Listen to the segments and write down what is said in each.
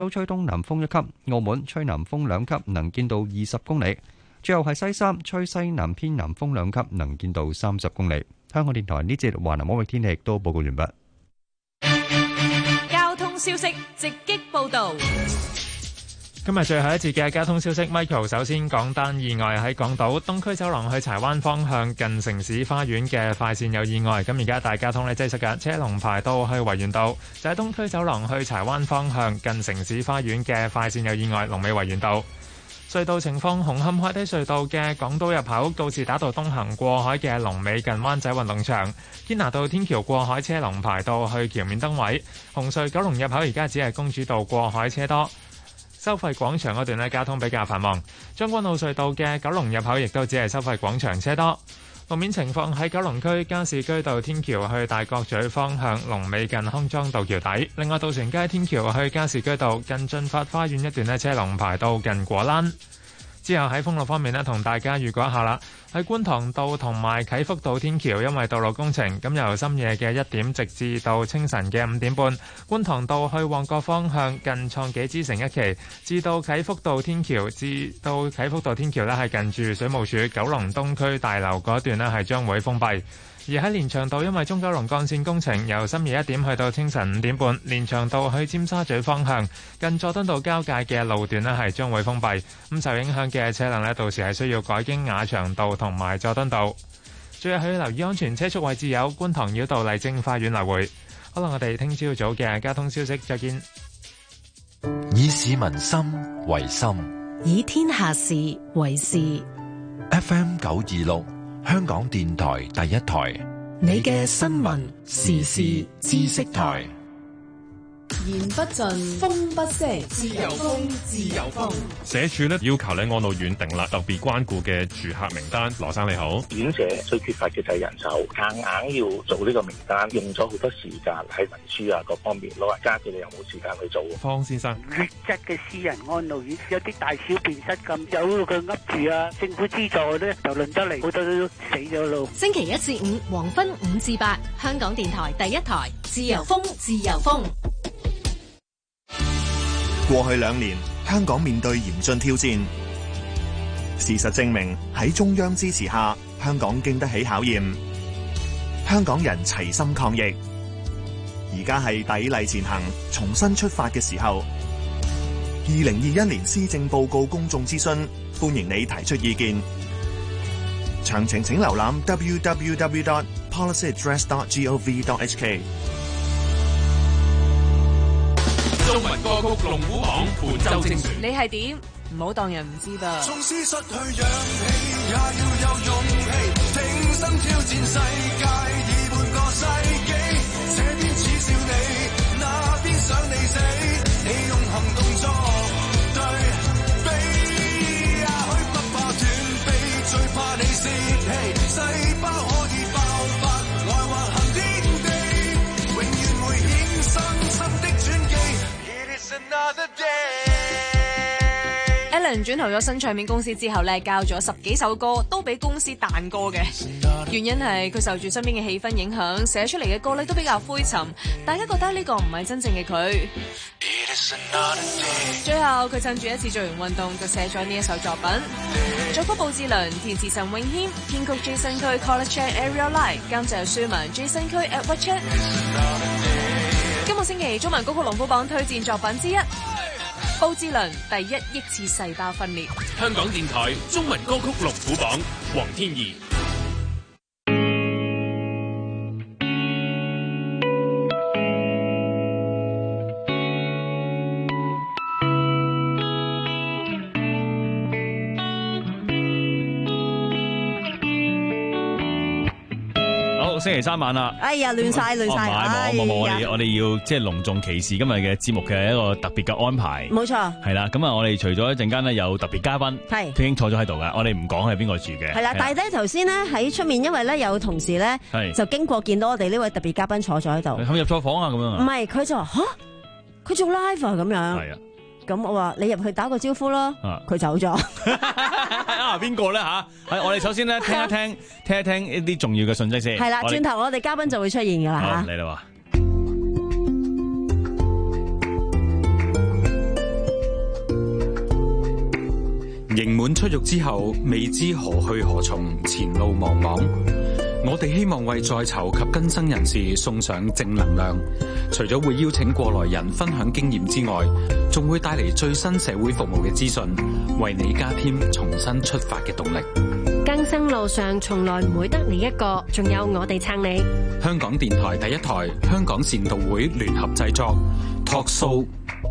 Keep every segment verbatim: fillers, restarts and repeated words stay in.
都吹東南風一級，澳門吹南風兩級，能見度二十公里。最後係西三，吹西南偏南風兩級，能見度三十公里。香港電台呢節華南海域天氣都報告完畢。 交通消息直擊報道。 今日最後一節嘅交通消息 ，Michael 首先講單意外喺港島東區走廊去柴灣方向近城市花園嘅快線有意外，咁而家大交通呢擠塞嘅，車龍排到去維園道，就喺東區走廊去柴灣方向近城市花園嘅快線有意外，龍尾維園道。隧道情況：紅磡海底隧道嘅港島入口告士打道東行過海嘅龍尾近灣仔運動場，堅拿道天橋過海車龍排到去橋面燈位。紅隧九龍入口而家只係公主道過海車多。收費廣場嗰段呢，交通比較繁忙。將軍澳隧道嘅九龍入口亦都只係收費廣場車多。路面情況喺九龍區加士居道天橋去大角咀方向，龍尾近康莊道橋底。另外，渡船街天橋去加士居道近駿發花園一段呢，車龍排到近果欄。之後喺封路方面呢，同大家預告一下啦。喺觀塘道同埋啟福道天橋，因為道路工程，咁由深夜嘅一點直至到清晨嘅五點半，觀塘道去旺角方向近創紀之城一期，至到啟福道天橋，至到啟福道天橋呢，係近住水務署九龍東區大樓嗰段呢，係將會封閉。而喺連翔道，因為中九龍幹線工程，由深夜一點去到清晨五點半，連翔道去尖沙咀方向近佐敦道交界嘅路段呢，係將會封閉。咁受影響嘅車輛呢，到時係需要改經雅翔道同埋佐敦道。最後要留意安全車速位置有觀塘繞道麗晶花園來回。好啦，我哋聽朝早嘅交通消息，再見。 以市民心為心， 以天下事為事。 F M 九二六。香港電台第一台， 你嘅新聞時事知識台。 言不盡，風不息，自由風，自由風。 社署咧要求咧安老院訂立特別關顧嘅住客名單。羅生你好， 院舍最缺乏嘅就係人手，硬硬要做呢個名單，用咗好多時間喺文書啊各方面，老人家佢哋又冇時間去做。 方先生， 劣質嘅私人安老院有啲大小便失禁，有佢噏住啊，政府資助咧就輪得嚟，好多都死咗咯。 星期一至五黃昏五至八，香港電台第一台，自由風，自由風。 過去兩年，香港面對嚴峻挑戰。事實證明，喺中央支持下，香港經得起考驗。香港人齊心抗疫，而家係砥礪前行、重新出發嘅時候。二零二一年施政報告公眾諮詢，歡迎你提出意見。詳情請瀏覽 double-u double-u double-u dot policy address dot gov dot h k。 中文歌曲龍虎榜伴奏精選， 你係點？唔好當人唔知噃。 縱使失去氧氣，也要有勇氣，挺身挑戰世界，已半個世紀。這邊恥笑你，那邊想你死，你用行動作對比，也許不怕斷臂，最怕你泄氣，細胞可以爆發，來橫行天地，永遠會衍生新的傳奇。 Alan 轉投咗新唱片公司之後咧，教咗十幾首歌，都俾公司彈歌嘅。原因係佢受住身邊嘅氣氛影響，寫出嚟嘅歌咧都比較灰沉，大家覺得呢個唔係真正嘅佢。最後佢趁住一次做完運動，就寫咗呢一首作品。作曲布志倫，填詞陳詠謙，編曲 Jason 區 College Area Live， 監製書文 Jason 區 Edward Chan。今個星期中文歌曲龍虎榜推薦作品之一，布志倫第一億次細胞分裂。 香港電台中文歌曲龍虎榜，黃天怡。 星期三晚啦， 哎呀，亂晒亂晒， 冇冇冇，我哋我哋要即係隆重其事今日嘅節目嘅一個特別嘅安排。 冇錯， 係啦，咁啊，我哋除咗一陣間咧有特別嘉賓，係佢已經坐咗喺度噶，我哋唔講係邊個住嘅。 係啦，但係咧頭先咧喺出面，因為咧有同事咧就經過見到我哋呢位特別嘉賓坐咗喺度， 係咪入錯房啊？咁樣啊？ 唔係，佢就話吓，佢做 live 啊咁樣。係啊。咁我話你入去打個招呼咯，佢走咗。 啊，邊個咧吓？係我哋首先咧聽一聽，聽一聽一啲重要嘅信息先。 係啦，轉頭我哋嘉賓就會出現噶啦吓。 嚟啦！ 刑滿出獄之後，未知何去何從，前路茫茫。我哋希望為在囚及更生人士送上正能量，除咗會邀請過來人分享經驗之外，仲會帶嚟最新社會服務嘅資訊，為你加添重新出發嘅動力。 更生路上從來唔會得你一個，仲有我哋撐你。 香港電台第一台，香港善導會聯合製作 Talk Show。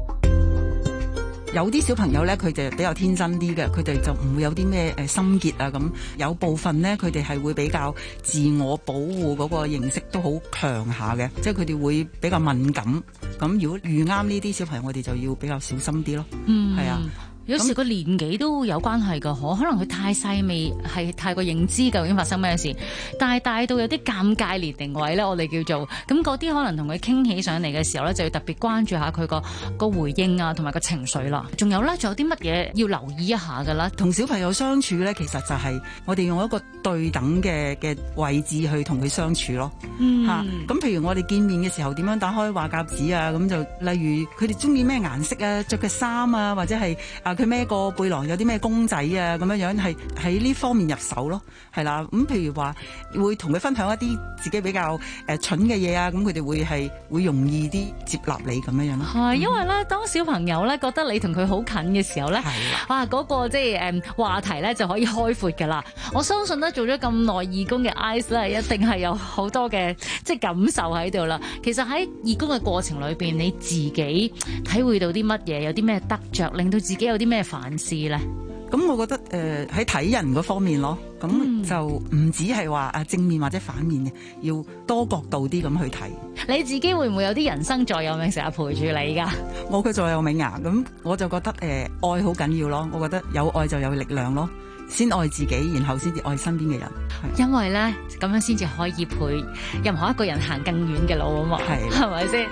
有啲小朋友咧，佢哋比較天真啲嘅，佢哋就唔會有啲咩誒心結啊咁。有部分咧，佢哋係會比較自我保護嗰個形式都好強下嘅，即係佢哋會比較敏感。咁如果遇啱呢啲小朋友，我哋就要比較小心啲咯。 嗯， 係啊。 有時個年紀都有關係㗎，可可能佢太細未係太過認知究竟發生咩事，但係大到有啲尷尬年齡位咧，我哋叫做咁嗰啲可能同佢傾起上嚟嘅時候咧，就要特別關注下佢個個回應啊，同埋個情緒啦。仲有咧，仲有啲乜嘢要留意一下㗎啦？ 同小朋友相處咧，其實就係我哋用一個對等嘅嘅位置去同佢相處咯。 嗯， 嚇咁譬如我哋見面嘅時候點樣打開話匣子啊，咁就例如佢哋中意咩顏色啊，着嘅衫啊，或者係啊。佢孭個背囊有啲咩公仔啊，咁樣樣係喺呢方面入手咯，係啦。咁譬如話會同佢分享一啲自己比較誒、呃、蠢嘅嘢啊，咁佢哋會係會容易啲接納你咁樣樣咯。 係因為咧，當小朋友咧覺得你同佢好近嘅時候咧，哇嗰、嗰個即係誒話題咧就可以開闊㗎啦。我相信咧做咗咁耐義工嘅 I C E 咧，一定係有好多嘅即係感受喺度啦。其實喺義工嘅過程裏邊，你自己體會到啲乜嘢，有啲咩得着，令到自己有啲咩反思咧？ 咁我覺得誒喺睇人嗰方面咯，咁就唔止係話啊正面或者反面嘅，要多角度啲咁去睇。 你自己會唔會有啲人生座右銘成日陪住你㗎？ 我嘅座右銘啊，咁我就覺得誒、呃、愛好緊要咯。我覺得有愛就有力量咯，先愛自己，然後先至愛身邊嘅人。 因為咧咁樣先至可以陪任何一個人行更遠嘅路啊嘛，係咪先？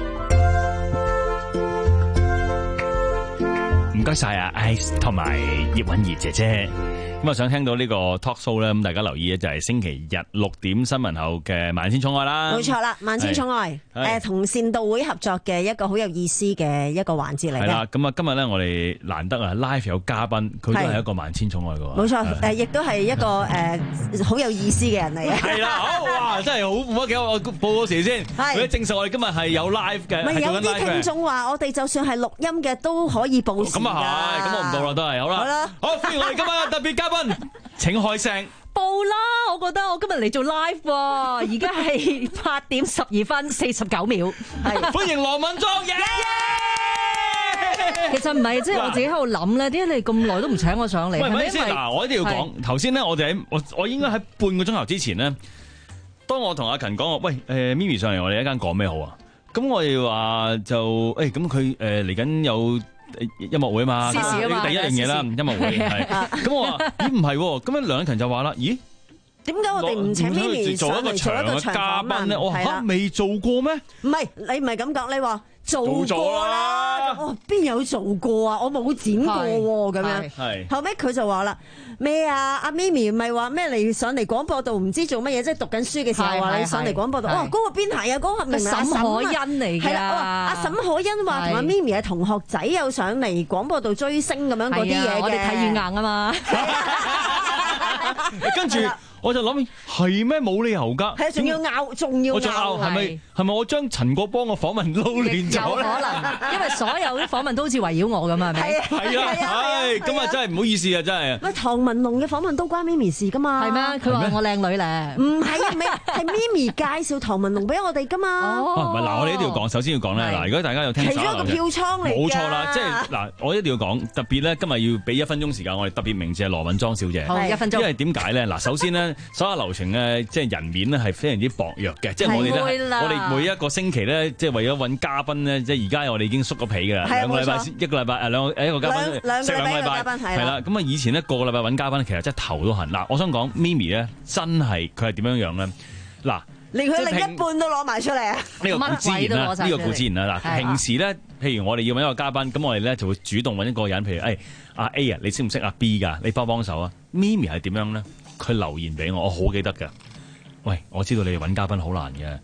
唔該晒啊 Ice 同埋葉韻儀姐姐。咁啊，想聽到呢個 talk show 咧，咁大家留意咧就係星期日六點新聞後嘅萬千寵愛啦。 冇錯啦，萬千寵愛誒同善導會合作嘅一個好有意思嘅一個環節嚟嘅。 係啦，咁啊今日咧我哋難得啊 live 有嘉賓，佢都係一個萬千寵愛嘅喎。 冇錯，誒亦都係一個誒好有意思嘅人嚟嘅。 係啦，好哇，真係好冇乜幾好，我報個時先。係，為咗證實我哋今日係有 live 嘅。 唔係有啲聽眾話，我哋就算係錄音嘅都可以報時㗎。 咁啊係，咁我唔報啦，都係好啦。好啦，好歡迎我哋今日特別嘉賓。請開聲報啦！我覺得我今日嚟做 live 喎，而家係八點十二分四十九秒。係歡迎羅敏莊耶！ 其實唔係，即係我自己喺度諗咧，點解你咁耐都唔請我上嚟？ 喂，咪先嗱，我一定要講頭先咧，我哋喺我我應該喺半個鐘頭之前咧，當我同阿勤講我喂誒咪咪上嚟，我哋一間講咩好啊？咁我哋話就誒咁佢誒嚟緊有。音樂會嘛，呢個第一樣嘢啦，音樂會係。咁我話咦唔係喎，咁樣梁勤就話啦，咦點解我哋唔請咪咪上嚟做一個長嘅嘉賓咧？ 我嚇未做過咩？ 唔係你唔係咁講，你話做過啦。哦，邊有做過啊？我冇剪過喎，咁樣。係。後尾佢就話啦。咩啊？阿咪咪唔係話咩嚟上嚟廣播道唔知做乜嘢，即係讀緊書嘅時候話你上嚟廣播道，哇嗰個邊係啊？嗰個明明阿沈可欣嚟㗎。係啦，阿沈可欣話同阿咪咪係同學仔有上嚟廣播道追星咁樣嗰啲嘢嘅。 我哋睇軟硬啊嘛。 跟住我就諗係咩？冇理由㗎。 係啊，仲要拗，仲要拗。 係咪係咪我將陳國邦嘅訪問撈亂咗咧？ 有可能，因為所有啲訪問都好似圍繞我咁啊，係咪？ 係啊，係咁啊，真係唔好意思啊，真係。 喂，唐文龍嘅訪問都關咪咪事㗎嘛？ 係咩？佢話我靚女咧。 唔係啊，係係咪咪介紹唐文龍俾我哋㗎嘛？ 哦，唔係嗱，我哋一定要講，首先要講咧嗱，如果大家有聽， 其中一個票倉嚟㗎。 冇錯啦，即係嗱，我一定要講，特別咧，今日要俾一分鐘時間，我哋特別鳴謝羅敏莊小姐。 好，一分鐘。 因為點解咧？嗱，首先咧，所有流程嘅即係人面咧係非常之薄弱嘅，即係我哋咧，我哋每一個星期咧，即係為咗揾嘉賓咧，即係而家我哋已經縮咗皮㗎啦，兩個禮拜一個禮拜誒兩個誒一個嘉賓，食兩個禮拜係啦。咁啊，以前咧個個禮拜揾嘉賓，其實真係頭都痕。嗱，我想講咪咪咧，真係佢係點樣樣咧？嗱， 連佢另一半都攞埋出嚟啊！ 呢個固之然啦，呢個固之然啦。嗱，平時咧，譬如我哋要揾一個嘉賓，咁我哋咧就會主動揾一個人，譬如誒阿 A 啊，你識唔識阿 B 㗎？你幫幫手啊！咪咪係點樣咧？佢留言俾我，我好記得㗎。喂，我知道你哋揾嘉賓好難嘅，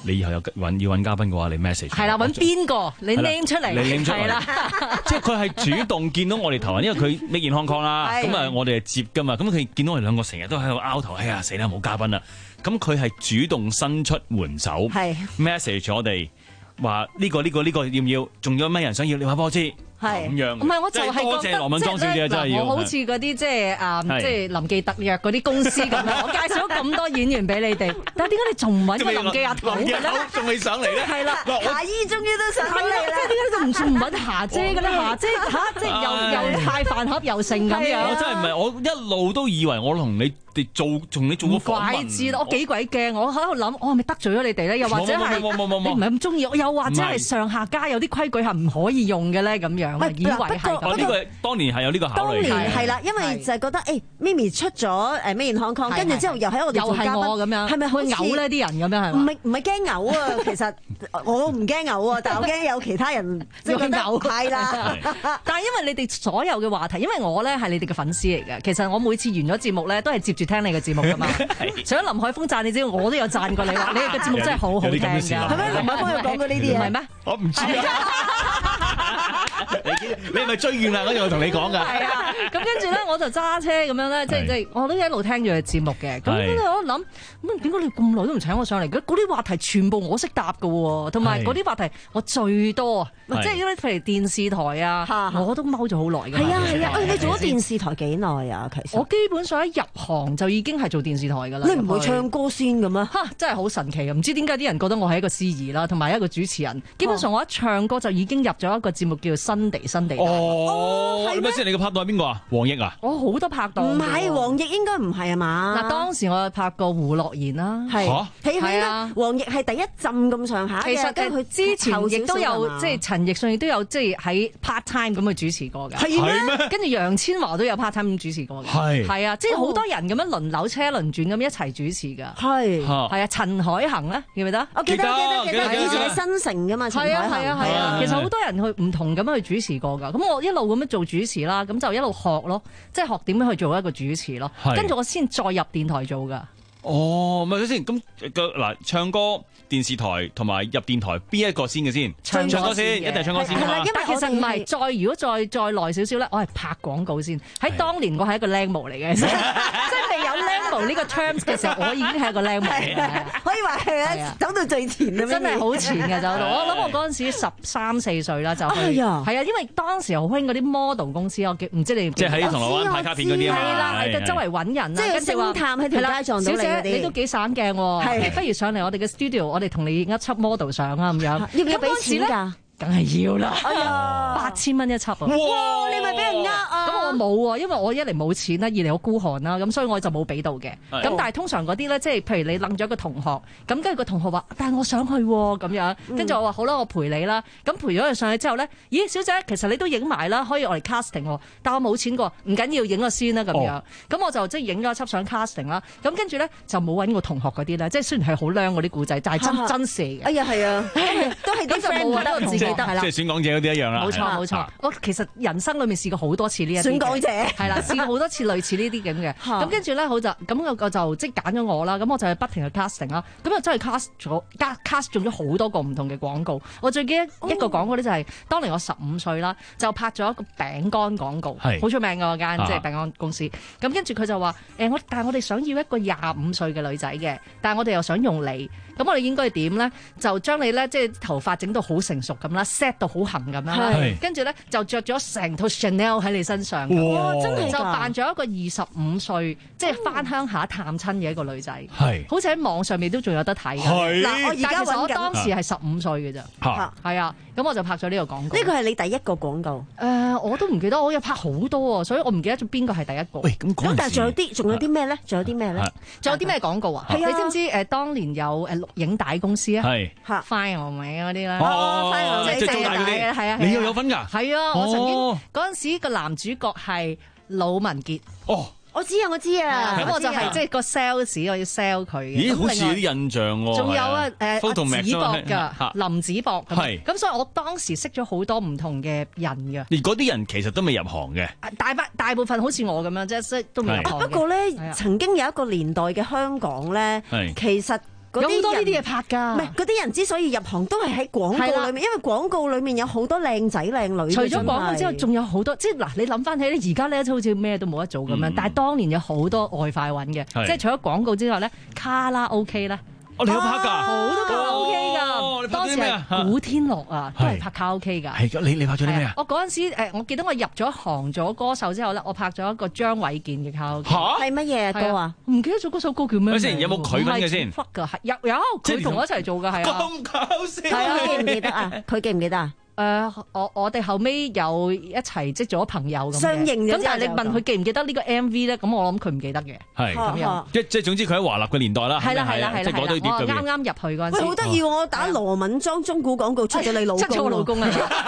你以後有揾要揾嘉賓嘅話，你 message 係啦，揾邊個你 name 出嚟， 你 name 出嚟， 係啦， 即係佢係主動見到我哋頭暈，因為佢未健康康啦，咁啊我哋係接噶嘛，咁佢見到我哋兩個成日都喺度拗頭，哎呀死啦冇嘉賓啦，咁佢係主動伸出援手，message 我哋話呢個呢個呢個要唔要，仲有咩人想要，你話俾我知。係咁樣， 唔係我就係多謝羅敏莊小姐真係要。 我好似嗰啲即係啊，即係臨記特約嗰啲公司咁樣，我介紹咗咁多演員俾你哋，但係點解你仲唔揾個臨記阿頭嘅咧？ 仲未上嚟咧？ 係啦， 夏姨終於都上嚟啦。 即係點解就唔仲唔揾霞姐嘅咧？霞姐嚇，即係又又派飯盒又剩咁樣。 我真係唔係，我一路都以為我同你哋做，同你做過訪問。 怪之我幾鬼驚，我喺度諗，我係咪得罪咗你哋咧？又或者係你唔係咁中意？又或者係上下家有啲規矩係唔可以用嘅咧？咁樣。以為係咁，呢個當年係有呢個考慮。 當年係啦，因為就係覺得誒，Mimi 出咗誒咩健康康，跟住之後又喺我哋做嘉賓， 咁樣係咪好嘔呢啲人咁樣係唔係唔係驚嘔啊！其實我唔驚嘔啊，但係我驚有其他人即係覺得係啦。 但係因為你哋所有嘅話題，因為我咧係你哋嘅粉絲嚟嘅，其實我每次完咗節目咧都係接住聽你嘅節目噶嘛。除咗林海峰讚你之外，我都有讚過你話你嘅節目真係好好聽㗎。 係咩？林海峰有講過呢啲嘢係咩？ 我唔知啊。你係咪追完啦？嗰陣我同你講㗎。 係啊，咁跟住咧，我就揸車咁樣咧，即係即係，我都一路聽住佢節目嘅。咁跟住我諗，咁點解你咁耐都唔請我上嚟嘅？嗰啲話題全部我識答㗎喎，同埋嗰啲話題我最多啊，即係因為譬如電視台啊，我都踎咗好耐㗎。 係啊係啊，你做咗電視台幾耐啊？其實我基本上一入行就已經係做電視台㗎啦。 你唔會唱歌先嘅咩？ 嚇，真係好神奇啊！唔知點解啲人覺得我係一個司儀啦，同埋一個主持人。基本上我一唱歌就已經入咗一個節目叫做新地新地。 哦，係咩先？你嘅拍檔係邊個啊？黃奕啊？ 我好多拍檔。 唔係黃奕，應該唔係啊嘛？ 嗱，當時我拍過胡樂妍啦， 係係啊，黃奕係第一浸咁上下嘅。 其實佢之前亦都有即係陳奕迅亦都有即係喺 part time 咁去主持過嘅。 係咩？ 跟住楊千嬅都有 part time 咁主持過嘅。 係係啊，即係好多人咁樣輪流車輪轉咁一齊主持㗎。 係係啊，陳海恒咧記唔記得？ 我記得記得記得，以前喺新城㗎嘛。 係啊係啊係啊，其實好多人去唔同咁樣去主持過㗎。咁我一路咁樣做主持啦，咁就一路學咯，即係學點樣去做一個主持咯。跟住我先再入電台做㗎。 哦，咪先咁嗱，唱歌、電視台同埋入電台邊一個先嘅先？唱歌先，一定係唱歌先㗎嘛。 因為其實唔係，再如果再再耐少少咧，我係拍廣告先。喺當年我係一個靚模嚟嘅，即係未有靚模呢個 terms 嘅時候，我已經係一個靚模嚟嘅。 可以話係啊，走到最前啊！ 真係好前嘅走到。我諗我嗰陣時十三四歲啦，就係係啊，因為當時好興嗰啲 model 公司，我唔知你即係喺銅鑼灣派卡片嗰啲啊。 係啦，喺周圍揾人即係星探喺條街撞到你。 你都幾省鏡喎，不如上嚟我哋嘅 studio，我哋同你影一輯 model 相啊咁樣。 要唔要俾錢㗎？ 梗係要啦！ 哎呀， 八千蚊一輯啊！ 哇，你咪俾人呃啊！ 咁我冇啊，因為我一嚟冇錢啦，二嚟好孤寒啦，咁所以我就冇俾到嘅。咁但係通常嗰啲咧，即係譬如你楞咗一個同學，咁跟住個同學話，但係我想去喎咁樣，跟住我話好啦，我陪你啦。咁陪咗佢上去之後咧，咦，小姐，其實你都影埋啦，可以我嚟 casting 喎，但我冇錢過，唔緊要，影咗先啦咁樣。咁我就即係影咗一輯相 casting 啦。咁跟住咧就冇揾過同學嗰啲咧，即係雖然係好靚嗰啲故仔，但係真真事嘅。 哎呀，係啊，都係啲 friend 得自己。 即係選港姐嗰啲一樣啦。 冇錯冇錯，我其實人生裏面試過好多次呢一啲。選港姐係啦，試過好多次類似呢啲咁嘅。咁跟住咧，好就咁我就即係揀咗我啦。咁我就係不停去 casting 啦。咁啊真係 cast 咗，cast 中咗好多個唔同嘅廣告。我最記得一個廣告咧就係當年我十五歲啦，就拍咗一個餅乾廣告，好出名嘅嗰間即係餅乾公司。咁跟住佢就話誒我，但係我哋想要一個廿五歲嘅女仔嘅，但係我哋又想用你。咁我哋應該點咧？就將你咧即係頭髮整到好成熟咁啦 ，set 到好行咁樣啦。跟住咧就着咗成套 Chanel 喺你身上。哇！真係就扮咗一個二十五歲，即係翻鄉下探親嘅一個女仔。係，好似喺網上面都仲有得睇。 係，嗱我而家我當時係十五歲嘅咋。嚇，係啊。咁我就拍咗呢個廣告。 呢個係你第一個廣告。 誒，我都唔記得，我有拍好多啊，所以我唔記得咗邊個係第一個。 喂，咁咁但係仲有啲，仲有啲咩咧？仲有啲咩咧？ 仲有啲咩廣告啊？你知唔知誒？當年有誒錄影帶公司啊， 係嚇快樂美嗰啲啦， 哦，快樂美即係做大嗰啲，係啊， 你又有份㗎？ 係啊，我曾經嗰陣時個男主角係魯文傑。 哦。 我知啊，我知啊， 咁我就係即係個 sales，我要 sell 佢嘅。 咦，好似有啲印象喎。 仲有啊，誒子博㗎，林子博。 係。 咁所以我當時識咗好多唔同嘅人㗎。 而嗰啲人其實都未入行嘅。 大把大部分好似我咁樣啫，即係都未入行。 不過咧，曾經有一個年代嘅香港咧，其實嗰啲有好多呢啲嘢拍㗎。 唔係嗰啲人之所以入行，都係喺廣告裏面，因為廣告裏面有好多靚仔靚女。 除咗廣告之後，仲有好多，即係嗱，你諗翻起咧，而家咧好似咩都冇得做咁樣，嗯、但係當年有好多外快揾嘅，即係除咗廣告之外咧，卡拉 OK 咧。 哦，你有拍㗎？ 好多卡拉 OK 㗎，當時係古天樂啊，都係拍卡拉 OK 㗎。 係，你你拍咗啲咩啊？ 我嗰陣時誒，我記得我入咗行咗歌手之後咧，我拍咗一個張衛健嘅卡拉 OK。 嚇？ 係乜嘢歌啊？ 唔記得咗嗰首歌叫咩？ 咪先有冇佢揾嘅先？ 忽㗎，係有有佢同我一齊做㗎，係啊。 咁搞笑！ 係啊，記唔記得啊？佢記唔記得啊？ 誒、呃，我我哋後尾有一齊即做咗朋友咁相認咗， 咁但係你問佢記唔記得呢個 M V 咧？咁我諗佢唔記得嘅。 係咁樣，即即總之佢喺華納嘅年代啦。 係啦係啦係啦， 即嗰堆碟我啱啱入去嗰陣時。 喂，好得意喎！我打羅敏莊中古廣告出咗你老公， 出咗我老公啊！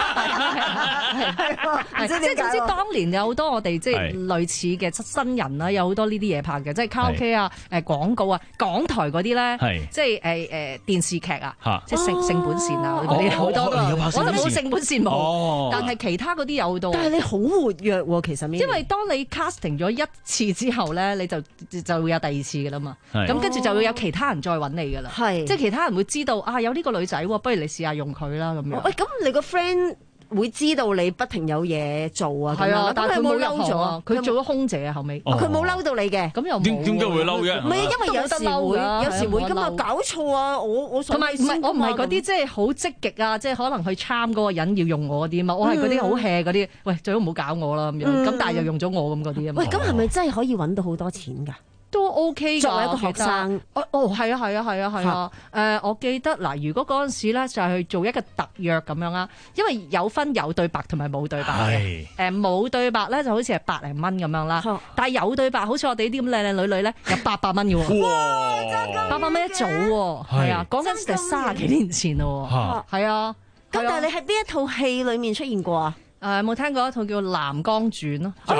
係即係總之當年有好多我哋即係類似嘅新人啦，有好多呢啲嘢拍嘅，即係卡拉 OK 啊、誒廣告啊、港台嗰啲咧，即係誒誒電視劇啊，即係性性本善啊嗰啲好多㗎。我就冇性本善冇，但係其他嗰啲有好多。 但係你好活躍喎，其實因為當你 casting 咗一次之後咧，你就就會有第二次㗎啦嘛。咁跟住就會有其他人再揾你㗎啦。係，即係其他人會知道啊，有呢個女仔喎，不如你試下用佢啦咁樣。 喂，咁你個 friend會知道你不停有嘢做啊？ 係啊，但係佢冇嬲咗啊， 佢做咗空姐啊後尾。 佢冇嬲到你嘅， 咁又點點解會嬲嘅？ 唔係因為有時會有時會咁啊搞錯啊！我我同埋唔係我唔係嗰啲即係好積極啊，即係可能去參嗰個人要用我嗰啲啊嘛，我係嗰啲好 hea 嗰啲，喂最好唔好搞我啦咁樣，咁但係又用咗我咁嗰啲啊嘛。 喂，咁係咪真係可以揾到好多錢㗎？ 都 OK 㗎， 作為一個學生， 哦哦，係啊係啊係啊係啊，誒，我記得嗱，如果嗰陣時咧就係去做一個特約咁樣啦，因為有分有對白同埋冇對白嘅，誒冇對白咧就好似係百零蚊咁樣啦，但係有對白，好似我哋呢啲咁靚靚女女咧，有八百蚊嘅喎，哇，八百蚊一組喎，係啊，講緊係卅幾年前咯，係啊， 咁但係你喺邊一套戲裡面出現過啊？ 誒有冇聽過一套叫《南江傳》咯？ 有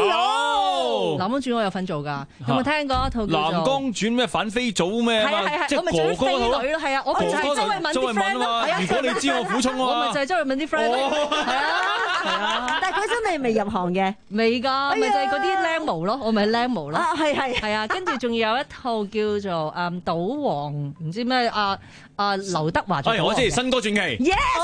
《南江傳》我有份做㗎。有冇聽過一套叫做《 南江傳》咩反飛組咩？ 係啊係係，我咪做咗飛女咯，係啊，我咪就係周慧敏啲 friend 咯。 如果你知我苦衷啊， 我咪就係周慧敏啲 friend 咯。係啊係啊， 但係嗰陣你未入行嘅， 未㗎，咪就係嗰啲靚模咯，我咪靚模咯。 啊係係係啊，跟住仲有一套叫做誒賭王，唔知咩啊啊劉德華做。 係我知新歌傳奇。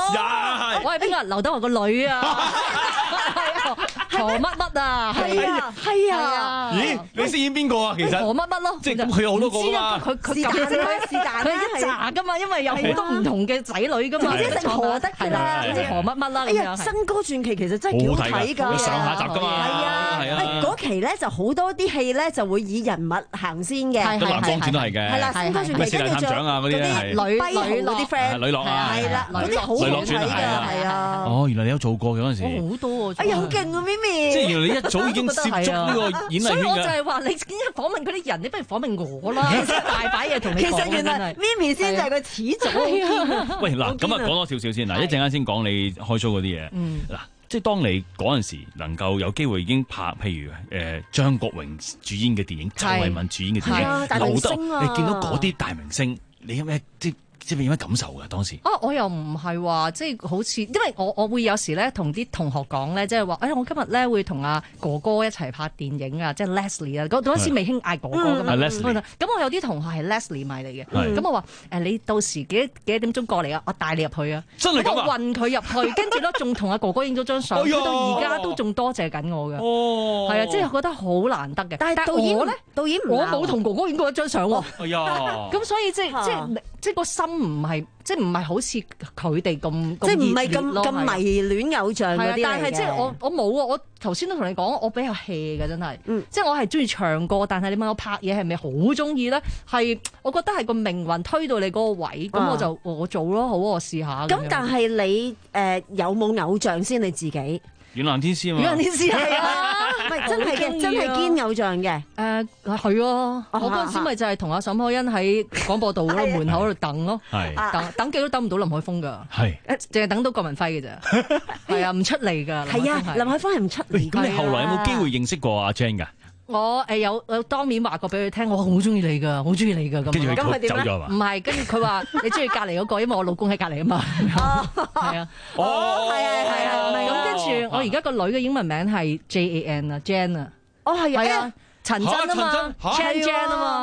Yes， 我係邊個？劉德華個女啊。何乜乜啊？ 係啊，係啊。 咦，你飾演邊個啊？其實何乜乜咯， 即係咁佢有好多個㗎嘛。 佢佢是但啦，是但啦， 佢一紮㗎嘛，因為有好多唔同嘅仔女㗎嘛。 總之姓何得㗎啦， 總之何乜乜啦。 哎呀，新歌傳奇其實真係幾好睇㗎， 上下集㗎嘛。 係啊，係啊。嗰期咧就好多啲戲咧就會以人物行先嘅。 咁南江傳都係嘅。 係啦，新歌傳奇跟住仲有嗰啲女女嗰啲 friend， 女樂啊， 係啦，嗰啲好好睇㗎，係啊。 哦，原來你有做過嘅嗰陣時。 好多喎。 哎呀，好勁啊！咪咪， 即係原來你一早已經涉足呢個演藝圈嘅。 所以我就係話，你今日訪問嗰啲人，你不如訪問我啦，大把嘢同你講。 其實原來咪咪先就係個始祖。 喂，嗱，咁啊講多少少先嗱，一陣間先講你開 show 嗰啲嘢。嗱，即係當你嗰陣時能夠有機會已經拍，譬如誒張國榮主演嘅電影，周慧敏主演嘅電影，劉德，你見到嗰啲大明星，你有咩即？即係有咩感受㗎當時？ 啊，我又唔係話即係好似，因為我我會有時咧同啲同學講咧，即係話，誒我今日咧會同阿哥哥一齊拍電影啊，即係 Leslie 啊，嗰嗰陣時未興嗌哥哥㗎嘛。咁我有啲同學係 Leslie 迷嚟嘅，咁我話誒你到時幾幾多點鐘過嚟啊？我帶你入去啊！ 真係咁啊！ 我運佢入去，跟住咧仲同阿哥哥影咗張相，佢到而家都仲多謝緊我㗎。哦，係啊，即係覺得好難得嘅。但係導演咧，導演我冇同哥哥影過一張相喎。 哎呀！ 咁所以即係即係即係個心唔係。即係唔係好似佢哋咁， 即係唔係咁咁迷戀偶像嗰啲嚟嘅。 但係即係我我冇啊！我頭先都同你講，我比較 hea 嘅真係。嗯、即係我係中意唱歌，但係你問我拍嘢係咪好中意咧？係我覺得係個命運推到你嗰個位，咁、啊、我就我做咯，好我試下。 咁但係你誒、呃、有冇偶像先你自己？ 遠蘭天師啊嘛， 遠蘭天師係啊，唔係真係嘅，真係堅偶像嘅。 誒係啊，我嗰陣時咪就係同阿沈海欣喺廣播道嗰度門口度等咯，等等幾都等唔到林海峰㗎，係淨係等到郭文輝嘅咋，係啊，唔出嚟㗎。 係啊，林海峰係唔出嚟。 咁你後來有冇機會認識過阿 Jane 㗎？ 我誒有有當面話過俾佢聽，我好中意你噶，好中意你噶咁。 跟住佢走咗嘛？ 唔係，跟住佢話你中意隔離嗰個，因為我老公喺隔離啊嘛。係啊， 哦，係啊，係啊。 咁跟住我而家個女嘅英文名係 J A N 啊 ，Jan 啊。 哦，係啊，陳真啊嘛 ，Chan Jan 啊嘛。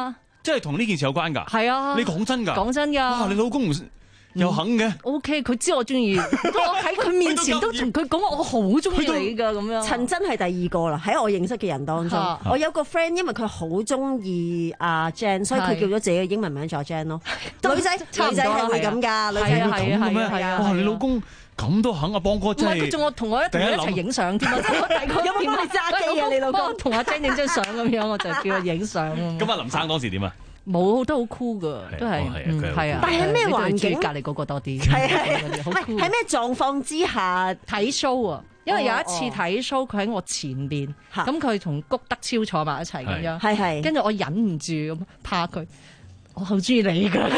真係同呢件事有關㗎？ 係啊， 你講真㗎？ 講真㗎。 哇！你老公又肯嘅 ？O K， 佢知我中意，我喺佢面前都同佢講我好中意你㗎咁樣。 陳真係第二個啦，喺我認識嘅人當中，我有個 friend， 因為佢好中意阿 Jan， 所以佢叫咗自己嘅英文名做 Jan 咯。女仔女仔係會咁㗎，女仔係咁嘅咩？哇！你老公咁都肯啊，邦哥真係。唔係佢仲我同我一同佢一齊影相添啊！ 有冇幫你揸機啊？你老公同阿 Jan 影張相咁樣，我就叫佢影相。 咁阿林生當時點啊？ 冇，都好酷噶，都係係啊！ 但係咩環境？ 隔離嗰個多啲， 係係係喺咩狀況之下睇 show 啊？因為有一次睇 show，佢喺我前邊，咁佢同谷德超坐埋一齊咁樣， 係係。 跟住我忍唔住咁怕佢，我好中意你㗎。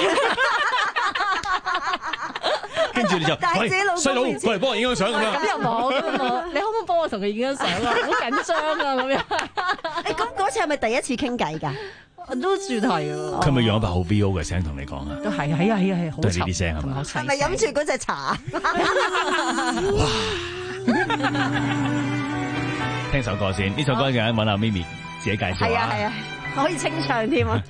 跟住你就，喂，細佬過嚟幫我影張相咁樣。 咁又冇，咁又冇。你可唔可以幫我同佢影張相啊？好緊張啊咁樣。 誒，咁嗰次係咪第一次傾偈㗎？ 都算係喎。 佢咪用一把好 V O 嘅聲同你講啊？ 都係，係啊，係啊，係好沉。 都係呢啲聲係嘛？ 係咪飲住嗰隻茶？ 聽首歌先，呢首歌嘅揾阿咪咪自己介紹下。 係啊係啊，可以清唱添啊！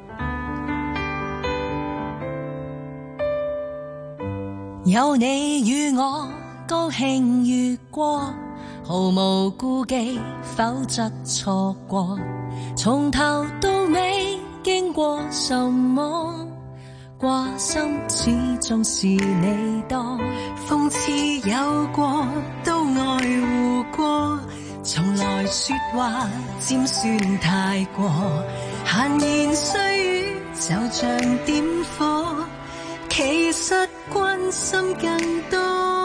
有你與我高興越過，毫無顧忌，否則錯過。從頭到尾經過什麼，掛心始終是你多。諷刺有過，都愛護過，從來說話尖酸太過，閒言碎語就像點火，其實關心更多。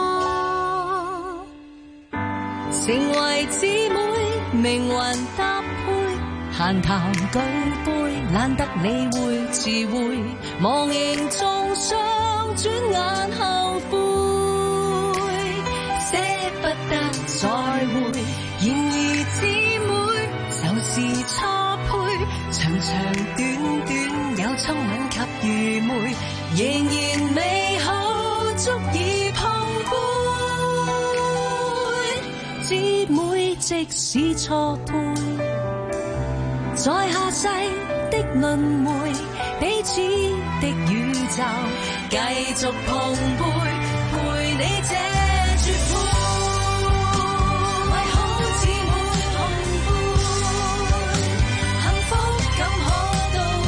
成為姊妹，命運搭配，閒談舉杯，懶得理會詞彙，忘形中傷，轉眼後悔，捨不得再會。然而姊妹就是錯配，長長短短有親吻及愚昧，仍然美好足以碰杯。姊妹即使錯配，在下世的輪迴，彼此的宇宙，繼續碰杯，陪你這絕配。為好姊妹碰杯，幸福感可都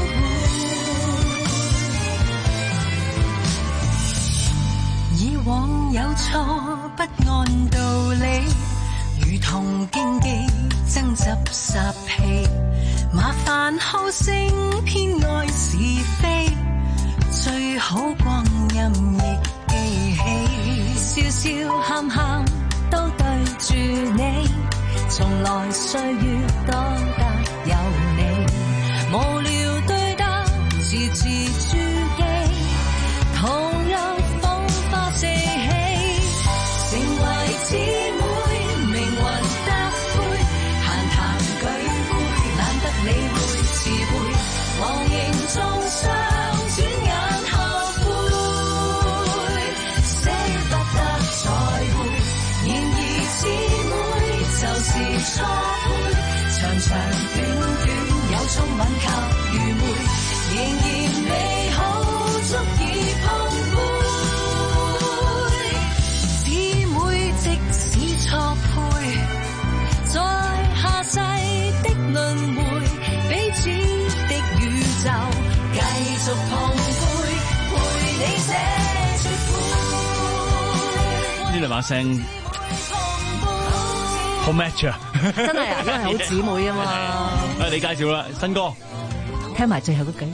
會。以往有錯不按道理，如同競技爭執霎氣，麻煩好勝偏愛是非，最好光陰亦記起，笑笑喊喊都對住你，從來歲月多得有你，無聊對得字字珠璣，同樣風花四起，成為姊妹。忘形中傷，轉眼後悔，捨不得再會。然而姊妹就是錯配，長長短短有聰敏及愚昧，仍然美好足以碰杯。姊妹即使錯配，在下世的輪迴，彼此的宇宙，繼續碰杯，陪你這絕配。 呢兩把聲好 match 啊！ 真係啊，因為好姊妹啊嘛。 誒，你介紹啦，新歌， 聽埋最後嗰句。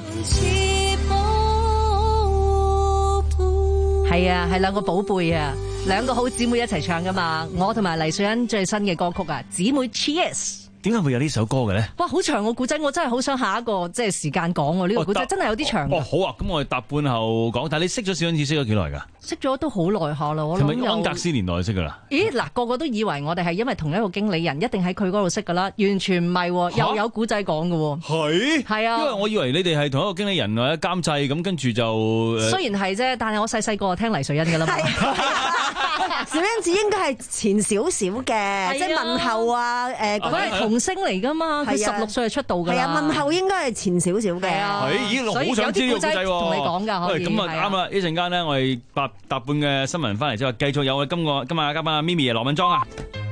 係啊，係兩個寶貝啊，兩個好姊妹一齊唱噶嘛。我同埋黎瑞恩最新嘅歌曲啊，姊妹 Cheers。 點解會有呢首歌嘅咧？ 哇，好長個古仔，我真係好想下一個即係時間講喎。呢個古仔真係有啲長。 哦，好啊，咁我哋搭半後講。但係你識咗小恩子識咗幾耐㗎？ 識咗都好耐下啦，我諗有。係咪安格斯年代識㗎啦？咦，嗱，個個都以為我哋係因為同一個經理人，一定喺佢嗰度識㗎啦，完全唔係，又有古仔講㗎喎。 係係啊， 因為我以為你哋係同一個經理人或者監製咁，跟住就雖然係啫，但係我細細個聽黎瑞恩㗎啦嘛。 小欣子應該係前少少嘅，即係問候啊誒， 佢係童星嚟㗎嘛，佢十六歲就出道㗎啦。 係啊，問候應該係前少少嘅。 係，咦，好想知呢個故仔喎。 同你講㗎，可以。 咁啊啱啦！呢陣間咧，我哋八搭半嘅新聞翻嚟之後，繼續有我哋今個今日嘅嘉賓阿咪咪羅敏莊啊。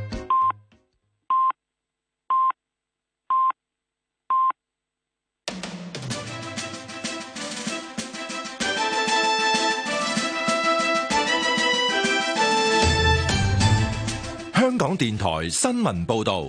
香港電台新聞報道，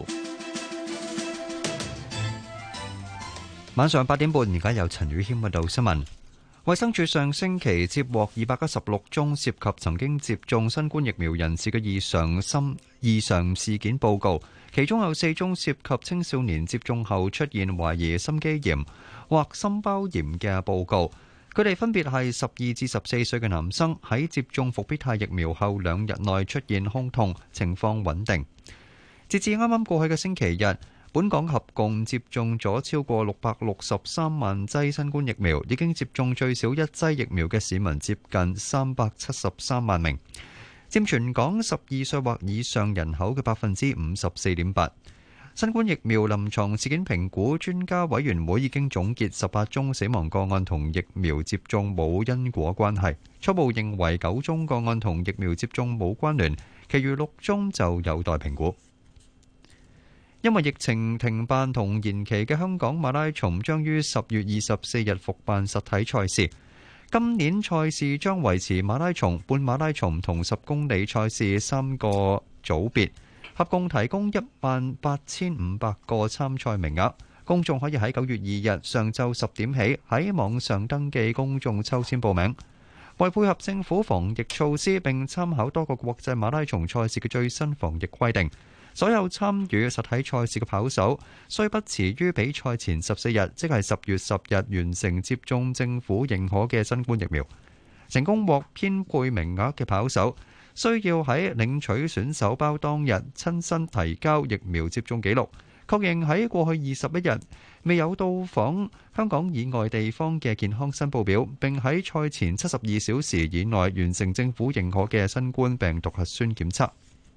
晚上八點半，而家有陳宇謙報道新聞。衛生署上星期接獲二百一十六宗涉及曾經接種新冠疫苗人士嘅異常心異常事件報告，其中有四宗涉及青少年接種後出現懷疑心肌炎或心包炎嘅報告。佢哋分別係十二至十四歲嘅男生，喺接種復必泰疫苗後兩日內出現胸痛，情況穩定。截至啱啱過去嘅星期日，本港合共接種咗超過六百六十三萬劑新冠疫苗，已經接種最少一劑疫苗嘅市民接近三百七十三萬名，佔全港十二歲或以上人口嘅百分之五十四點八。新冠疫苗臨床事件評估專家委員會已經總結十八宗死亡個案同疫苗接種冇因果關係，初步認為九宗個案同疫苗接種冇關聯，其餘六宗就有待評估。因為疫情停辦同延期嘅香港馬拉松將於十月二十四日復辦實體賽事。今年賽事將維持馬拉松、半馬拉松同十公里賽事三個組別，合共提供一萬八千五百個參賽名額。公眾可以喺九月二日上晝十點起喺網上登記公眾抽籤報名。為配合政府防疫措施並參考多個國際馬拉松賽事嘅最新防疫規定，所有參與實體賽事嘅跑手須不遲於比賽前十四日，即係十月十日完成接種政府認可嘅新冠疫苗。成功獲編配名額嘅跑手需要喺領取選手包當日親身提交疫苗接種記錄，確認喺過去二十一日未有到訪香港以外地方嘅健康申報表，並喺賽前七十二小時以內完成政府認可嘅新冠病毒核酸檢測。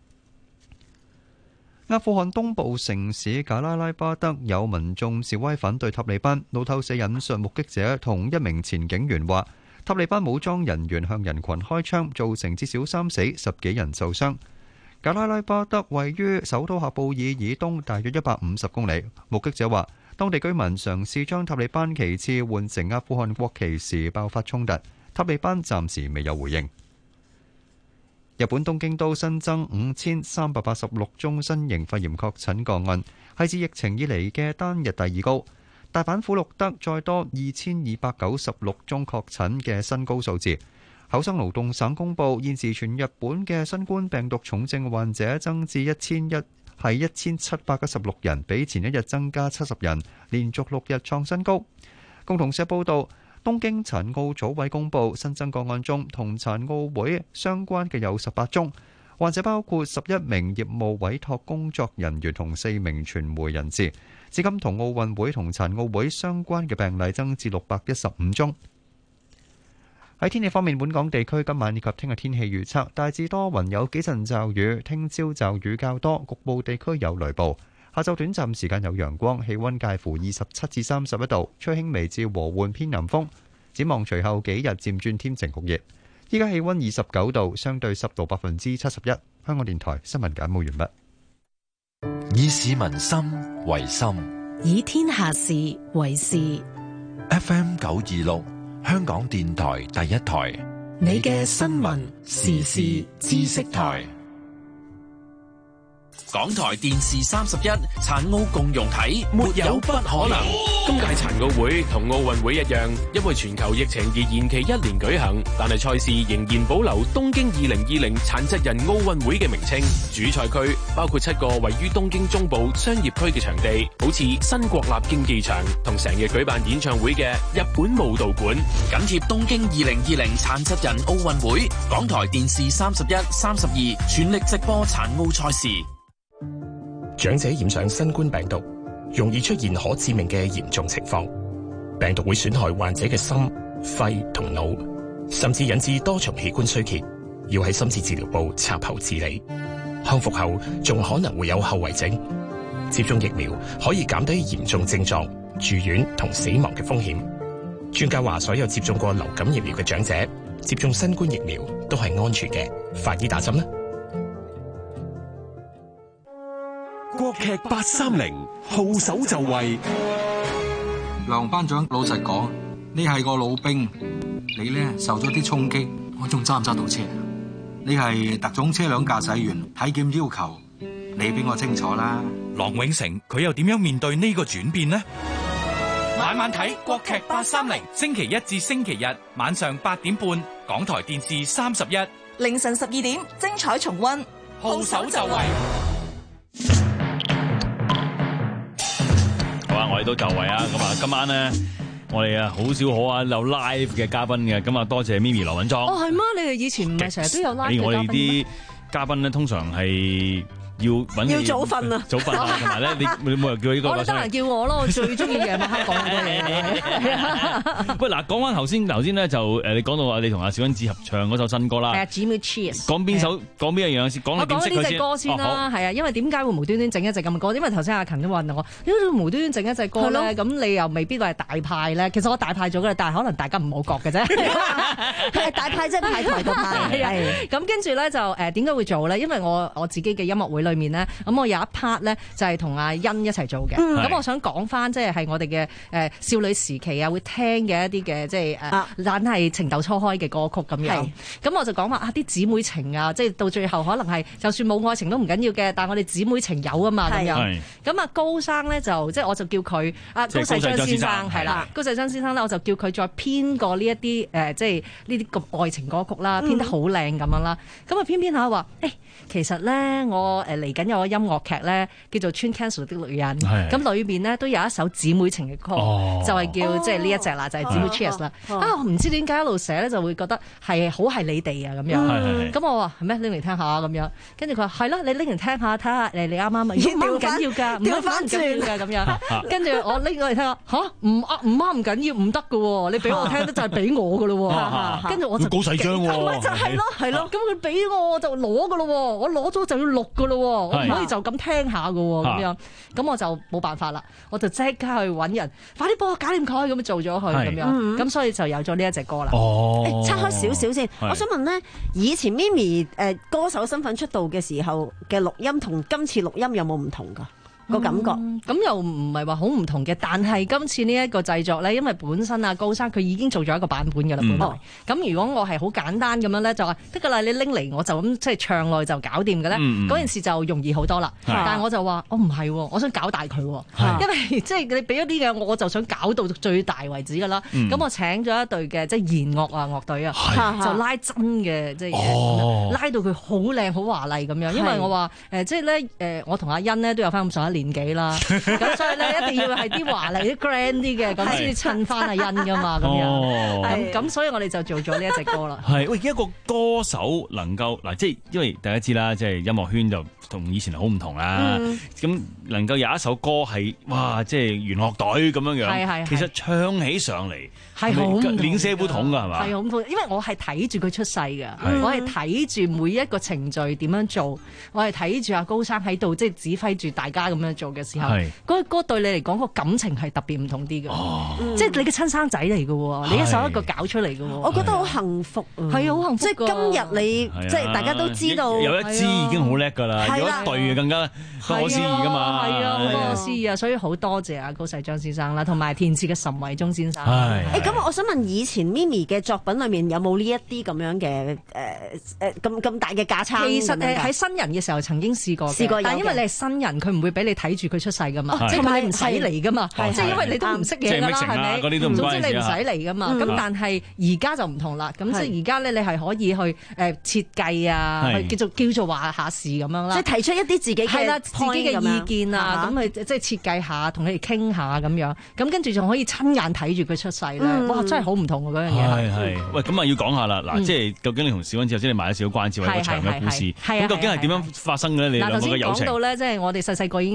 阿富汗東部城市賈拉拉巴德有民眾示威反對塔利班，路透社引述目擊者同一名前警員話，塔利班武裝人員向人群開槍，造成至少三死十幾人受傷。賈拉拉巴德位於首都喀布爾以東大約一百五十公里。目擊者話，當地居民嘗試將塔利班旗幟換成阿富汗國旗時爆發衝突，塔利班暫時未有回應。日本東京都新增五千三百八十六宗新型肺炎確診個案，係自疫情以嚟嘅單日第二高。大阪府錄得再多二千二百九十六宗確診嘅新高數字。厚生勞動省公佈，現時全日本嘅新冠病毒重症患者增至一千一係一千七百一十六人，比前一日增加七十人，連續六日創新高。共同社報導，東京殘奧組委公佈新增個案中，同殘奧會相關嘅有十八宗，患者包括十一名業務委託工作人員同四名傳媒人士。至今同奧運會同殘奧會相關嘅病例增至六百一十五宗。喺天氣方面，本港地區今晚以及聽日天氣預測大致多雲，有幾陣驟雨，聽朝驟雨較多，局部地區有雷暴。下晝短暫時間有陽光，氣溫介乎二十七至三十一度，吹輕微至和緩偏南風。展望隨後幾日漸轉天晴酷熱。依家氣溫二十九度，相對濕度百分之七十一。香港電台新聞簡報完畢。 以市民心為心， 以天下事為事。 F M 九二六，香港電台第一台， 你嘅新聞時事知識台。 港台電視三十一殘奧共融體，沒有不可能。今屆殘奧會同奧運會一樣，因為全球疫情而延期一年舉行，但係賽事仍然保留東京二零二零殘疾人奧運會嘅名稱。主賽區包括七個位於東京中部商業區嘅場地，好似新國立競技場同成日舉辦演唱會嘅日本武道館。緊貼東京二零二零殘疾人奧運會，港台電視三十一、三十二全力直播殘奧賽事。 長者染上新冠病毒，容易出現可致命嘅嚴重情況。病毒會損害患者嘅心、肺同腦，甚至引致多重器官衰竭， 要喺深切治療部插喉治理。康復後仲可能會有後遺症。接種疫苗可以減低嚴重症狀、住院同死亡嘅風險。專家話，所有接種過流感疫苗嘅長者接種新冠疫苗都係安全嘅。快啲打針啦！ 國劇八三零號手就位。 梁班長，老實講，你係個老兵，你咧受咗啲衝擊，我仲揸唔揸到車？你係特種車輛駕駛員，體檢要求你俾我清楚啦。 郎永成佢又點樣面對呢個轉變呢？ 晚晚睇國劇八三零，星期一至星期日晚上八點半，港台電視三十一， 凌晨十二點精彩重溫。 號手就位。 好啊，我哋都就位啊！咁啊，今晚咧，我哋啊好少可啊有 live 嘅嘉賓嘅，咁啊多謝 Mimi 羅敏莊。 哦，係嗎？你哋以前唔係成日都有 live 嘅嘉賓咩？ 我哋啲嘉賓咧，通常係要揾要早瞓啊， 早瞓啊，同埋咧，你你冇人叫呢個。 我哋得閒叫我咯，我最中意夜晚黑講好多嘢。 喂，嗱，講翻頭先，頭先咧就誒，你講到話你同阿小恩子合唱嗰首新歌啦。 係啊 Jimmy Cheers。 講邊首？講邊一樣先？講你點識佢先？ 我講呢隻歌先啦，係啊，因為點解會無端端整一隻咁嘅歌？因為頭先阿勤都問我，點解會無端端整一隻歌咧？咁你又未必話係大派咧。其實我大派咗嘅，但係可能大家唔好覺嘅啫。 係大派即係派台個派。 係。咁跟住咧就誒點解會做咧？因為我我自己嘅音樂會裏面咧，咁我有一 part 咧就係同阿欣一齊做嘅。咁我想講翻即係係我哋嘅誒少女時期啊會聽嘅一啲嘅即係誒，但係情竇初開嘅歌曲咁樣。咁我就講話啊啲姊妹情啊，即係到最後可能係就算冇愛情都唔緊要嘅，但係我哋姊妹情有啊嘛咁樣。咁啊高生咧就即係我就叫佢啊高世章先生係啦，高世章先生咧我就叫佢再編過呢一啲誒即係呢啲咁愛情歌曲啦，編得好靚咁樣啦。咁啊偏偏下話誒其實咧我誒嚟緊有個音樂劇咧叫做《穿 Cancel 的女人》，咁裏邊咧都有一首姊妹情嘅歌，就係叫即係呢一隻啦，就係姊妹 Cheers 啦。啊唔知點解一路寫咧就會覺得係好係你哋啊咁樣。咁我話係咩？拎嚟聽下咁樣。跟住佢話係咯，你拎嚟聽下睇下誒你啱啱啊？唔啱唔緊要㗎，唔啱唔緊要㗎咁樣。跟住我拎過嚟聽下嚇，唔啱唔啱唔緊要，唔得㗎喎，你俾我聽得就係俾我㗎咯喎。跟住我就高細張喎， 就係咯係咯。咁佢俾我我就攞㗎咯喎，我攞咗就要錄㗎咯喎，我唔可以就咁聽下㗎喎咁樣。咁我就冇辦法啦，我就即刻去揾人，快啲幫我搞掂佢咁樣做咗佢咁樣。咁所以就有咗呢一隻歌啦。 哦，拆開少少先，我想問咧，以前 Mimi 誒歌手身份出道嘅時候嘅錄音同今次錄音有冇唔同㗎？個感覺咁、嗯、又唔係話好唔同嘅，但係今次呢一個製作咧，因為本身啊高生佢已經做咗一個版本㗎啦，本來咁、嗯、如果我係好簡單咁樣咧，就話得㗎啦，你拎嚟我就咁即係唱落就搞掂嘅咧，嗰、嗯、件事就容易好多啦。但係我就話我唔係，我想搞大佢，因為即係你俾咗啲嘅，我就想搞到最大為止㗎啦。咁、嗯、我請咗一隊嘅即係弦樂啊樂隊啊，就拉真嘅即係、哦、拉到佢好靚好華麗咁樣，因為我話誒即係咧誒，我同阿欣呢都有翻咁上下年紀啦，咁所以咧一定要係啲華麗啲 grand 啲嘅，咁先至襯翻阿欣噶嘛，咁樣，咁咁所以我哋就做咗呢一隻歌啦。 係喂，一個歌手能夠嗱，即係因為大家知啦，即係音樂圈就同以前好唔同啦。咁、嗯、能夠有一首歌係哇，即係弦樂隊咁樣樣，係係係其實唱起上嚟係好臉色不同噶係嘛？係好唔同，因為我係睇住佢出世嘅，我係睇住每一個程序點樣做，我係睇住阿高生喺度即係指揮住大家咁樣做嘅時候，嗰個歌對你嚟講個感情係特別唔同啲嘅，哦、即係你嘅親生仔嚟嘅，你一手一個搞出嚟嘅， 我覺得好幸福， 係好幸福。 即係今日你即係大家都知道有一支已經好叻㗎啦，有一隊更加不可思議㗎嘛， 係啊，好不可思議啊！所以好多謝阿高世章先生啦，同埋填詞嘅岑偉忠先生。 誒咁，我想問以前 Mimi 嘅作品裏面有冇呢一啲咁樣嘅誒誒咁咁大嘅架撐？ 其實誒喺新人嘅時候曾經試過，試過，但係因為你係新人，佢唔會俾你睇住佢出世㗎嘛，即係佢唔使嚟㗎嘛，即係因為你都唔識嘢㗎啦，係咪？總之你唔使嚟㗎嘛。咁但係而家就唔同啦，咁即係而家咧，你係可以去誒設計啊，去叫做叫做話下事咁樣啦， 即係提出一啲自己嘅自己嘅意見啊，咁去即係設計下，同佢哋傾下咁樣，咁跟住仲可以親眼睇住佢出世咧，哇！真係好唔同喎嗰樣嘢。 係係，喂，咁啊要講下啦，嗱，即係究竟你同小恩子頭先你賣咗少少關子，或者個長嘅故事，咁究竟係點樣發生嘅咧？你兩個嘅友情。 嗱，頭先講到咧，即係我哋細細個已經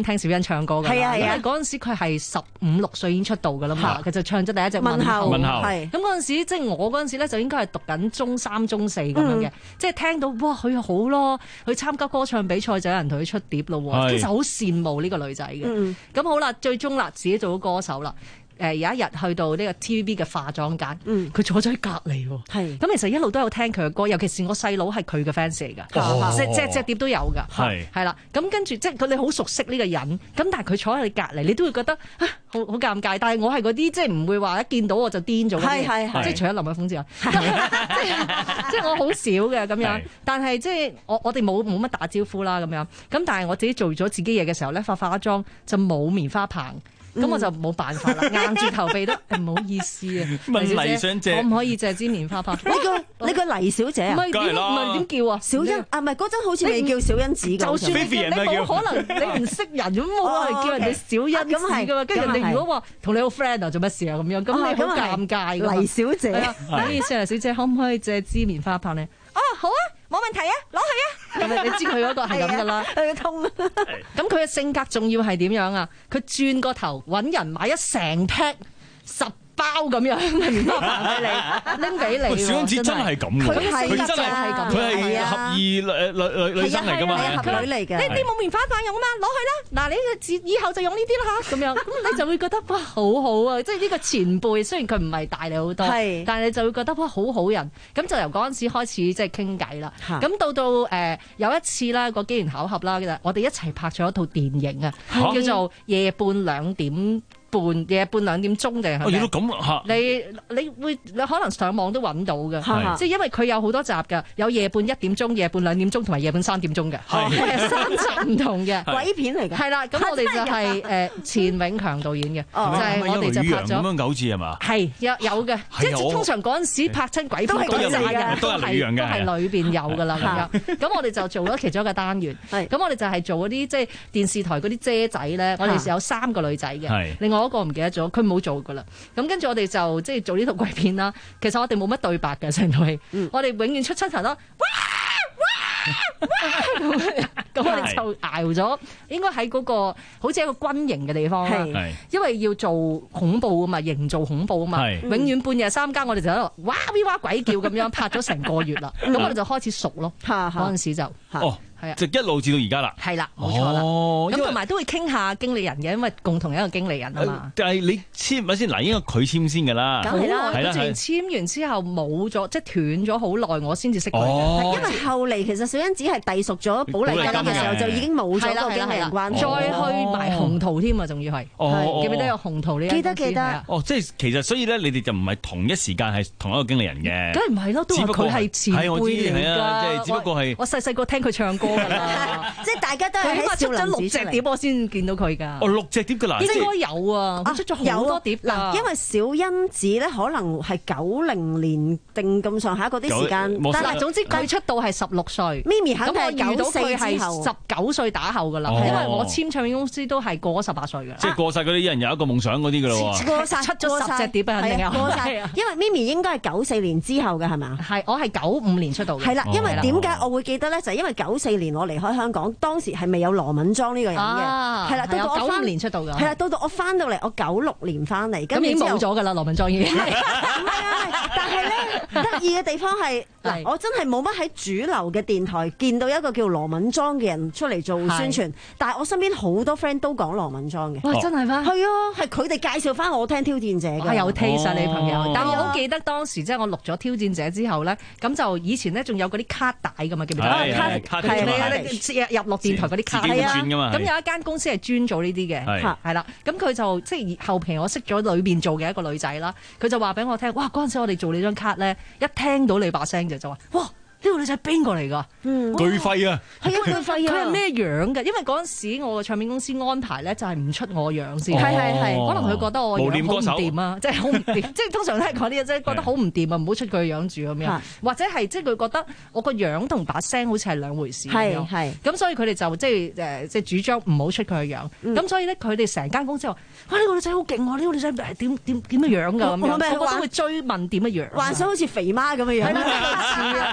聽小欣唱歌㗎。係啊係啊，因為嗰陣時佢係十五六歲已經出道㗎啦嘛，佢就唱咗第一隻問候。問候係。咁嗰陣時即係我嗰陣時咧就應該係讀緊中三中四咁樣嘅，即係聽到哇佢好咯，佢參加歌唱比賽就有人同佢出碟咯，其實好羨慕呢個女仔嘅。咁好啦，最終啦自己做咗歌手啦。誒有一日去到呢個 T V B 嘅化妝間，佢、嗯、坐咗喺隔離喎。係咁，其實一路都有聽佢嘅歌，尤其是我細佬係佢嘅 fans 嚟㗎，隻隻隻碟都有㗎。係係啦，咁跟住即係佢哋好熟悉呢個人，咁但係佢坐喺你隔離，你都會覺得啊好好尷尬。但係我係嗰啲即係唔會話一見到我就癲咗嗰啲，即係除咗林海峰之外，即係即係我好少嘅咁樣。但係即係我我哋冇冇乜打招呼啦咁樣。咁但係我自己做咗自己嘢嘅時候咧，化化妝就冇棉花棒。咁、嗯、我就冇辦法啦，硬住頭皮得，唔好意思啊，黎小姐，可唔可以借支棉花棒？你個你個黎小姐啊？唔係點唔係點叫啊？小欣啊，唔係嗰陣好似未叫小欣子㗎。就算你冇可能你唔識人咁，我係叫人哋小欣子㗎嘛。跟住人哋如果話同你好 friend 啊，做乜事啊咁樣？咁你好尷尬㗎。黎小姐，唔好意思啊，黎小姐，可唔可以借支棉花棒咧？哦，好啊，冇問題啊，攞去啊！咁你知佢嗰個係咁噶啦，佢痛。咁佢嘅性格仲要係點樣啊？佢轉個頭揾人買一成劈十包咁樣棉花棒俾你，拎俾你。 小欣子真係咁嘅，佢真係咁，佢係合意女女女生嚟噶嘛？係合女嚟嘅。你你冇棉花棒用啊嘛？攞去啦！嗱，你以後就用呢啲啦嚇，咁樣咁你就會覺得哇，好好啊！即係呢個前輩，雖然佢唔係大你好多，但係你就會覺得哇，好好人。咁就由嗰陣時開始即係傾偈啦。咁到到誒有一次啦，個機緣巧合啦，其實我哋一齊拍咗一套電影啊，叫做《夜半兩點》。半夜半兩點鐘定係咪？咁你你會你可能上網都揾到嘅，即係因為佢有好多集㗎，有夜半一點鐘、夜半兩點鐘同埋夜半三點鐘嘅，係三集唔同嘅鬼片嚟嘅。係啦，咁我哋就係誒錢永強導演嘅，就係我哋就拍咗咁樣九次係嘛？係有有嘅，即係通常嗰陣時拍親鬼片都係嘅，都係都係裏邊有㗎啦咁樣。咁我哋就做咗其中一個單元，咁我哋就係做嗰啲即係電視台嗰啲姐仔咧，我哋有三個女仔嘅，另外嗰個唔記得咗，佢冇做噶啦。咁跟住我哋就即係做呢套鬼片啦。其實我哋冇乜對白嘅成套戲，嗯、我哋永遠出親頭都哇哇哇咁，我哋就熬咗，應該喺嗰個好似一個軍營嘅地方啦。係，因為要做恐怖啊嘛，營造恐怖啊嘛。係，永遠半夜三更我哋就喺度哇哇哇鬼叫咁樣拍咗成個月啦。咁我哋就開始熟咯。嗰陣時就哦。係啊，就一路至到而家啦。係啦，冇錯啦。咁同埋都會傾下經理人嘅，因為共同一個經理人啊嘛。但係你簽咪先嗱，應該佢簽先㗎啦。梗係啦，跟住簽完之後冇咗，即係斷咗好耐，我先至識佢。因為後嚟其實小欣子係隸屬咗寶麗金嘅時候，就已經冇咗個經理人關係。再去埋紅桃添啊，仲要係。記唔記得有紅桃呢？記得記得。哦，即係其實所以咧，你哋就唔係同一時間係同一個經理人嘅。梗係唔係咯？都話佢係前輩嚟㗎。即係只不過係我細細個聽佢唱歌。即係大家都係喺少林寺出六隻碟，我先見到佢㗎。哦，六隻碟㗎啦，應該有啊，出咗好多碟嗱。因為小欣子咧，可能係九零年定咁上下嗰啲時間，但係總之佢出道係十六歲。咪咪肯定係九四之後，十九歲打後㗎啦。因為我簽唱片公司都係過咗十八歲㗎。即係過晒嗰啲人有一個夢想嗰啲㗎啦喎。過晒出咗十隻碟啊，肯定有。過晒，因為咪咪應該係九四年之後嘅係咪？係，我係九五年出道嘅。係啦，因為點解我會記得咧？就係因為九四年我離開香港，當時係未有羅敏莊呢個人嘅，係啦，到到我九五年出道㗎，係啦，到到我翻到嚟，我九六年翻嚟，咁已經冇咗㗎啦，羅敏莊已經。唔係啊，但係咧得意嘅地方係嗱，我真係冇乜喺主流嘅電台見到一個叫羅敏莊嘅人出嚟做宣傳，但係我身邊好多 friend 都講羅敏莊嘅。哇，真係咩？係啊，係佢哋介紹翻我聽挑戰者㗎。有 taste 啊，你朋友。但係我好記得當時即係我錄咗挑戰者之後咧，咁就以前咧仲有嗰啲卡帶㗎嘛，記唔記得？卡係咪啊？入落電台嗰啲卡係啊，咁有一間公司係專做呢啲嘅，係啦，咁佢就即係後期我識咗裏邊做嘅一個女仔啦，佢就話俾我聽，哇！嗰陣時我哋做呢張卡咧，一聽到你把聲就就話，哇！呢個女仔邊個嚟㗎？巨肺啊！係啊，巨肺啊！佢係咩樣㗎？因為嗰陣時我個唱片公司安排咧，就係唔出我樣先。係係係。可能佢覺得我樣好唔掂啊，即係好唔掂。即係通常都係講呢啲，即係覺得好唔掂啊，唔好出佢樣住咁樣。或者係即係佢覺得我個樣同把聲好似係兩回事。係係。咁所以佢哋就即係誒即係主張唔好出佢嘅樣。咁所以咧，佢哋成間公司話：哇！呢個女仔好勁喎！呢個女仔點點點嘅樣㗎咁樣？我覺得會追問點嘅樣。幻想好似肥媽咁嘅樣。係啊，類似。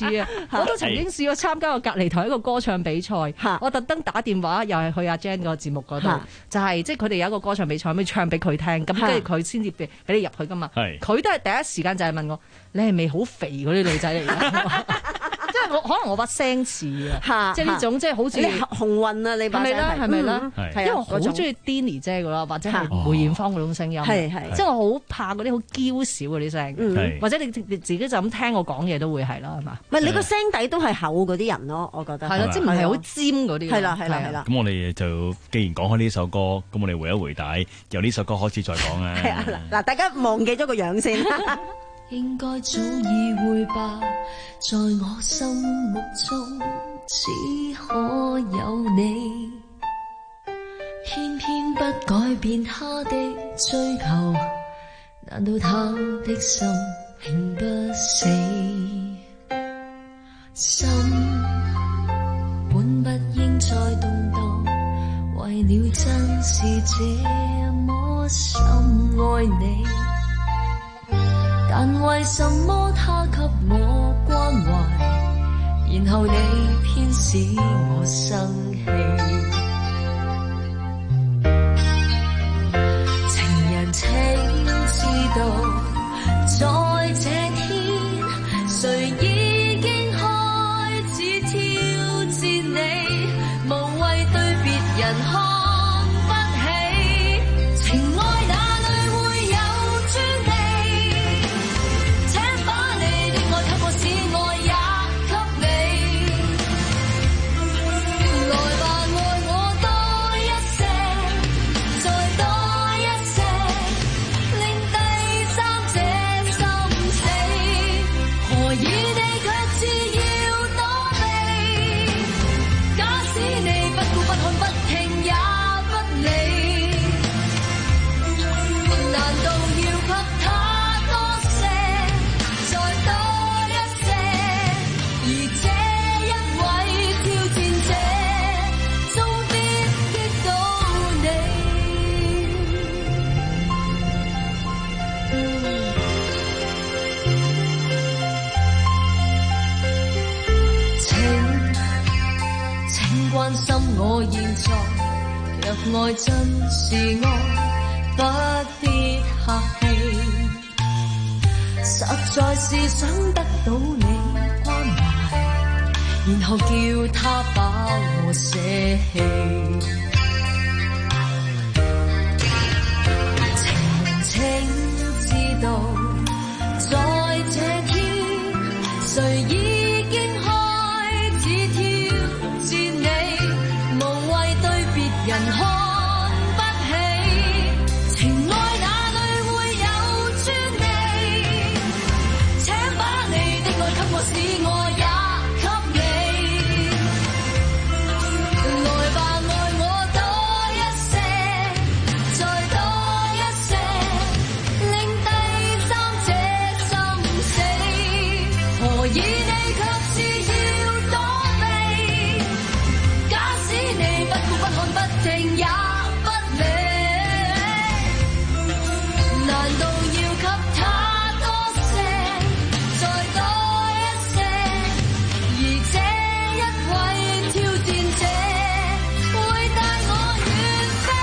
似啊！我都曾經試過參加過隔離台一個歌唱比賽，我特登打電話又係去阿 Jan 個節目嗰度，就係即係佢哋有一個歌唱比賽，可以唱俾佢聽，咁跟住佢先至俾俾你入去噶嘛。佢都係第一時間就係問我：你係咪好肥嗰啲女仔嚟㗎？即係我可能我把聲似啊，即係呢種即係好似紅運啊！你把聲係咪啦？係咪啦？因為我好中意 Denny 姐噶啦，或者係梅艷芳嗰種聲音，係係，即係我好怕嗰啲好嬌小嗰啲聲，或者你你自己就咁聽我講嘢都會係啦，係嘛？ 唔係你個聲底都係厚嗰啲人咯，我覺得係咯，即係唔係好尖嗰啲。 係啦係啦係啦。 咁我哋就既然講開呢首歌，咁我哋回一回帶，由呢首歌開始再講啊。 係啊，嗱，大家忘記咗個樣先。 應該早已會吧，在我心目中只可有你，偏偏不改變他的追求，難道他的心永不死？心本不應再動盪，為了真是這麼深愛你，但為什麼他給我關懷，然後你偏使我生氣？情人請知道，在這天，誰已經開始挑戰你，無謂對別人看。關心我現在，若愛真是愛，不必客氣。實在是想得到你關懷，然後叫他把我捨棄。情人請知道，在這天，誰已經開始挑戰你，無謂對別人看不起，情愛哪裏會有專利？請把你的愛給我，使我也給你。來吧，愛我多一些，再多一些，令第三者心死。何以你卻是要躲避？假使你不顧不看不聽也不理，難道要給他多些，再多一些？而這一位挑戰者會帶我遠飛。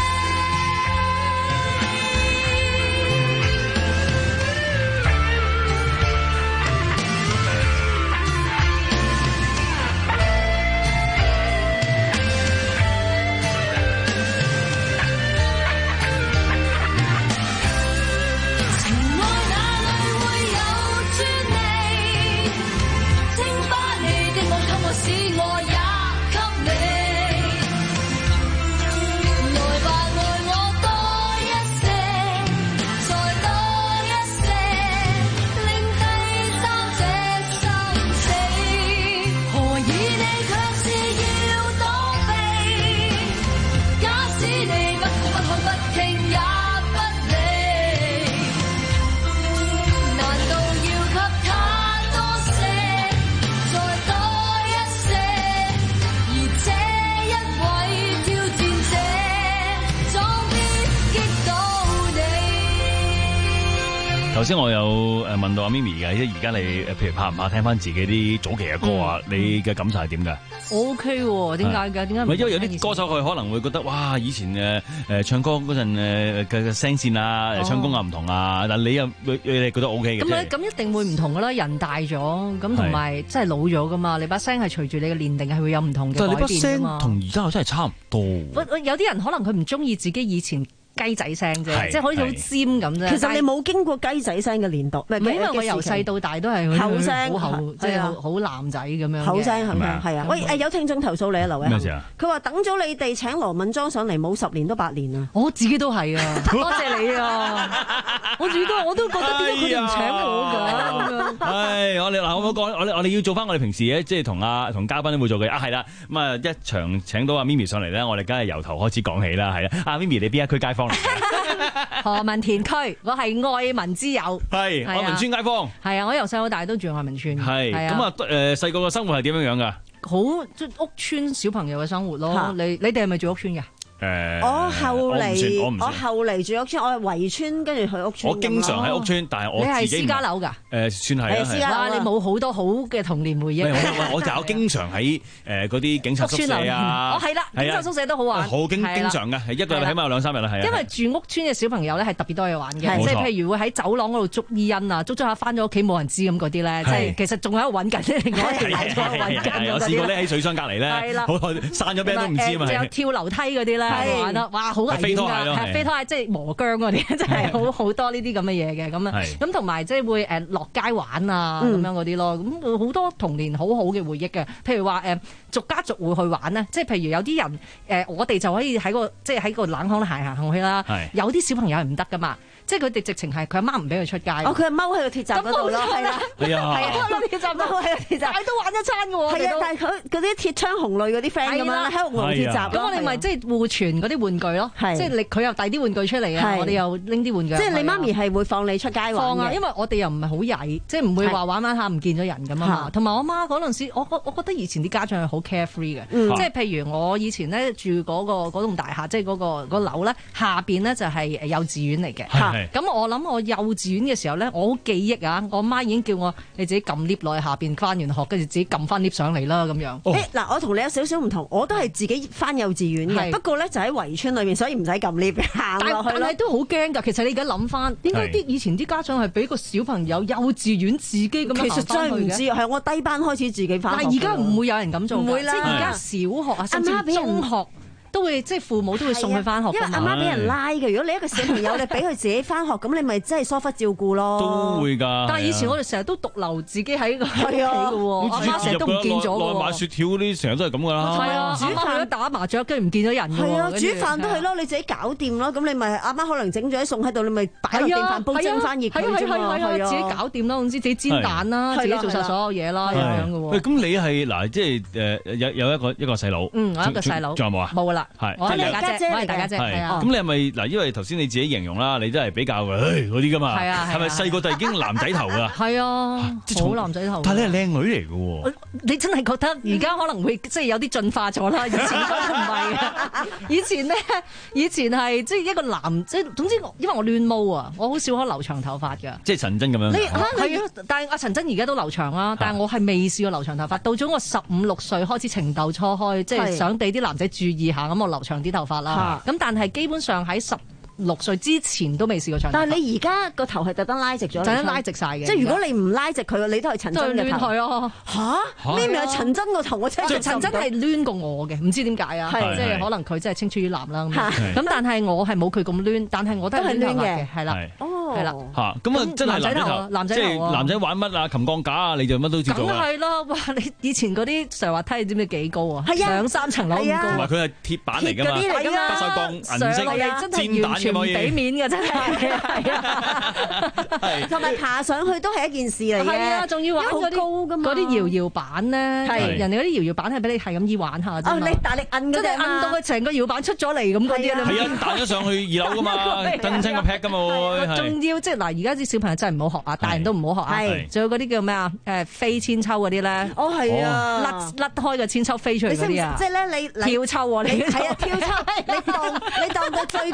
頭先我有誒問到阿 Mimi 嘅，即係而家你誒譬如怕唔怕聽翻自己啲早期嘅歌啊？嗯、你嘅感受係點㗎？ 我 OK 喎，點解㗎？點解唔？ 因為有啲歌手佢可能會覺得哇，以前誒誒唱歌嗰陣誒嘅聲線啊、哦、唱功啊唔同啊，但你又你哋覺得 OK 嘅？ 咁咁一定會唔同㗎啦，人大咗，咁同埋真係老咗㗎嘛，你把聲係隨住你嘅年齡係會有唔同嘅改變㗎嘛。但係你把聲同而家真係差唔多。 有啲人可能佢唔中意自己以前雞仔聲啫，即係好似好尖咁啫。 其實你冇經過雞仔聲嘅年代，唔係因為我由細到大都係後聲， 好後，即係好好男仔咁樣。 後聲係咪？係啊。喂，誒有聽眾投訴你啊，劉偉恒。佢話等咗你哋請羅敏莊上嚟冇十年都八年啊。 我自己都係啊，多謝你啊。我自己都我都覺得點解佢哋唔請我㗎？ 係我哋嗱，我講我哋我哋要做翻我哋平時咧，即係同阿同嘉賓都會做嘅啊，係啦。咁啊，一場請到阿 Mimi 上嚟咧，我哋梗係由頭開始講起啦，係啦。阿 Mimi，你邊一區街坊？ 何文田區，我係愛民之友， 係愛民村街坊， 係啊，我由細到大都住愛民村， 係咁啊，誒，細個嘅生活係點樣樣噶？ 好即係屋村小朋友嘅生活咯。你你哋係咪住屋村噶？ 誒， 我後嚟我後嚟住屋村，我係圍村跟住去屋村。 我經常喺屋村，但係我你係私家樓㗎？ 誒，算係私家樓，你冇好多好嘅童年回憶。 我我就我經常喺誒嗰啲警察宿舍啊， 哦係啦，警察宿舍都好玩， 好經經常嘅，係一個禮拜起碼有兩三日啦，係。 因為住屋村嘅小朋友咧係特別多嘢玩嘅，即係譬如會喺走廊嗰度捉伊人啊，捉咗下翻咗屋企冇人知咁嗰啲咧，即係其實仲喺度揾緊，另外一條樓喺度揾緊。 我試過咧喺水箱隔離咧，好耐散咗咩都唔知啊嘛。 仲有跳樓梯嗰啲咧，玩得哇！好危險㗎，係飛拖鞋，即係磨薑嗰啲，真係好好多呢啲咁嘅嘢嘅咁啊，咁同埋即係會誒落街玩啊咁樣嗰啲咯，咁好多童年好好嘅回憶嘅，譬如話誒逐家逐戶去玩咧，即係譬如有啲人誒，我哋就可以喺個即係喺個冷巷行行行去啦，有啲小朋友係唔得㗎嘛。即係佢哋直情係佢阿媽唔俾佢出街。哦， 佢係踎喺個鐵閘嗰度咯，係啦， 係啊， 係啊，鐵閘踎喺個鐵閘， 都玩一餐嘅喎。 係啊，但係佢嗰啲鐵窗紅類嗰啲 friend 咁樣喺度玩鐵閘。 咁我哋咪即係互傳嗰啲玩具咯，即係你佢又遞啲玩具出嚟啊，我哋又拎啲玩具。 即係你媽咪係會放你出街玩嘅。 放啊，因為我哋又唔係好曳，即係唔會話玩玩下唔見咗人咁啊嘛。同埋我媽嗰陣時，我我我覺得以前啲家長係好 carefree 嘅，即係譬如我以前咧住嗰個嗰棟大廈，即係嗰個嗰樓咧下邊咧就係幼稚園嚟嘅。咁我諗我幼稚園嘅時候咧，我好記憶啊！我媽已經叫我你自己撳 lift 落去下邊，翻完學跟住自己撳翻 lift 上嚟啦咁樣。 誒嗱，我同你有少少唔同，我都係自己翻幼稚園嘅，不過咧就喺圍村裏面，所以唔使撳 lift 行落去咯。 但係都好驚㗎。其實你而家諗翻，點解啲以前啲家長係俾個小朋友幼稚園自己咁樣行翻去嘅？其實真係唔知，係我低班開始自己翻。但係而家唔會有人咁做，唔會啦。即係而家小學啊，甚至中學。都會即係父母都會送佢翻學， 因為阿媽俾人拉嘅。如果你一個小朋友你俾佢自己翻學，咁你咪真係疏忽照顧咯。 都會㗎。 但係以前我哋成日都獨留自己喺個屋企嘅喎，阿媽成日都唔見咗嘅喎。 買雪條嗰啲成日都係咁㗎啦。 係啊，煮飯打麻雀跟住唔見咗人㗎喎。 係啊，煮飯都係咯，你自己搞掂咯。咁你咪阿媽可能整咗啲餸喺度，你咪擺落電飯煲蒸翻熱佢啫嘛。 係啊，自己搞掂啦，總之自己煎蛋啦，自己做晒所有嘢啦，咁樣嘅喎。 喂，咁你係嗱，即係誒有有一個一個細佬。 嗯，我一個細佬。 仲有冇啊？ 冇啦。係。家姐，我係大家姐。係啊， 咁你係咪嗱？因為頭先你自己形容啦，你都係比較誒嗰啲噶嘛。係啊，係咪細個就已經男仔頭噶？ 係啊，好男仔頭。 但係你係靚女嚟嘅喎。 你真係覺得而家可能會即係有啲進化咗啦？以前覺得唔係啊。以前咧，以前係即係一個男，即係總之，因為我亂毛啊，我好少可留長頭髮㗎。 即係陳真咁樣。 你嚇係啊？但係阿陳真而家都留長啦，但係我係未試過留長頭髮。到咗我十五六歲開始情竇初開，即係想俾啲男仔注意下，咁我留長啲頭髮啦。咁但係基本上喺十六歲之前都未試過長頭髮。但係你而家個頭係特登拉直咗，特登拉直晒嘅。即係如果你唔拉直佢，你都係陳真嘅頭。係啊，嚇咩咪係陳真個頭？我真係陳真係攣過我嘅，唔知點解啊？即係可能佢真係青出於藍啦。咁但係我係冇佢咁攣，但係我都係攣嘅，係啦。係啦， 嚇咁啊，真係男仔頭， 男仔頭， 即係男仔玩乜啊？擒鋼架啊，你就乜都知做啊！ 梗係啦，哇！你以前嗰啲上滑梯，你知唔知幾高啊？係啊，兩三層樓咁高。 同埋佢係鐵板嚟㗎嘛，不鏽鋼銀色煎蛋嘅可以。 俾面嘅真係，係啊， 同埋爬上去都係一件事嚟嘅。係啊，仲要玩嗰啲高㗎嘛，嗰啲搖搖板咧，人哋嗰啲搖搖板係俾你係咁依玩下啫。 哦，你大力摁嗰隻， 真係摁到佢成個搖板出咗嚟咁嗰啲。 係啊，彈咗上去二樓㗎嘛，蹬親個劈㗎嘛。 要即係嗱，而家啲小朋友真係唔好學啊，大人都唔好學啊。係，仲有嗰啲叫咩啊？誒，飛千秋嗰啲咧。 哦，係啊， 甩甩開個千秋飛出嚟嗰啲啊。 即係咧，你跳秋喎，你係啊，跳秋，你當你當到最高，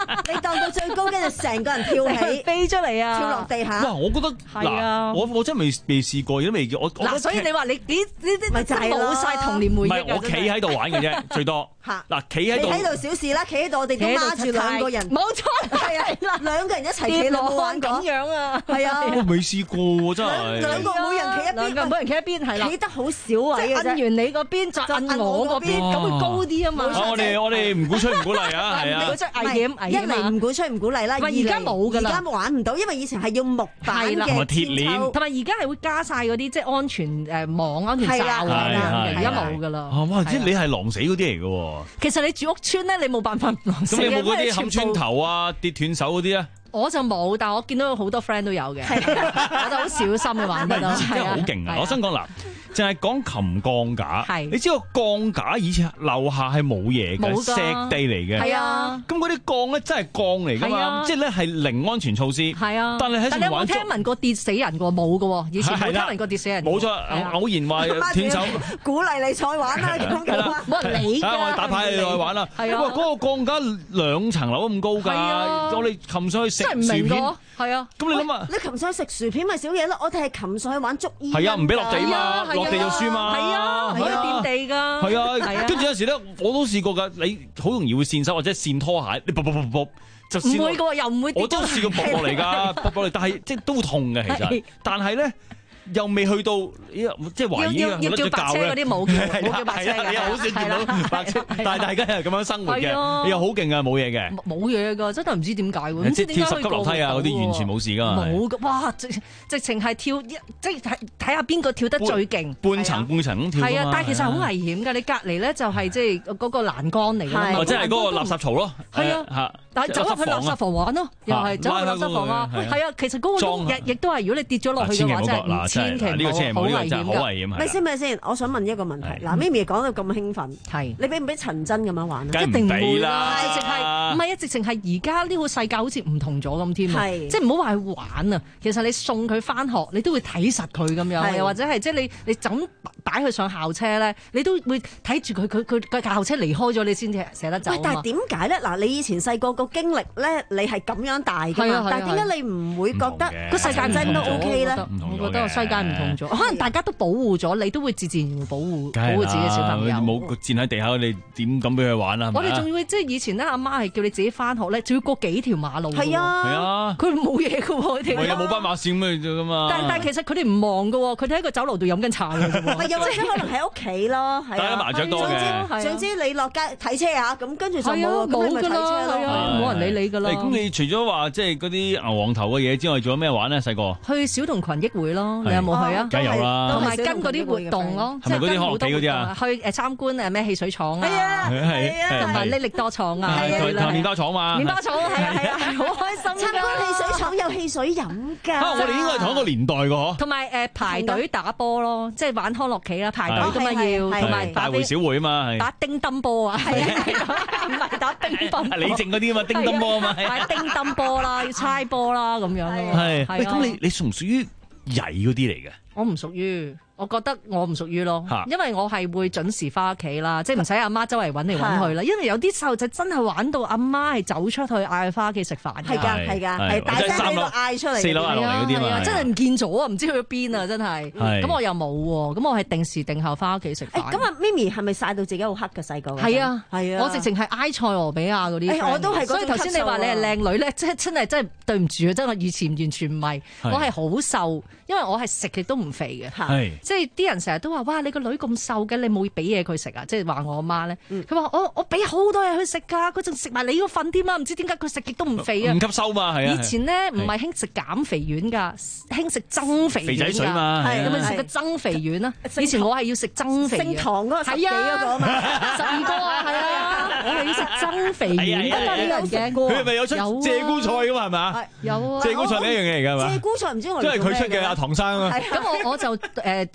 你當到最高，跟住成個人跳起飛出嚟啊， 跳落地下。 哇！我覺得係啊， 我我真係未未試過，亦都未我嗱，所以你話你呢呢啲咪就係冇晒童年回憶。 唔係我企喺度玩嘅啫，最多。嗱，企喺度， 企喺度小事啦，企喺度我哋都孖住兩個人， 冇錯，係啊， 兩個人一齊企落彎咁樣啊， 係啊， 我未試過喎，真係。 兩個每人企一邊， 兩個每人企一邊，係啦， 企得好少位嘅啫。 按完你嗰邊就按我嗰邊，咁會高啲啊嘛。 我哋我哋唔鼓吹唔鼓勵啊，係啊。 唔鼓吹危險，危險。 一嚟唔鼓吹唔鼓勵啦，二而家冇㗎啦， 而家玩唔到，因為以前係要木板嘅鐵鏈， 同埋而家係會加晒嗰啲即係安全誒網、安全罩啊，而家冇㗎啦。 啊哇！即係你係狼死嗰啲嚟嘅喎。 其實你住屋村咧，你冇辦法唔狼死嘅。 咁你有冇嗰啲冚穿頭啊、跌斷手嗰啲啊？ 我就冇，但係我見到好多 friend 都有嘅，我就好小心嘅玩得都。 真係好勁啊！我想講嗱，淨係講琴鋼架，你知道鋼架以前樓下係冇嘢嘅，石地嚟嘅。係啊，咁嗰啲鋼咧真係鋼嚟㗎嘛，即係咧係零安全措施。係啊，但係喺但你有冇聽聞過跌死人過冇㗎喎？以前冇聽聞過跌死人。 冇錯，偶然話斷手， 鼓勵你再玩啦咁樣， 冇人理㗎。 我哋打牌你再玩啦。係啊，哇！嗰個鋼架兩層樓咁高㗎，我哋擒上去食。 真係唔明㗎，係啊！ 咁你諗下， 你擒上去食薯片咪少嘢咯？我哋係擒上去玩捉伊人。 係啊，唔俾落地嘛，落地就輸嘛。 係啊，係啊，掂地㗎。 係啊，跟住有時咧，我都試過㗎。你好容易會跣手或者跣拖鞋，你卜卜卜卜就唔會㗎，又唔會。 我都試過卜落嚟㗎，卜落嚟，但係即係都痛嘅其實。但係咧。又未去到，即係懷疑啊！ 要叫白車嗰啲冇叫，冇叫白車㗎。 你又好少見到白車，但係大家又咁樣生活嘅，你又好勁啊！冇嘢嘅， 冇嘢㗎，真係唔知點解喎。唔知點解跳十級樓梯啊嗰啲完全冇事㗎嘛。 冇㗎，哇！直直情係跳，即係睇睇下邊個跳得最勁。 半層半層咁跳。 係啊，但係其實好危險㗎。你隔離咧就係即係嗰個欄杆嚟㗎嘛。 即係嗰個垃圾槽咯。 係啊，但係走入去垃圾房玩咯，又係走入垃圾房啊。係啊，其實嗰個亦亦都係，如果你跌咗落去嘅話，真係千祈唔好。好危險㗎！ 咪先咪先，我想問一個問題。嗱，Mimi 講到咁興奮， 係你俾唔俾陳真咁樣玩啊？ 一定唔會啦！直情係唔係啊？直情係而家呢個世界好似唔同咗咁添啊！即係唔好話去玩啊！其實你送佢翻學，你都會睇實佢咁樣，又或者係即係你你就咁擺佢上校車咧，你都會睇住佢佢佢個校車離開咗，你先至捨得走。 喂，但係點解咧？嗱，你以前細個個經歷咧，你係咁樣大㗎嘛？但係點解你唔會覺得個世界真都 OK 咧？ 我覺得個世界唔同咗。可能大家都保護咗，你都會自自然然保護保護自己嘅小朋友。 冇墊喺地下，你點咁俾佢玩啊？ 我哋仲要即係以前咧，阿媽係叫你自己翻學咧，仲要過幾條馬路。 係啊，係啊， 佢冇嘢嘅喎，佢哋冇斑馬線咁樣啫嘛。 但但其實佢哋唔忙嘅喎，佢哋喺個酒樓度飲緊茶嘅啫喎。 又或者可能喺屋企咯，係打麻雀多嘅。 總之你落街睇車啊，咁跟住就冇冇㗎啦，冇人理你㗎啦。 咁你除咗話即係嗰啲牛黃頭嘅嘢之外，仲有咩玩咧？細個去小童群益會咯，你有冇去啊？ 梗有啦， 同埋跟嗰啲活動咯， 係咪嗰啲學企嗰啲啊？ 去誒參觀誒咩汽水廠啊， 係啊，係啊， 同埋力力多廠啊， 同埋麵包廠嘛， 麵包廠係啊係啊，好開心。 參觀汽水廠有汽水飲㗎。 我哋應該係同一個年代㗎嗬。 同埋誒排隊打波咯，即係玩康樂棋啦，排隊㗎嘛要，同埋大會小會啊嘛， 打叮噹波啊，係啊，唔係打乒乓。 李靜嗰啲啊嘛，叮噹波啊嘛， 打叮噹波啦，要猜波啦咁樣咯。 係，喂，咁你你屬唔屬於曳嗰啲嚟嘅？ 我唔屬於。我覺得我唔屬於咯，因為我係會準時翻屋企啦，即係唔使阿媽周圍揾嚟揾去啦。因為有啲細路仔真係玩到阿媽係走出去嗌佢翻屋企食飯。係㗎係㗎，係大聲喺度嗌出嚟。 四樓嗌落嚟嗰啲嘛， 真係唔見咗啊！唔知去咗邊啊！真係。咁我又冇喎，咁我係定時定候翻屋企食飯。 咁啊，Mimi 係咪曬到自己好黑嘅細個？ 係啊係啊，我直情係埃塞俄比亞嗰啲。我都係。所以頭先你話你係靚女咧，即係真係真係對唔住啊！真係以前完全唔係，我係好瘦，因為我係食極都唔肥嘅。即係啲人成日都話：哇！你個女咁瘦嘅，你冇俾嘢佢食啊？即係話我阿媽咧，佢話我我俾好多嘢佢食㗎，佢仲食埋你嗰份添啊！唔知點解佢食極都唔肥啊？ 唔吸收嘛，係啊！ 以前咧唔係興食減肥丸㗎，興食增肥丸㗎。肥仔水嘛，有冇食過增肥丸啊？以前我係要食增肥。升糖嗰個十幾嗰個啊嘛，十二個啊，係啊，我係要食增肥丸㗎嘛，呢樣嘢。 佢係咪有出鷓鴣菜㗎嘛？係咪？ 有啊。 鷓鴣菜呢一樣嘢嚟㗎嘛？ 鷓鴣菜唔知我。 即係佢出嘅阿唐生啊。 咁我我就誒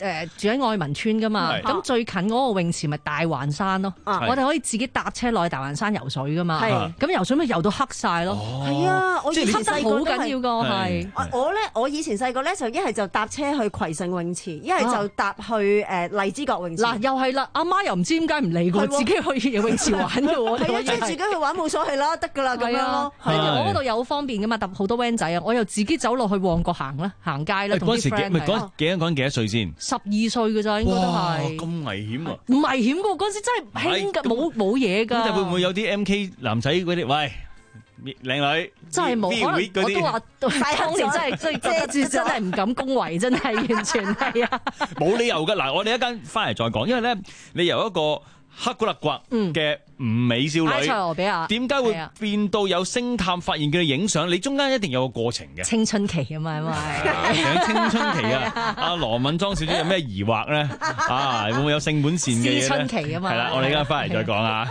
誒住喺愛民村噶嘛，咁最近嗰個泳池咪大環山咯，我哋可以自己搭車落去大環山游水噶嘛，咁游水咪游到黑晒咯。係啊，我以前細個好緊要噶係。我咧，我以前細個咧就一係就搭車去葵盛泳池，一係就搭去誒荔枝角泳池。嗱，又係啦，阿媽又唔知點解唔理喎，自己去泳池玩嘅喎。係啊，即係自己去玩冇所謂啦，得㗎啦咁樣咯。跟住我嗰度又好方便㗎嘛，搭好多 van 仔啊，我又自己走落去旺角行啦，行街啦，同啲 friend。咪嗰幾多講幾多歲先？十二歲㗎咋，應該都係。咁危險啊！唔危險㗎，嗰陣時真係興㗎，冇冇嘢㗎。咁就會唔會有啲 M K 男仔嗰啲？喂！靚女真係冇可能，我都話當年真係真係遮住，真係唔敢恭維，真係完全係啊！冇理由噶。嗱，我哋一間翻嚟再講，因為咧，你由一個黑古勒骨嘅唔美少女，埃塞俄比亞，點解會變到有星探發現嘅影相？你中間一定有個過程嘅。青春期啊嘛，係咪？青春期啊！阿羅敏莊小姐有咩疑惑咧？啊，會唔會有性本善嘅嘢咧？青春期啊嘛，係啦，我哋一間翻嚟再講啊。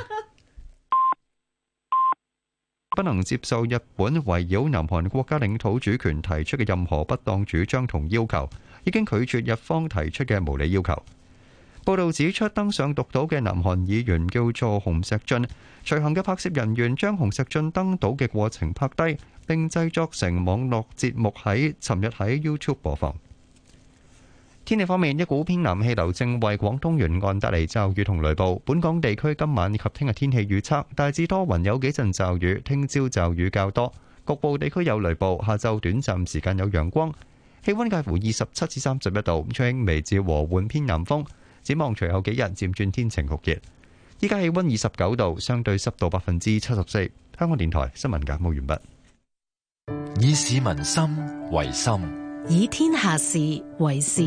不能接受日本圍繞南韓國家領土主權提出嘅任何不當主張同要求，已經拒絕日方提出嘅無理要求。報道指出，登上獨島嘅南韓議員叫做洪石俊，隨行嘅拍攝人員將洪石俊登島嘅過程拍低，並製作成網絡節目喺尋日喺 YouTube 播放。天氣方面，一股偏南氣流正為廣東沿岸帶嚟驟雨同雷暴。本港地區今晚以及聽日天氣預測大致多雲，有幾陣驟雨，聽朝驟雨較多，局部地區有雷暴。下晝短暫時間有陽光，氣溫介乎二十七至三十一度，吹輕微至和緩偏南風。展望隨後幾日漸轉天晴酷熱。依家氣溫二十九度，相對濕度百分之七十四。香港電台新聞簡報完畢。 以市民心為心， 以天下事為事。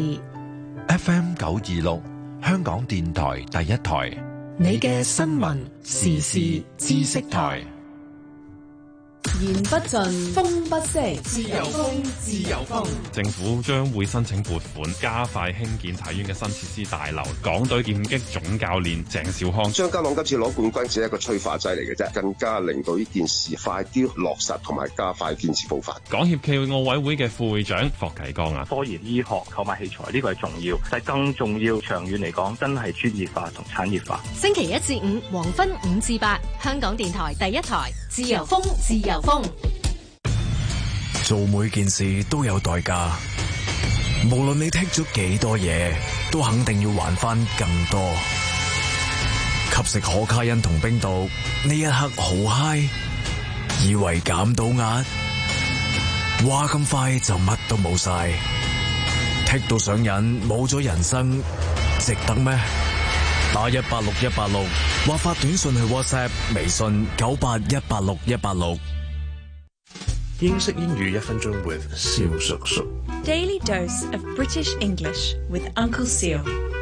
F M 九二六，香港電台第一台， 你嘅新聞時事知識台。言不盡，風不息，自由風，自由風。 政府將會申請撥款，加快興建體院嘅新設施大樓。港隊劍擊總教練鄭少康： 張家朗今次攞冠軍只係一個催化劑嚟嘅啫，更加令到呢件事快啲落實同埋加快建設步伐。 港協暨奧委會嘅副會長霍啟剛啊， 科研醫學購買器材呢個係重要，但係更重要，長遠嚟講真係專業化同產業化。 星期一至五黃昏五至八，香港電台第一台，自由風，自由風。 做每件事都有代價，無論你剔咗幾多嘢，都肯定要還翻更多。吸食可卡因同冰毒，呢一刻好嗨，以為減到壓，話咁快就乜都冇晒，剔到上癮，冇咗人生，值得咩？打一八六一八六，或發短信去 WhatsApp、微信九八一八六一八六。 英式英語一分鐘 with 蕭叔叔。 Daily dose of British English with Uncle Seal。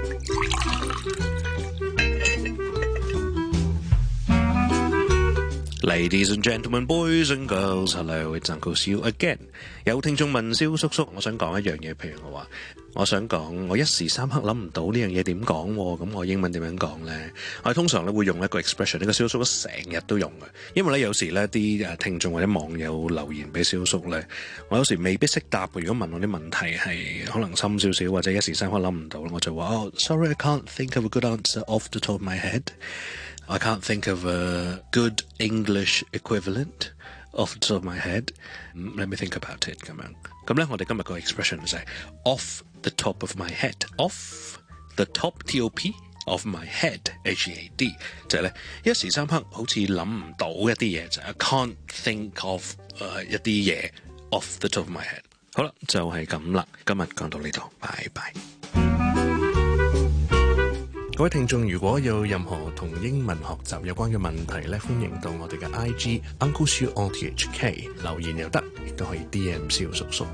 Ladies and gentlemen, boys and girls, hello, it's Uncle Seal again。有聽眾問蕭叔叔，我想講一樣嘢，譬如我話，我想講，我一時三刻諗唔到呢樣嘢點講，咁我英文點樣講咧？我通常咧會用一個 expression，呢個蕭叔叔成日都用嘅，因為咧有時咧啲誒聽眾或者網友留言俾蕭叔咧，我有時未必識答嘅。如果問我啲問題係可能深少少，或者一時三刻諗唔到，我就話哦、oh, ，sorry, I can't think of a good answer off the top of my head。I can't think of a good English equivalent off the top of my head. Let me think about it. 咁樣咁咧，我哋今日個 expression 就係 off the top of my head. Off the top, T O P, of my head, H E A D， 就係咧一時三刻好似諗唔到一啲嘢，就係 I can't think of 誒、uh, 一啲嘢 off the top of my head。好啦，就係咁啦，今日講到呢度，拜拜。各位聽眾，如果有任何同英文學習有關嘅問題咧，歡迎到我哋嘅 I G Uncle Siu O T H K 留言又得，亦都可以 D M 蕭叔叔。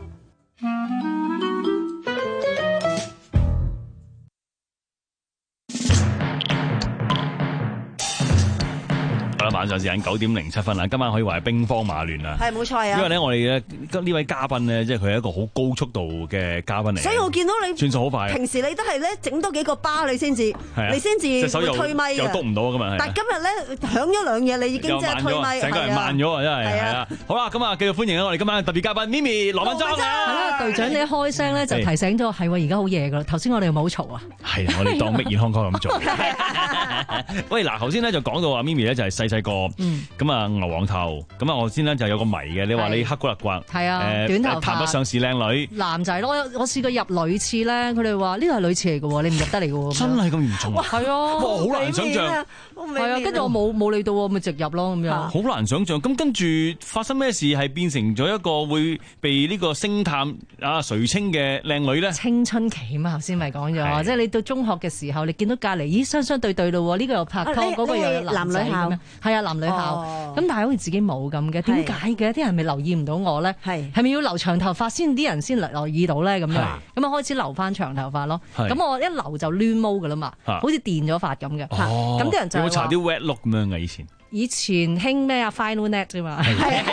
好啦，晚上時間九點零七分啦，今晚可以話係兵荒馬亂啦。 係冇錯啊！ 因為咧，我哋嘅呢位嘉賓咧，即係佢係一個好高速度嘅嘉賓嚟。 所以我見到你轉數好快。 平時你都係咧整多幾個巴你先至，你先至會推咪嘅。 又督唔到啊！今日。 但係今日咧響咗兩嘢，你已經即係推咪， 成個人慢咗啊！真係係啊！好啦，咁啊繼續歡迎我哋今晚特別嘉賓咪咪羅敏莊啊！ 係啦，隊長你一開聲咧就提醒咗，係喎，而家好夜噶啦。頭先我哋又冇嘈啊。 係啊，我哋當乜健康康咁做。喂，嗱，頭先咧就講到話咪咪咧就係細細個，咁啊牛黃頭，咁啊我先咧就有個謎嘅，你話你黑骨立骨， 係啊，短頭髮， 談不上是靚女， 男仔咯，我試過入女廁咧，佢哋話呢個係女廁嚟嘅喎，你唔入得嚟嘅喎， 真係咁嚴重啊？係啊， 哇，好難想象， 係啊，跟住我冇冇理到喎，咪直入咯咁樣， 好難想象。咁跟住發生咩事係變成咗一個會被呢個星探啊垂青嘅靚女咧？ 青春期嘛，頭先咪講咗，即係你到中學嘅時候，你見到隔離咦雙雙對對咯，呢個又拍拖，嗰個又男女校，係啊男女校，咁但係好似自己冇咁嘅，點解嘅？啲人咪留意唔到我咧？係係咪要留長頭髮先啲人先留意到咧？咁樣咁啊開始留翻長頭髮咯。咁我一留就亂毛噶啦嘛，好似電咗髮咁嘅。咁啲人就有冇搽啲 wet look 咁樣嘅以前？ 以前興咩啊 Final Net 啫嘛，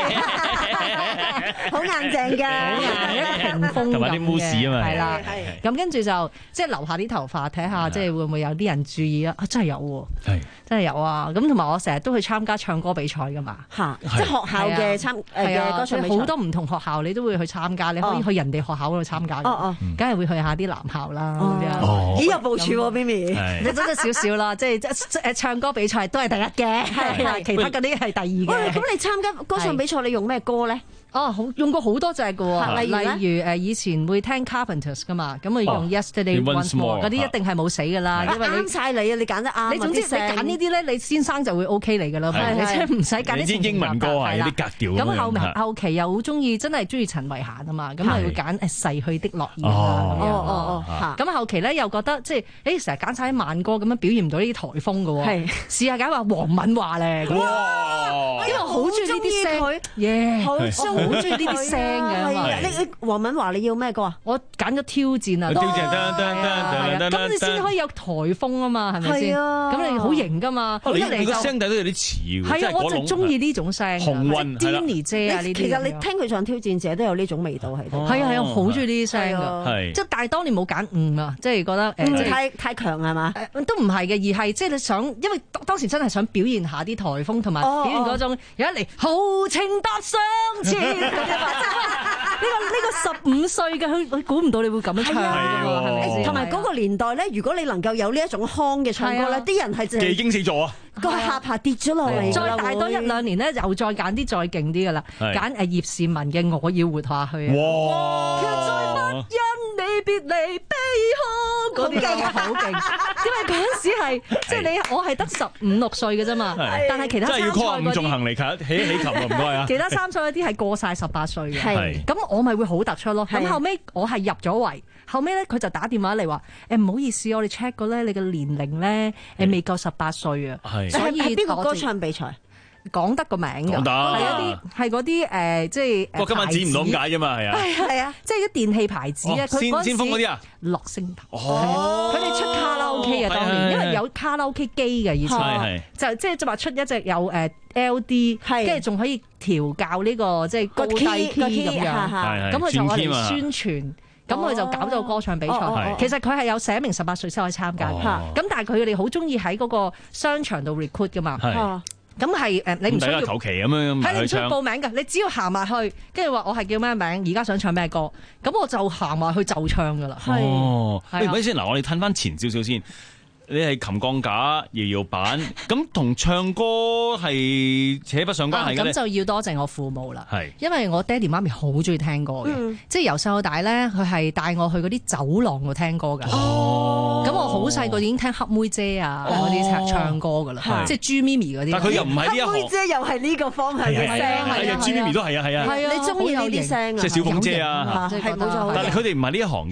好硬淨㗎， 好硬一個屏風同埋啲 mousse 啊嘛， 係啦，咁跟住就即係留下啲頭髮睇下，即係會唔會有啲人注意啊？真係有喎，係真係有啊！咁同埋我成日都去參加唱歌比賽㗎嘛，嚇，即係學校嘅參誒嘅歌唱比賽，好多唔同學校你都會去參加，你可以去人哋學校嗰度參加嘅，哦哦，梗係會去下啲男校啦，咁樣，幾有部署喎 Mimi，你真係少少啦，即係即誒唱歌比賽都係第一嘅。其他嗰啲係第二嘅。咁你參加歌唱比賽，你用咩歌咧？哦，好用過好多隻嘅喎，例如誒以前會聽 Carpenters 噶嘛，咁啊用 Yesterday Once More 嗰啲一定係冇死㗎啦，因為你啱曬你啊，你揀得啱。你總之你揀呢啲咧，你先生就會 OK 嚟㗎啦，你即係唔使揀啲。你知英文歌係啲格調。咁後後期又好中意，真係中意陳慧嫻啊嘛，咁啊會揀誒逝去的諾言啊咁樣。哦哦哦。咁後期咧又覺得即係誒成日揀曬啲慢歌咁樣表現唔到呢啲颱風㗎喎。係。試下揀話黃敏華咧。哇！因為我好中意呢啲聲。耶！好中。好中意呢啲聲嘅，你你黃敏華你要咩歌啊？我揀咗挑戰啊！挑戰，咁你先可以有颱風啊嘛，係咪先？咁你好型噶嘛？ 你你個聲底都有啲似喎， 係啊，我就中意呢種聲。 紅韻係啦 Danny 姐啊呢啲。 其實你聽佢唱挑戰者都有呢種味道喺度。 係啊係啊，好中意呢啲聲㗎。係。即係但係當年冇揀誤啊，即係覺得誒太太強係嘛？ 都唔係嘅，而係即係你想，因為當時真係想表現下啲颱風同埋表現嗰種有一嚟豪情百相似。呢個呢個十五歲嘅佢，佢估唔到你會咁樣唱㗎嘛，係咪先？同埋嗰個年代咧，如果你能夠有呢一種腔嘅唱歌咧，啲人係就技驚四座啊！ 個下巴跌咗落嚟， 再大多一兩年咧，又再揀啲再勁啲㗎啦，揀誒葉倩文嘅《我要活下去》啊！哇！卻再不因你別離悲哭嗰啲啊，好勁！因為嗰陣時係即係你我係得十五六歲嘅啫嘛，但係其他參賽嗰啲真係要 call 伍仲衡嚟起起琴啊！唔該啊！其他參賽嗰啲係過晒十八歲嘅，係咁我咪會好突出咯。咁後尾我係入咗圍，後尾咧佢就打電話嚟話誒唔好意思，我哋 check 過咧你嘅年齡咧誒未夠十八歲啊，所以邊個歌唱比賽？講得個名㗎，係一啲係嗰啲誒，即係我今晚剪唔到咁解啫嘛，係啊， 係啊，即係啲電器牌子啊，佢嗰陣時先鋒嗰啲啊，樂聲堂，佢哋出卡拉 OK 嘅當年，因為有卡拉 OK 機嘅以前，就即係即係話出一隻有誒 L D，跟住仲可以調校呢個即係高低 key 咁樣，咁佢就我嚟宣傳。咁佢就搞咗個歌唱比賽，哦哦、其實佢係有寫明十八歲先可以參加，咁、哦、但係佢哋好中意喺嗰個商場度 recruit 噶嘛，咁係誒你唔需要求其咁樣， 係你唔需要報名㗎，你只要行埋去，跟住話我係叫咩名，而家想唱咩歌，咁我就行埋去就唱㗎啦。 哦，喂，咪先嗱，我哋褪翻前少少先。你係琴鋼架搖搖板，咁同唱歌係扯不上關係嘅咧？ 咁就要多謝我父母啦， 係因為我爹哋媽咪好中意聽歌嘅，嗯、即係由細到大咧，佢係帶我去嗰啲走廊度聽歌㗎。哦，咁我好細個已經聽黑妹姐啊嗰啲唱唱歌㗎啦，哦、即係朱咪咪嗰啲。 但佢又唔係呢一行。黑妹姐又係呢個方向嘅聲， 係啊，朱咪咪都係啊，係啊。 你中意呢啲聲啊？ 即係小鳳姐啊， 係冇錯。 但係佢哋唔係呢一行嘅。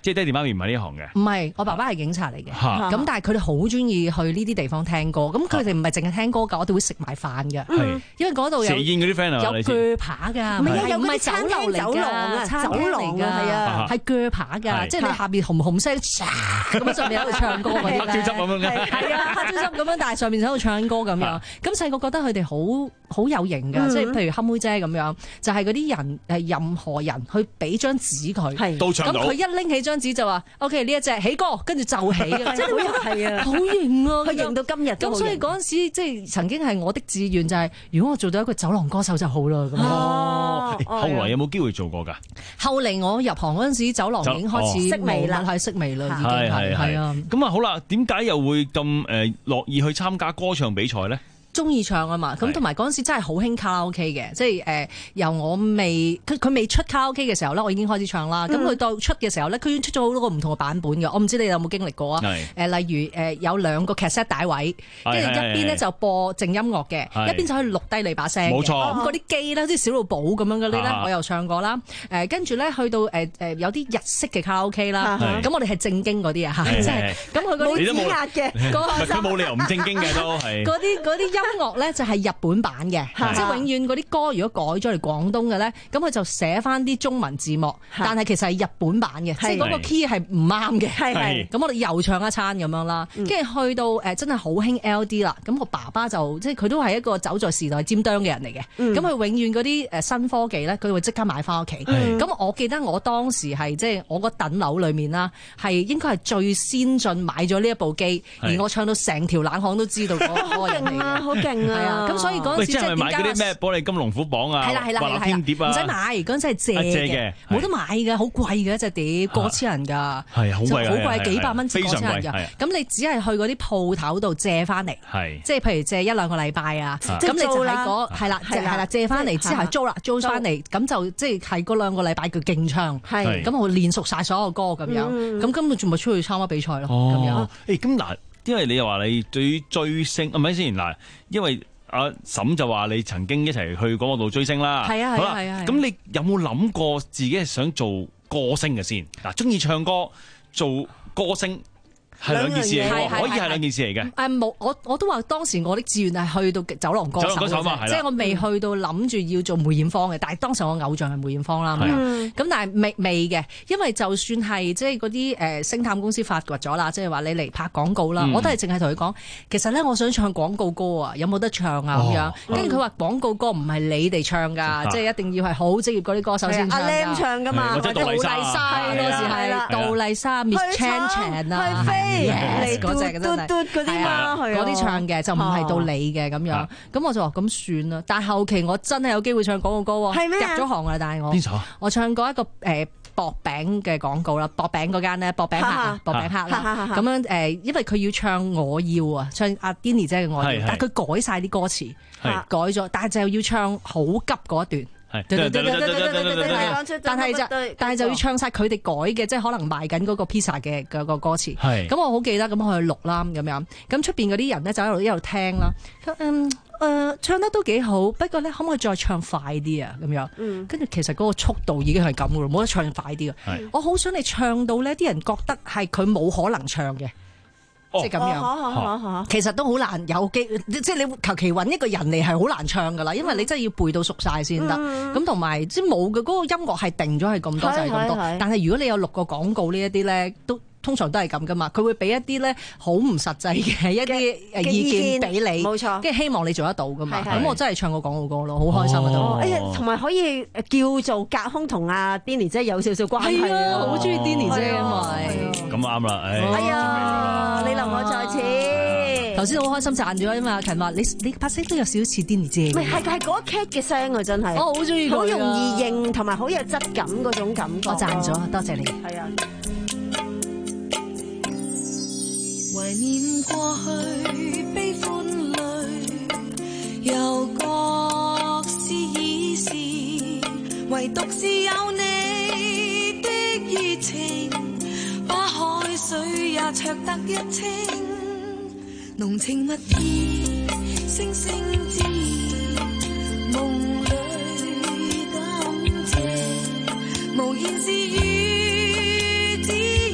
即係爹哋媽咪唔係呢行嘅。 唔係，我爸爸係警察嚟嘅。咁但係佢哋好中意去呢啲地方聽歌。咁佢哋唔係淨係聽歌㗎，我哋會食埋飯㗎。因為嗰度有蛇宴嗰啲 friend 啊， 有鋸扒㗎，唔係有嗰啲酒樓嚟㗎，酒樓嚟㗎，係啊，係鋸扒㗎，即係你下邊紅紅聲，咁上面喺度唱歌嗰啲咧。 黑椒汁咁樣嘅。 係啊，黑椒汁咁樣，但係上面喺度唱歌咁樣。咁細個覺得佢哋好好有型㗎，即係譬如黑妹姐咁樣，就係嗰啲人誒任何人去俾張紙佢， 都唱到。 咁佢一拎起張紙就話：O.K. 呢一隻起歌，跟住就起㗎，即係好係啊， 好型啊！ 佢型到今日。 咁所以嗰陣時即係曾經係我的志願就係，如果我做到一個酒廊歌手就好啦咁樣。 哦，後來有冇機會做過㗎？ 後嚟我入行嗰陣時，酒廊已經開始式微啦， 係式微啦，已經係係啊。 咁啊好啦，點解又會咁誒樂意去參加歌唱比賽咧？ 中意唱啊嘛，咁同埋嗰陣時真係好興卡拉 OK 嘅，即係誒、呃、由我未佢佢未出卡拉 OK 嘅時候咧，我已經開始唱啦。咁佢、嗯、到出嘅時候咧，佢已經出咗好多個唔同嘅版本嘅。我唔知你有冇經歷過啊？誒、呃，例如誒、呃、有兩個 cassette 帶位，跟住一邊咧就播靜音樂嘅，一邊就可以錄低你把聲。冇錯，咁嗰啲機咧，好似小露寶咁樣嗰啲咧，我又唱過啦。誒跟住咧去到誒誒、呃、有啲日式嘅卡拉 OK 啦，咁我哋係正經嗰啲啊嚇，即係咁佢嗰啲指壓嘅， 佢冇理由唔正經嘅都係。 嗰啲嗰啲音樂咧就係日本版嘅，即係永遠嗰啲歌如果改咗嚟廣東嘅咧，咁佢就寫翻啲中文字幕，但係其實係日本版嘅，即係嗰個 key 係唔啱嘅。係係，咁我哋又唱一餐咁樣啦，跟住去到誒真係好興 L D 啦，咁我爸爸就即係佢都係一個走在時代尖端嘅人嚟嘅，咁佢永遠嗰啲誒新科技咧，佢會即刻買翻屋企。咁我記得我當時係即係我個等樓裏面啦，係應該係最先進買咗呢一部機，而我唱到成條冷巷都知道嗰個人嚟嘅， 好勁啊！ 咁所以嗰陣時即係買嗰啲咩玻璃金龍虎榜啊， 係啦係啦係啦，唔使買，嗰陣時係借嘅，冇得買嘅，好貴嘅一隻碟，過千人㗎， 係好貴， 好貴，幾百蚊至過千人㗎。咁你只係去嗰啲鋪頭度借翻嚟，即係譬如借一兩個禮拜啊，咁你就喺嗰係啦係啦借翻嚟之後租啦租翻嚟，咁就即係係嗰兩個禮拜叫勁唱，咁我練熟晒所有歌咁樣，咁根本仲咪出去參加比賽咯咁樣。 誒咁嗱，因為你又話你對於追星，係咪先嗱？因為阿嬸就話你曾經一齊去嗰個度追星啦， 係啊係啊係啊。 咁你有冇諗過自己係想做歌星嘅先？嗱，中意唱歌做歌星係兩件事嚟嘅，可以係兩件事嚟嘅。 誒冇，我我都話當時我的志願係去到酒廊歌手嘅，即係我未去到諗住要做梅艷芳嘅。但係當時我偶像係梅艷芳啦，咁但係未未嘅，因為就算係即係嗰啲誒星探公司發掘咗啦，即係話你嚟拍廣告啦，我都係淨係同佢講，其實咧我想唱廣告歌啊，有冇得唱啊咁樣？跟住佢話廣告歌唔係你哋唱㗎，即係一定要係好職業嗰啲歌手先唱㗎。阿 Lam 唱㗎嘛，或者杜麗莎嗰時係杜麗莎、Miss Chan Chan 啊。嚟嗰隻嘅真係，嗰啲嘛，嗰啲唱嘅就唔係到你嘅咁樣，咁我就話咁算啦。但係後期我真係有機會唱廣告歌喎，入咗行啦，但係我邊首？我唱過一個誒薄餅嘅廣告啦，薄餅嗰間咧，薄餅客，薄餅客啦，咁樣誒，因為佢要唱我要啊，唱阿 Denny 姐嘅我要，但係佢改晒啲歌詞，改咗，但係就要唱好急嗰一段。但係就但係就要唱晒佢哋改嘅，即係可能賣緊嗰個 pizza 嘅嗰個歌詞。咁我好記得咁我去錄啦咁樣。咁出邊嗰啲人咧就喺度一路聽啦。嗯誒，唱得都幾好，不過咧可唔可以再唱快啲啊？咁樣。跟住其實嗰個速度已經係咁噶咯，冇得唱快啲。我好想你唱到咧，啲人覺得係佢冇可能唱嘅。即係咁樣，其實都好難有機，即係你求其揾一個人嚟係好難唱噶啦，因為你真係要背到熟晒先得。咁同埋即係冇嘅嗰個音樂係定咗係咁多就係咁多。但係如果你有錄過廣告呢一啲咧，都通常都係咁噶嘛。佢會俾一啲咧好唔實際嘅一啲誒意見俾你，冇錯，跟住希望你做得到噶嘛。咁我真係唱過廣告歌咯，好開心啊都。哎呀，同埋可以叫做隔空同阿 Denny 姐有少少關係啊，好中意 Denny 姐啊咪。 咁啱啦， 哎呀，你留我在此。頭先好開心賺咗啊嘛，勤話你你把聲都有少少似 Denny 姐。唔係係係嗰 cat 嘅聲啊，真係。我好中意佢，好容易認同埋好有質感嗰種感覺。我賺咗，多謝你。係啊。 懷念過去悲歡淚，又各是已是，唯獨是有你的熱情，把海水也灼得一清，濃情蜜意，星星之夢裏感情，無言自語。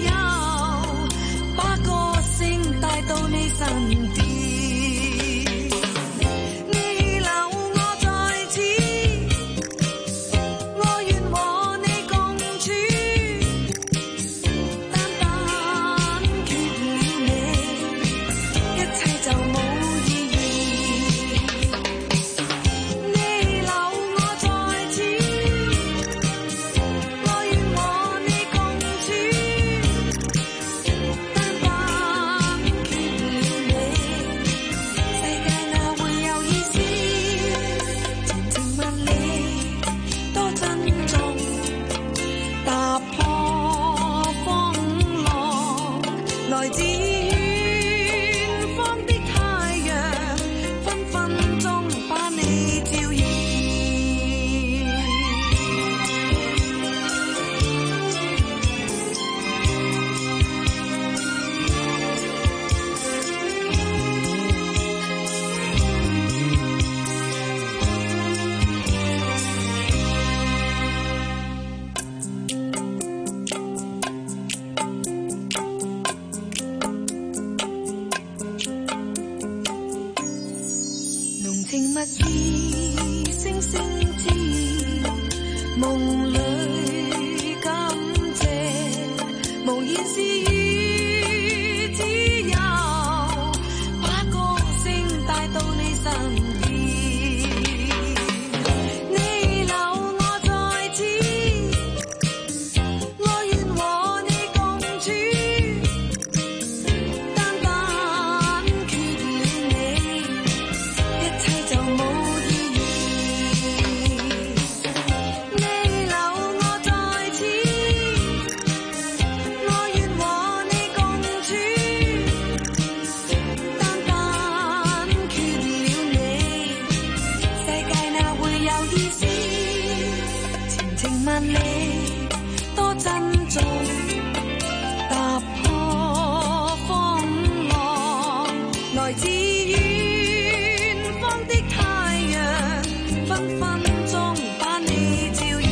萬里，多珍重，踏破風浪，來自遠方的太陽，分分鐘把你照耀。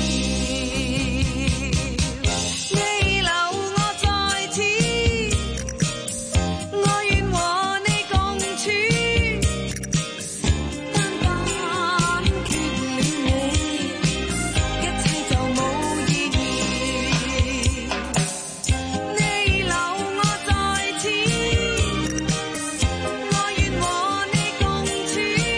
你留我在此，我願和你共處。單單缺了你，一切就冇意義。你留我在此，我願和你共處。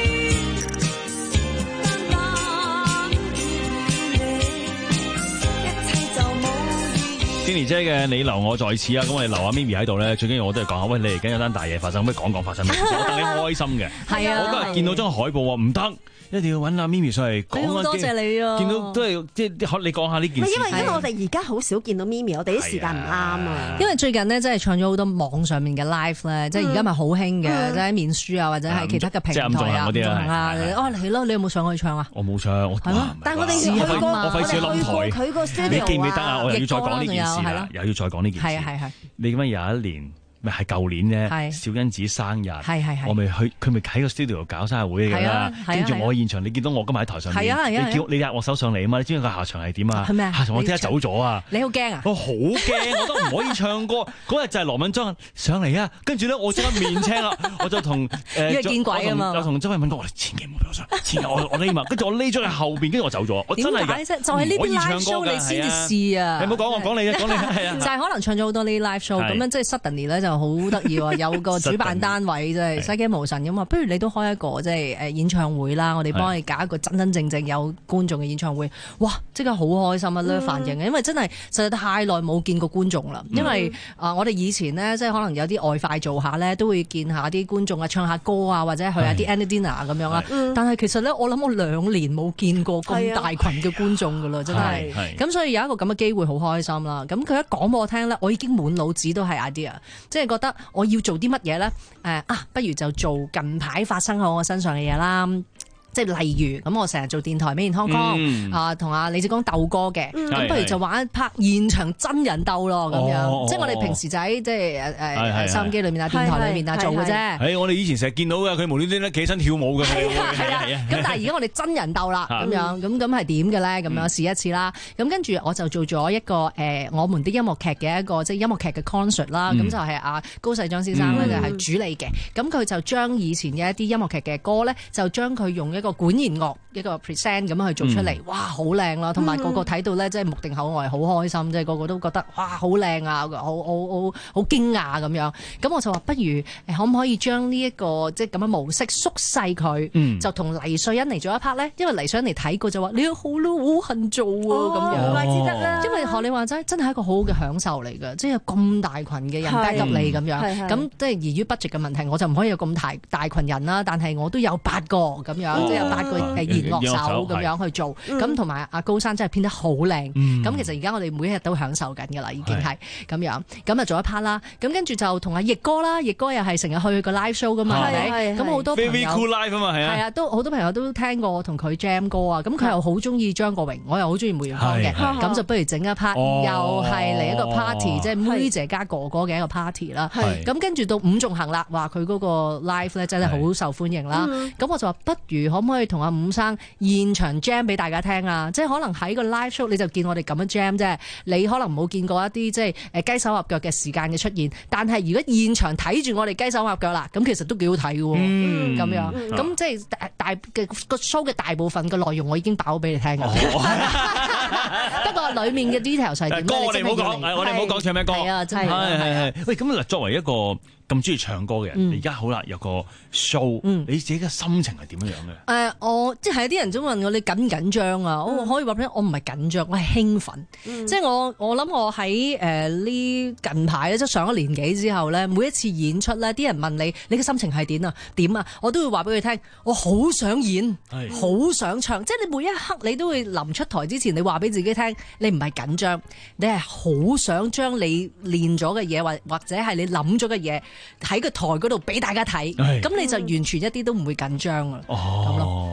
單單缺了你，一切就冇意義。 Kenny 姐嘅你留我在此啊！咁我哋留阿 Mimi 喺度咧，最緊要我都係講下，喂，你嚟緊有單大嘢發生，可唔可以講講發生咩事？我戥你開心嘅。 係啊， 我今日見到張海報喎，唔得。一定要揾阿 Mimi 上嚟講啊！ 多謝你啊！ 見到都係即係你講下呢件事。 因為因為我哋而家好少見到 Mimi，我哋啲時間唔啱啊。 因為最近呢，真係唱咗好多網上面嘅 live 咧，即係而家咪好興嘅，即係面書啊，或者係其他嘅平台啊， 嗰啲啊，哦係咯，你有冇上去唱啊？ 我冇唱，我係咯。但係我哋去過， 我費事冧台。 佢個 studio 你記唔記得啊？我又要再講呢件事啦，又要再講呢件事。 係係係。 你咁樣有一年。咪係舊年啫，小欣子生日，我咪去，佢咪喺個 studio 搞生日會㗎啦。跟住我喺現場，你見到我今日喺台上面，你叫你壓我手上嚟啊嘛？你知唔知佢下場係點啊？下場我即刻走咗啊！ 你好驚啊！ 我好驚，我都唔可以唱歌。嗰日就係羅敏莊上嚟啊！跟住咧，我即刻面青啦，我就同誒， 因為見鬼啊嘛！ 我同周慧敏講：我哋千祈唔好俾我上，千祈我我匿埋。跟住我匿咗喺後邊，跟住我走咗。我真係㗎， 就係呢啲 live show 你先至試啊！ 你唔好講我講你啊，講你係啊！ 就係可能唱咗好多呢啲 live show，咁樣即係 suddenly 咧就好得意喎。有個主辦單位即係失驚無神咁話，不如你都開一個即係誒演唱會啦，我哋幫你搞一個真真正正有觀眾嘅演唱會。哇！即刻好開心啊！呢個反應嘅，因為真係實在太耐冇見過觀眾啦。因為啊，我哋以前呢，即係可能有啲外快做下咧，都會見下啲觀眾啊，唱下歌啊，或者去下啲 Andy Dinner 咁樣啦。但係其實咧，我諗我兩年冇見過咁大群嘅觀眾噶啦，真係。咁所以有一個咁嘅機會，好開心啦。咁佢一講俾我聽咧，我已經滿腦子都係 idea，即係覺得我要做啲乜嘢咧？誒啊，不如就做近排發生喺我身上嘅嘢啦。即係例如咁，我成日做電台《美言康康》啊，同阿李志剛鬥歌嘅，咁不如就玩一拍現場真人鬥咯，咁樣。即係我哋平時就喺即係誒誒收音機裏面啊、電台裏面啊做嘅啫。 誒，我哋以前成日見到嘅，佢無端端咧企起身跳舞嘅。係啊係啊。咁但係而家我哋真人鬥啦，咁樣咁咁係點嘅咧？咁樣試一次啦。咁跟住我就做咗一個誒我們的音樂劇嘅一個即係音樂劇嘅 concert 啦。咁就係阿高世章先生咧就係主理嘅。咁佢就將以前嘅一啲音樂劇嘅歌咧，就將佢用一個管弦樂一個 present 咁樣去做出嚟，哇，好靚咯！同埋個個睇到咧，即係目定口呆，好開心，即係個個都覺得哇，好靚啊，好好好好驚訝咁樣。咁我就話不如可唔可以將呢一個即係咁嘅模式縮細佢，嗯、就同黎瑞恩嚟做一 part 咧？因為黎瑞恩嚟睇過就話你好咯，好恨做啊咁、哦、樣，怪之得啦。因為學你話齋，真係一個好好嘅享受嚟㗎，即係有咁大群嘅人 back up 你咁樣。咁即係而於 budget 嘅問題，我就唔可以有咁大大群人啦。但係我都有八個咁樣，哦、即係有八個。誒弦樂手咁樣去做，咁同埋阿高山真係編得好靚，咁、嗯、其實而家我哋每一日都享受緊㗎啦，已經係咁樣，咁啊做一 part 啦，咁跟住就同阿奕哥啦，奕哥又係成日去個 live show 㗎嘛，係咪？咁好多朋友 Very Cool Live 啊嘛，係啊， 係啊，都好多朋友都聽過我同佢 jam 歌啊，咁佢又好中意張國榮，我又好中意梅艷芳嘅，咁就不如整一 part，、哦、又係嚟一個 party，即係妹姐加哥哥嘅一個 party 啦，咁跟住到伍仲衡啦，話佢嗰個 live 咧真係好受歡迎啦，咁我就話不如可唔可以同阿伍生現場 jam 俾大家聽啊！即係可能喺個 live show 你就見我哋咁樣 jam 啫，你可能冇見過一啲即係誒雞手鴨腳嘅時間嘅出現，但係如果現場睇住我哋雞手鴨腳啦，咁其實都幾好睇嘅喎，咁、嗯、樣咁、嗯、即係大嘅個 show 嘅大部分嘅內容我已經爆俾你聽嘅，不過裡面嘅 detail 係點？ 歌我哋唔好講，我哋唔好講唱咩歌，係啊，真係係係。喂，咁嗱，作為一個咁中意唱歌嘅人，而、嗯、家好啦，有個 show，、嗯、你自己嘅心情係點樣樣嘅？誒、 呃，我即係有啲人都問我你緊唔緊張啊？嗯、我可以話俾你，我唔係緊張，我係興奮。嗯、即係我我諗我喺誒呢近排咧，即係上咗年紀之後咧，每一次演出咧，啲人問你你嘅心情係點啊？點啊？我都會話俾佢聽，我好想演，好想唱。即係你每一刻你都會臨出台之前，你話俾自己聽，你唔係緊張，你係好想將你練咗嘅嘢，或或者係你諗咗嘅嘢喺個台嗰度俾大家睇，咁你就完全一啲都唔會緊張啊！咁咯，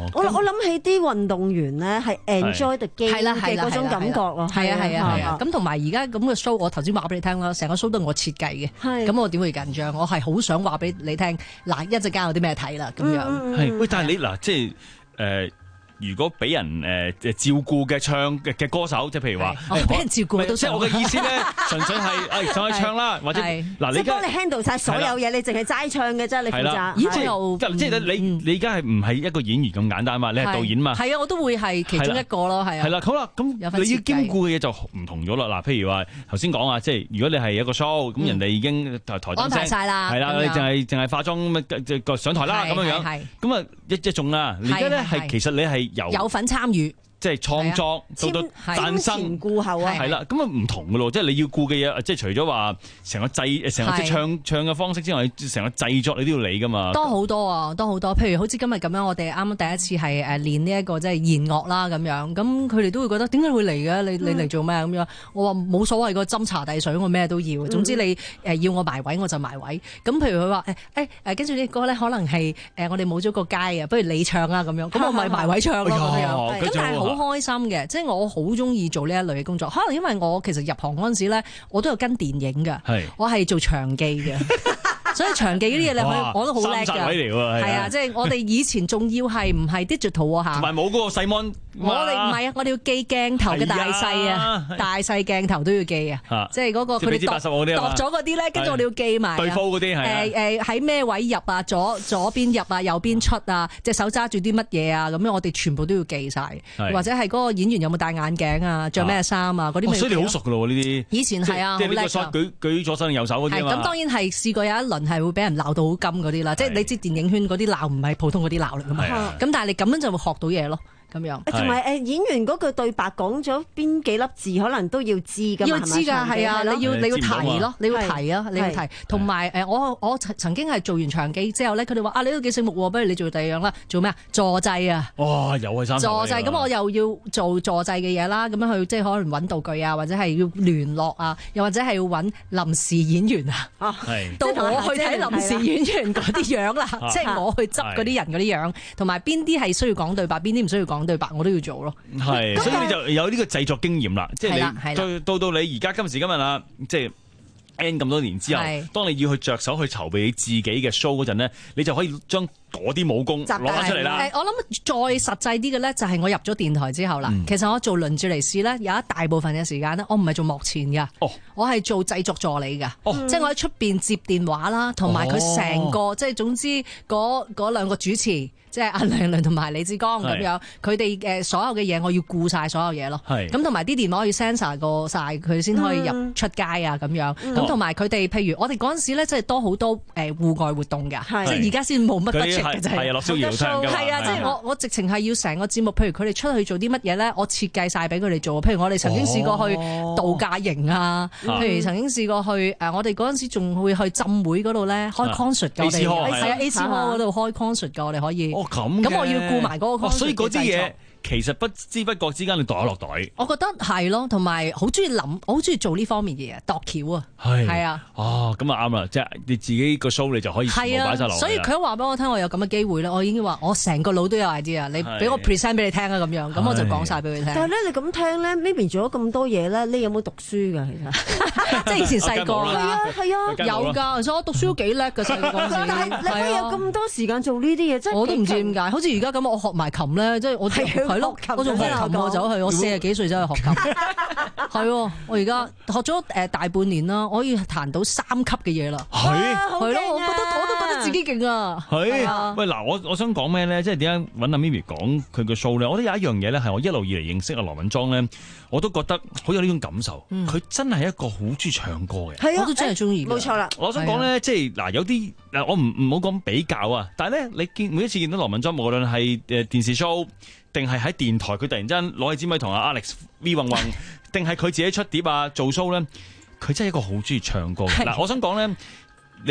我我諗起啲運動員咧係 enjoy the game 嘅嗰種感覺咯。 係啊係啊係啊。咁同埋而家咁嘅 show，我頭先話俾你聽啦，成個 show 都係我設計嘅。咁我點會緊張？我係好想話俾你聽，嗱一陣間有啲咩睇啦咁樣。 係喂，但係你嗱即係誒。如果俾人誒、呃、照顧嘅唱嘅嘅歌手，即係譬如話， 俾人照顧都即係我嘅意思咧，純粹係誒上去唱啦，或者嗱， 你而家你 handle 晒所有嘢，你淨係齋唱嘅啫，你負責。 咦？即係即係你你而家係唔係一個演員咁簡單嘛？你係導演嘛？ 係啊，我都會係其中一個咯，係啊。 係啦，好啦，咁你要兼顧嘅嘢就唔同咗啦。嗱，譬如話頭先講啊，即係如果你係一個 show，咁人哋已經台台燈聲晒啦， 係啦，你淨係淨係化妝咁上台啦咁樣樣，咁啊一一種啦。而家咧係其實你係由有份參與。 即係創作到到誕生， 顧後啊， 係啦，咁啊唔同嘅咯，即係你要顧嘅嘢，即係除咗話成個製，成個即係唱唱嘅方式之外，成個製作你都要理噶嘛。 多好多啊，多好多。譬如好似今日咁樣，我哋啱啱第一次係誒練呢一個即係弦樂啦咁樣，咁佢哋都會覺得點解會嚟嘅？你你嚟做咩咁樣？我話冇所謂，個斟茶遞水，我咩都要。總之你誒要我埋位我就埋位。咁譬如佢話誒誒誒，跟住呢歌咧可能係誒我哋冇咗個階啊，不如你唱啊咁樣，咁我咪埋位唱咯咁樣。咁但係好開心嘅，即係我好中意做呢一類嘅工作。可能因為我其實入行嗰陣時咧，我都有跟電影嘅，我係做場記嘅。所以場記嗰啲嘢你可以我都好叻㗎， 三位嚟喎， 係啊，即係我哋以前仲要係唔係 digital 嚇， 同埋冇嗰個細 mon， 我哋唔係啊，我哋要記鏡頭嘅大細啊，大細鏡頭都要記啊，即係嗰個佢哋度度咗嗰啲咧，跟住我哋要記埋對鋪嗰啲係誒誒喺咩位入啊，左左邊入啊，右邊出啊，隻手揸住啲乜嘢啊，咁樣我哋全部都要記晒，或者係嗰個演員有冇戴眼鏡啊，着咩衫啊，嗰啲。 所以你好熟㗎咯呢啲。 以前係啊， 即係呢個舉舉左手右手嗰啲啊嘛。 咁當然係試過有一輪。係會俾人鬧到好金嗰啲啦，即係你知電影圈嗰啲鬧唔係普通嗰啲鬧嚟噶嘛，咁但係你咁樣就會學到嘢咯。咁樣， 同埋誒演員嗰句對白講咗邊幾粒字，可能都要知㗎嘛， 要知㗎，係啊，你要你要提咯，你要提啊，你要提。同埋誒，我我曾經係做完場記之後咧，佢哋話啊，你都幾醒目喎，不如你做第二樣啦，做咩啊？助祭啊！ 哇，又係三助祭，咁我又要做助祭嘅嘢啦，咁樣去即係可能揾道具啊，或者係要聯絡啊，又或者係要揾臨時演員啊。哦，到我去睇臨時演員嗰啲樣啦，即係我去執嗰啲人嗰啲樣，同埋邊啲係需要講對白，邊啲唔需要講對白，我都要做咯。 係，所以你就有呢個製作經驗啦。即係你到到到你而家今時今日啦，即係 N 咁多年之後，當你要去着手去籌備你自己嘅 show 嗰陣咧，你就可以將嗰啲武功攞翻出嚟啦。 我諗再實際啲嘅咧，就係我入咗電台之後啦。嗯、其實我做輪住嚟試咧，有一大部分嘅時間咧，我唔係做幕前噶，哦、我係做製作助理噶，哦、即係我喺出邊接電話啦，同埋佢成個、哦、即係總之嗰嗰兩個主持。即係阿梁亮同埋李志剛咁樣，佢哋嘅所有嘅嘢我要顧晒所有嘢咯。咁同埋啲電話我要 sensor 過晒佢先可以入出街啊咁樣。咁同埋佢哋譬如我哋嗰陣時咧，真係多好多誒戶外活動㗎。即係而家先冇乜 budget 嘅啫。 係啊，落燒窯聽㗎。 係啊，即係我我直情係要成個節目，譬如佢哋出去做啲乜嘢咧，我設計晒俾佢哋做。譬如我哋曾經試過去度假營啊，譬如曾經試過去誒，我哋嗰陣時仲會去浸會嗰度咧開 concert 㗎。我哋係啊 A C Hall 嗰度開 concert 㗎，我哋可以。 咁咁我要顧埋嗰個 concert 所以嗰啲嘢其實不知不覺之間你袋落袋。 我覺得係咯，同埋好中意諗，我好中意做呢方面嘅嘢，度橋啊，係係啊。 哦，咁啊啱啦，即係你自己個 show 你就可以全部擺晒落。 所以佢話俾我聽，我有咁嘅機會咧，我已經話我成個腦都有 idea，你俾我 present 俾你聽啊咁樣，咁我就講晒俾佢聽。 但係咧，你咁聽咧，呢邊做咗咁多嘢咧，你有冇讀書㗎？其實即係以前細個係啊係啊， 有㗎。其實我讀書都幾叻㗎，細個嗰陣時。 但係你可以有咁多時間做呢啲嘢，真係我都唔知點解。好似而家咁，我學埋琴咧，即係我係咯，我仲學琴，我走去，我四十幾歲走去學琴。係，我而家學咗誒大半年啦，我可以彈到三級嘅嘢啦。 係係咯，我覺得我都覺得自己勁啊。 係喂嗱，我我想講咩咧？即係點解揾阿 Mimi 講佢嘅 show 咧？我覺得有一樣嘢咧，係我一路以嚟認識阿羅敏莊咧，我都覺得好有呢種感受。佢真係一個好中意唱歌嘅， 係啊，我都真係中意。 冇錯啦。 我想講咧，即係嗱，有啲嗱，我唔唔好講比較啊，但係咧，你見每一次見到羅敏莊，無論係誒電視 show 定係喺電台，佢突然之間攞起支咪同阿 Alex V 混混，定係佢自己出碟啊做 show 咧，佢真係一個好中意唱歌嘅。嗱，我想講咧，你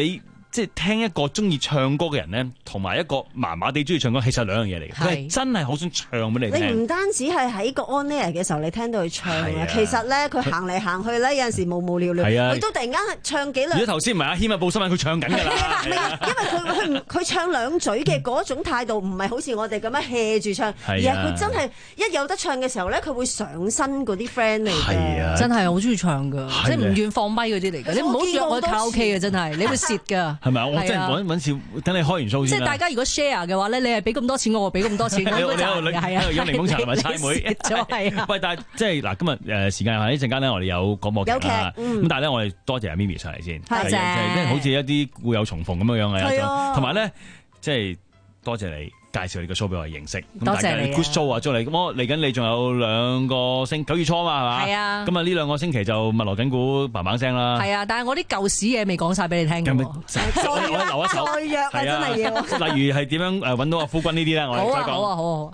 即係聽一個中意唱歌嘅人咧，同埋一個麻麻地中意唱歌，其實係兩樣嘢嚟嘅。佢係真係好想唱俾你聽。 你唔單止係喺個 on air 嘅時候，你聽到佢唱啊，其實咧佢行嚟行去咧，有陣時無無聊聊，佢都突然間唱幾兩。 如果頭先唔係阿謙啊報新聞，佢唱緊㗎啦。 因為佢佢唔佢唱兩嘴嘅嗰種態度，唔係好似我哋咁樣 hea 住唱，而係佢真係一有得唱嘅時候咧，佢會上身嗰啲 friend 嚟嘅。 真係好中意唱㗎，即係唔願放咪嗰啲嚟嘅。你唔好約我卡拉 OK 嘅，真係你會蝕㗎。 係咪啊？我真係揾揾次等你開完 show 先。 即係大家如果 share 嘅話咧，你係俾咁多錢，我我俾咁多錢，咁都賺嘅。係啊， 有檸檬茶同埋猜妹。 係啊。 喂，但係即係嗱，今日誒時間係一陣間咧，我哋有廣播劇啦。咁但係咧，我哋多謝阿咪咪上嚟先。 多謝。 即係好似一啲會有重逢咁樣樣嘅一種。同埋咧，即係多謝你介紹你個 show 俾我哋認識。 多謝你。 good show 啊，祝你咁我嚟緊，你仲有兩個星九月初嘛係嘛？ 係啊。 咁啊呢兩個星期就密鑼緊鼓嘭嘭聲啦。 係啊，但係我啲舊屎嘢未講晒俾你聽嘅。 我留一手。 再約啊，真係要。 例如係點樣誒揾到阿夫君呢啲咧？我哋再講。 好啊，好啊，好啊。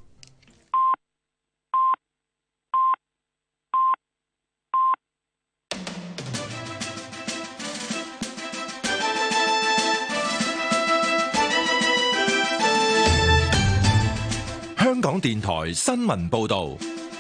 香港電台新聞報道，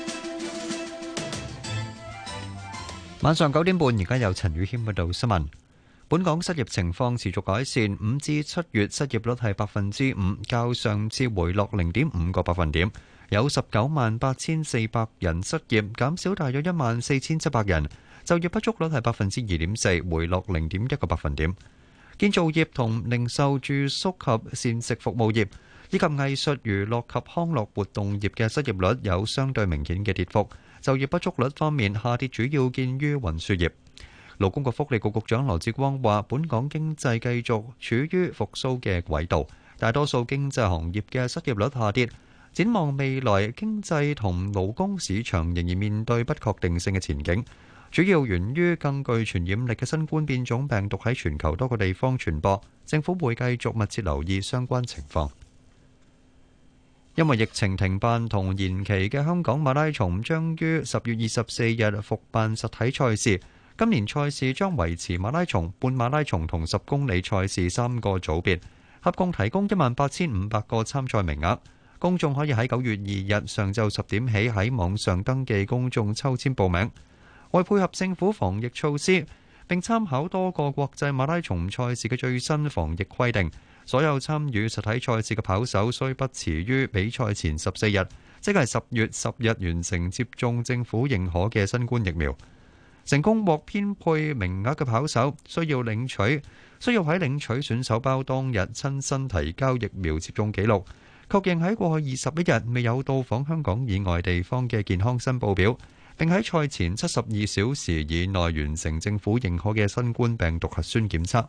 晚上九點半，而家有陳宇謙報道新聞。本港失業情況持續改善，五至七月失業率係百分之五，較上次回落零點五個百分點，有十九萬八千四百人失業，減少大約一萬四千七百人。就業不足率係百分之二點四，回落零點一個百分點。建造業同零售、住宿及膳食服務業以及藝術娛樂及康樂活動業嘅失業率有相對明顯嘅跌幅。就業不足率方面下跌，主要見於運輸業。勞工及福利局局長羅致光話，本港經濟繼續處於復甦嘅軌道，大多數經濟行業嘅失業率下跌。展望未來，經濟同勞工市場仍然面對不確定性嘅前景，主要源於更具傳染力嘅新冠變種病毒喺全球多個地方傳播。政府會繼續密切留意相關情況。因為疫情停辦同延期嘅香港馬拉松將於十月二十四日復辦實體賽事。今年賽事將維持馬拉松、半馬拉松同十公里賽事三個組別，合共提供一萬八千五百個參賽名額。公眾可以喺九月二日上晝十點起喺網上登記公眾抽籤報名。為配合政府防疫措施，並參考多個國際馬拉松賽事嘅最新防疫規定，所有參與實體賽事嘅跑手須不遲於比賽前十四日，即係十月十日完成接種政府認可嘅新冠疫苗。成功獲編配名額嘅跑手需要領取，需要喺領取選手包當日親身提交疫苗接種記錄，確認喺過去二十一日未有到訪香港以外地方嘅健康申報表，並喺賽前七十二小時以內完成政府認可嘅新冠病毒核酸檢測。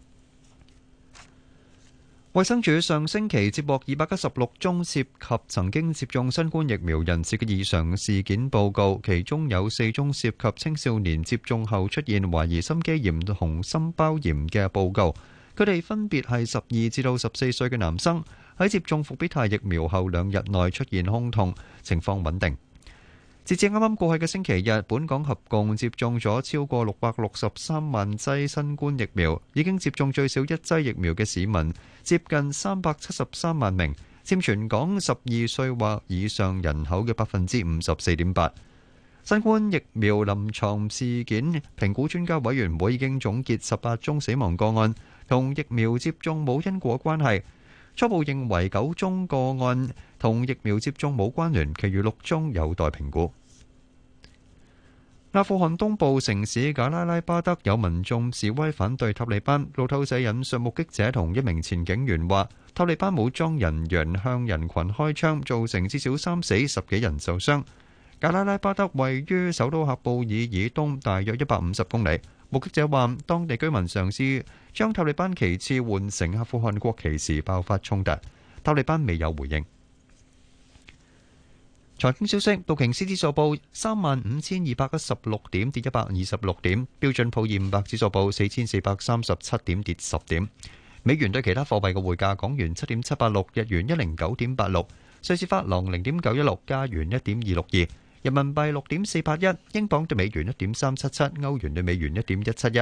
衛生署上星期接獲二百一十六宗涉及曾經接種新冠疫苗人士嘅異常事件報告，其中有四宗涉及青少年接種後出現懷疑心肌炎同心包炎嘅報告。佢哋分別係十二至到十四歲嘅男生，喺接種復必泰疫苗後兩日內出現胸痛，情況穩定。截至啱啱過去嘅星期日，本港合共接種咗超過六百六十三萬劑新冠疫苗，已經接種最少一劑疫苗嘅市民接近三百七十三萬名，佔全港十二歲或以上人口嘅百分之五十四點八。新冠疫苗臨床事件評估專家委員會已經總結十八宗死亡個案同疫苗接種冇因果關係，初步認為九宗個案同疫苗接種冇關聯，其餘六宗有待評估。阿富汗東部城市賈拉拉巴德有民眾示威反對塔利班，路透社引述目擊者同一名前警員話，塔利班武裝人員向人群開槍，造成至少三死十幾人受傷。賈拉拉巴德位於首都喀布爾以東大約一百五十公里。目擊者話，當地居民嘗試將塔利班旗幟換成阿富汗國旗時爆發衝突，塔利班未有回應。財經消息，道瓊斯指數報三萬五千二百一十六點，跌一百二十六點；標準普爾五百指數報四千四百三十七點，跌十點。美元對其他貨幣嘅匯價：港元七點七八六，日元一零九點八六，瑞士法郎零點九一六，加元一點二六二，人民幣六點四八一，英鎊對美元一點三七七，歐元對美元一點一七一，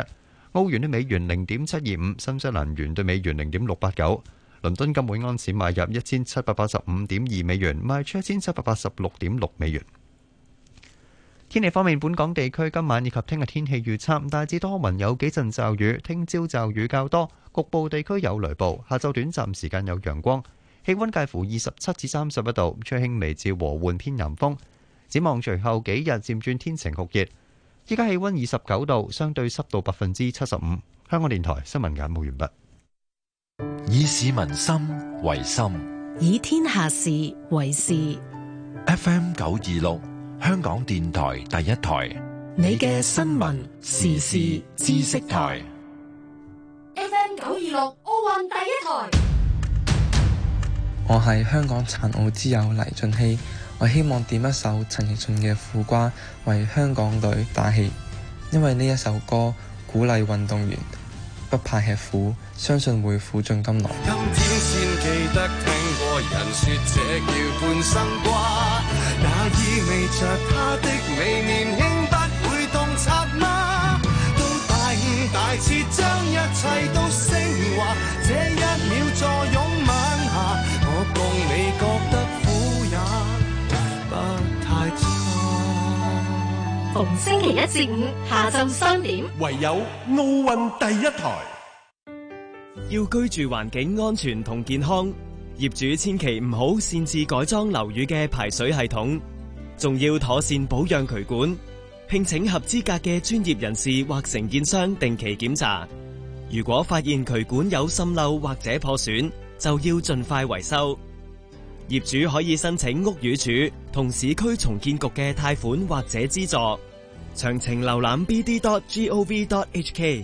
澳元對美元零點七二五，新西蘭元對美元零點六八九。倫敦金每盎司買入一千七百八十五點二美元，賣出一千七百八十六點六美元。天氣方面，本港地區今晚以及聽日天氣預測大致多雲，有幾陣驟雨，聽朝驟雨較多，局部地區有雷暴。下晝短暫時間有陽光，氣溫介乎二十七至三十一度，吹輕微至和緩偏南風。展望隨後幾日漸轉天晴酷熱。依家氣溫二十九度，相對濕度百分之七十五。香港電台新聞簡報完畢。 以市民心為心， 以天下事為事。 F M 九二六，香港電台第一台， 你嘅新聞時事知識台。 F M 九二六，奧運第一台。 我係香港殘奧之友黎俊熙，我希望點一首陳奕迅嘅《苦瓜》為香港隊打氣，因為呢一首歌鼓勵運動員不怕吃苦，相信會苦盡甘來。 今天先記得聽過人說這叫半生瓜，那意味着他的美年輕不會洞察嗎？到大悟大徹將一切都升華，這一秒坐擁晚霞，我共你覺得苦也不太差。 逢星期一至五下晝三點， 唯有奧運第一台。 要居住環境安全同健康，業主千祈唔好擅自改裝樓宇嘅排水系統，仲要妥善保養渠管，聘請合資格嘅專業人士或承建商定期檢查。如果發現渠管有滲漏或者破損，就要盡快維修。業主可以申請屋宇署同市區重建局嘅貸款或者資助。詳情瀏覽 b d dot gov dot h k。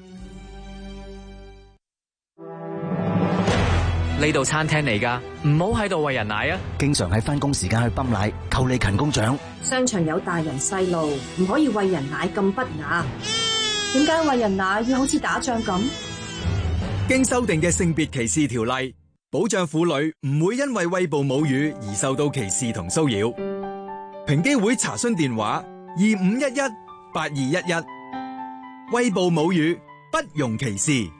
呢度餐廳嚟噶，唔好喺度餵人奶啊！經常喺翻工時間去泵奶，扣你勤工獎。 商場有大人細路，唔可以餵人奶咁不雅。點解餵人奶要好似打仗咁？ 經修訂嘅性別歧視條例，保障婦女唔會因為餵哺母乳而受到歧視同騷擾。平機會查詢電話：二五一一八二一一。餵哺母乳，不容歧視。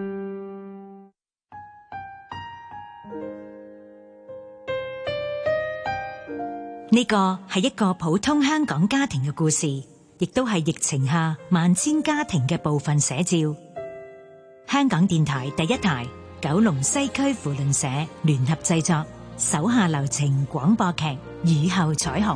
呢個係一個普通香港家庭嘅故事，亦都係疫情下萬千家庭嘅部分寫照。香港電台第一台、九龍西區扶輪社聯合製作，手下留情廣播劇《雨後彩虹》。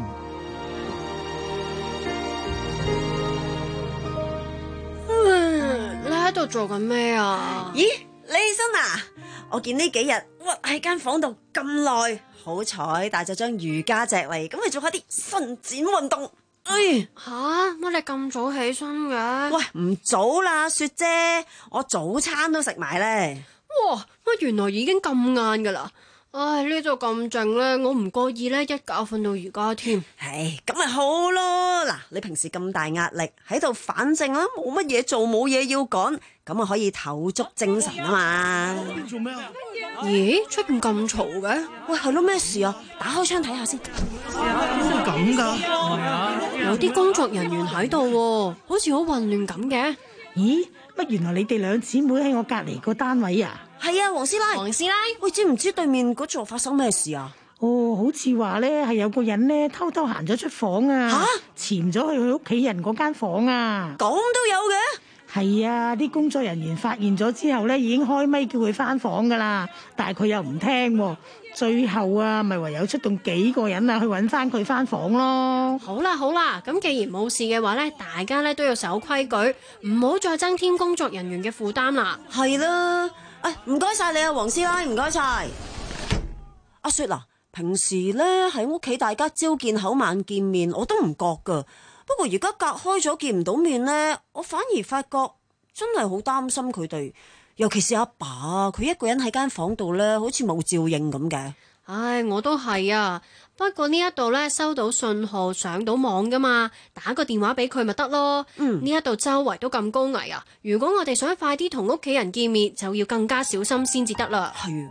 嗯，你喺度做緊咩啊？ 咦，李生啊，我見呢幾日屈喺間房度咁耐。好彩帶咗張瑜伽席嚟，咁咪做下啲伸展運動。哎， 吓乜你咁早起身嘅？ 喂，唔早啦，雪姐，我早餐都食埋咧。 哇，乜原來已經咁晏噶啦？唉，呢度咁靜咧，我唔覺意咧一覺瞓到而家添。 唉，咁咪好咯。嗱，你平時咁大壓力喺度，反正啦冇乜嘢做，冇嘢要趕，咁啊可以唞足精神啊嘛。 做咩啊？咦，出邊咁嘈嘅？ 喂，係咯，咩事啊？打開窗睇下先。 咁噶？有啲工作人員喺度，好似好混亂咁嘅。 咦，乜原來你哋兩姊妹喺我隔籬個單位啊？ 係啊，黃師奶。 黃師奶， 喂，知唔知對面嗰座發生咩事啊？ 哦，好似話咧係有個人咧偷偷行咗出房啊，潛咗去佢屋企人嗰間房啊。 咁都有嘅？ 係啊，啲工作人員發現咗之後咧，已經開咪叫佢翻房噶啦，但係佢又唔聽，最後啊，咪唯有出動幾個人啊去搵翻佢翻房咯。 好啦好啦，咁既然冇事嘅話咧，大家咧都要守規矩，唔好再增添工作人員嘅負擔啦。 係啦，誒，唔該晒你啊，黃師奶，唔該晒。阿雪嗱，平時咧喺屋企大家朝見口晚見面，我都唔覺噶。不過而家隔開咗見唔到面呢，我反而發覺真係好擔心佢哋，尤其是阿爸，佢一個人喺間房度呢，好似冇照應咁嘅。 唉，我都係啊，不過呢一度呢，收到信號上到網噶嘛，打個電話俾佢咪得咯。嗯，呢一度周圍都咁高危啊，如果我哋想快啲同屋企人見面，就要更加小心先至得啦。 係。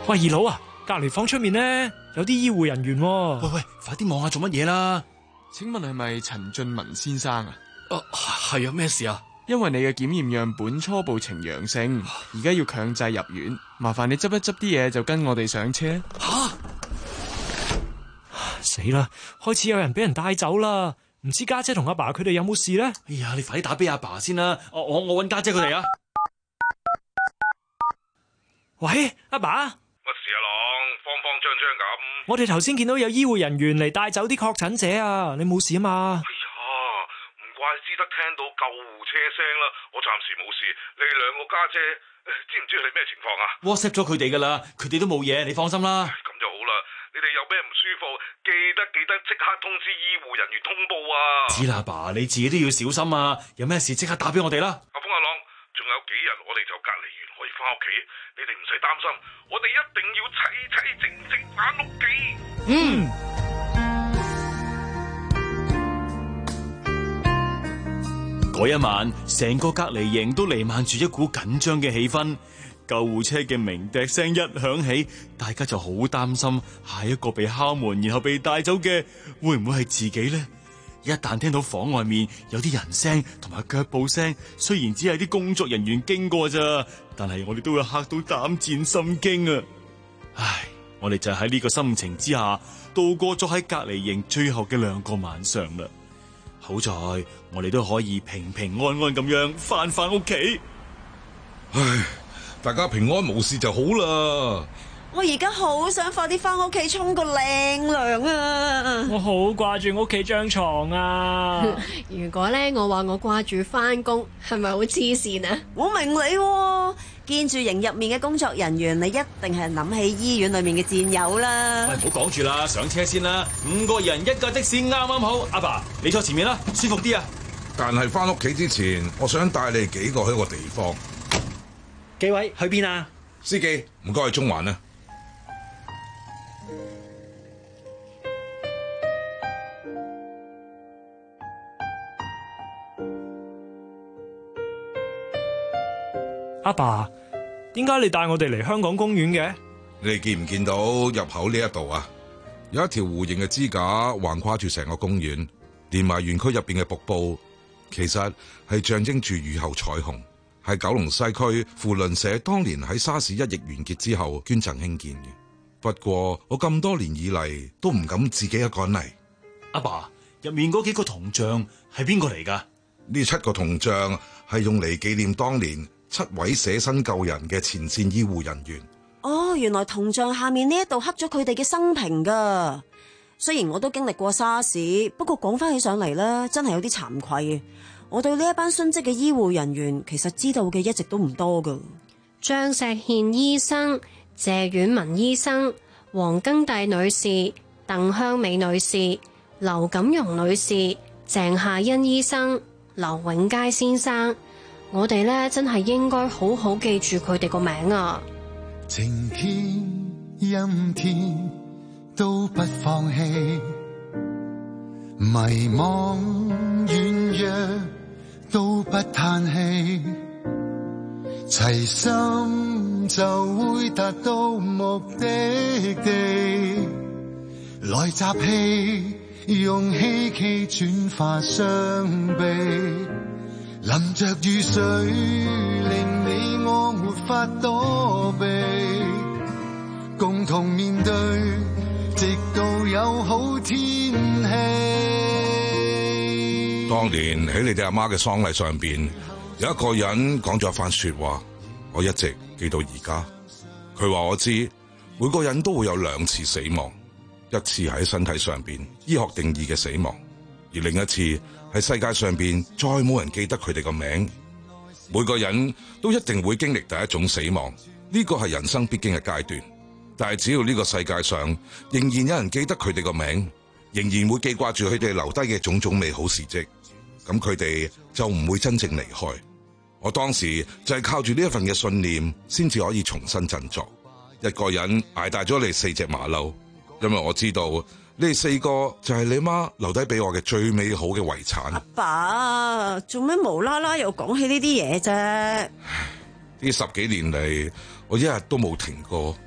喂，二佬啊，隔離房出面呢，有啲醫護人員喎。 喂喂，快啲望下做乜嘢啦？ 請問係咪陳俊文先生啊？ 啊，係啊，咩事啊？ 因為你嘅檢驗樣本初步呈陽性，而家要強制入院，麻煩你執一執啲嘢就跟我哋上車。 吓！ 死啦！開始有人俾人帶走啦，唔知家姐同阿爸佢哋有冇事呢？ 哎呀，你快啲打俾阿爸先啦！我我我搵家姐佢哋啊！ 喂，阿爸， 乜事啊，郎？慌慌張張咁。 我哋頭先見到有醫護人員嚟帶走啲確診者啊，你冇事啊嘛？ 哎呀，唔怪之得聽到救護車聲啦，我暫時冇事。你兩個家姐，知唔知佢哋咩情況啊 ？WhatsApp 咗佢哋噶啦，佢哋都冇嘢，你放心啦。 咁就好啦。你哋有咩唔舒服，記得記得即刻通知醫護人員通報啊！ 知啦，爸，你自己都要小心啊！有咩事即刻打俾我哋啦。 阿峰阿朗，仲有幾日我哋就隔離完可以翻屋企，你哋唔使擔心，我哋一定要齊齊整整翻屋企。 嗯。嗰一晚，成個隔離營都瀰漫住一股緊張嘅氣氛。救護車嘅鳴笛聲一響起，大家就好擔心下一個被敲門然後被帶走嘅會唔會係自己呢？一旦聽到房外面有啲人聲同埋腳步聲，雖然只係啲工作人員經過咋，但係我哋都會嚇到膽戰心驚啊！唉，我哋就喺呢個心情之下度過咗喺隔離營最後嘅兩個晚上啦。好在我哋都可以平平安安咁樣翻返屋企。 唉，大家平安無事就好啦。 我而家好想快啲翻屋企沖個靚涼啊！ 我好掛住屋企張床啊！ 如果咧我話我掛住翻工，係咪好黐線啊？ 我明你喎，見住營入面嘅工作人員，你一定係諗起醫院裏面嘅戰友啦。 喂，唔好講住啦，上車先啦。五個人一架的士啱啱好。阿爸，你坐前面啦，舒服啲啊！ 但係翻屋企之前，我想帶你哋幾個去一個地方。 幾位去邊啊？ 司機，唔該去中環啊！ 阿爸，點解你帶我哋嚟香港公園嘅？ 你哋見唔見到入口呢一度啊？有一條弧形嘅支架橫跨住成個公園，連埋園區入邊嘅瀑布，其實係象徵住雨後彩虹，係九龍西區扶輪社當年喺沙士一役完結之後捐贈興建嘅。不過我咁多年以嚟都唔敢自己一個人嚟。 阿爸，入面嗰幾個銅像係邊個嚟㗎？ 呢七個銅像係用嚟紀念當年七位捨身救人嘅前線醫護人員。 哦，原來銅像下面呢一度刻咗佢哋嘅生平噶。雖然我都經歷過沙士，不過講翻起上嚟咧，真係有啲慚愧。我對呢一班殉職嘅醫護人員，其實知道嘅一直都唔多噶。 張石憲醫生、謝婉文醫生、黃庚弟女士、鄧香美女士、劉錦蓉女士、鄭夏欣醫生、劉永佳先生。我哋咧真係應該好好記住佢哋個名啊！ 晴天陰天都不放棄，迷惘軟弱都不嘆氣，齊心就會達到目的地。來集氣，用希冀轉化傷悲。淋着雨水，令你我沒法躲避，共同面對，直到有好天氣。 當年喺你哋阿媽嘅喪禮上邊，有一個人講咗一番說話，我一直記到而家。佢話我知，每個人都會有兩次死亡，一次喺身體上邊，醫學定義嘅死亡，而另一次喺世界上邊再冇人記得佢哋個名。每個人都一定會經歷第一種死亡，呢個係人生必經嘅階段。但係只要呢個世界上仍然有人記得佢哋個名，仍然會記掛住佢哋留低嘅種種美好事跡，咁佢哋就唔會真正離開。我當時就係靠住呢一份嘅信念，先至可以重新振作。一個人捱大咗你四隻馬騮，因為我知道你哋四個就係你媽留低俾我嘅最美好嘅遺產。 阿爸，做咩無啦啦又講起呢啲嘢啫？ 呢十幾年嚟，我一日都冇停過，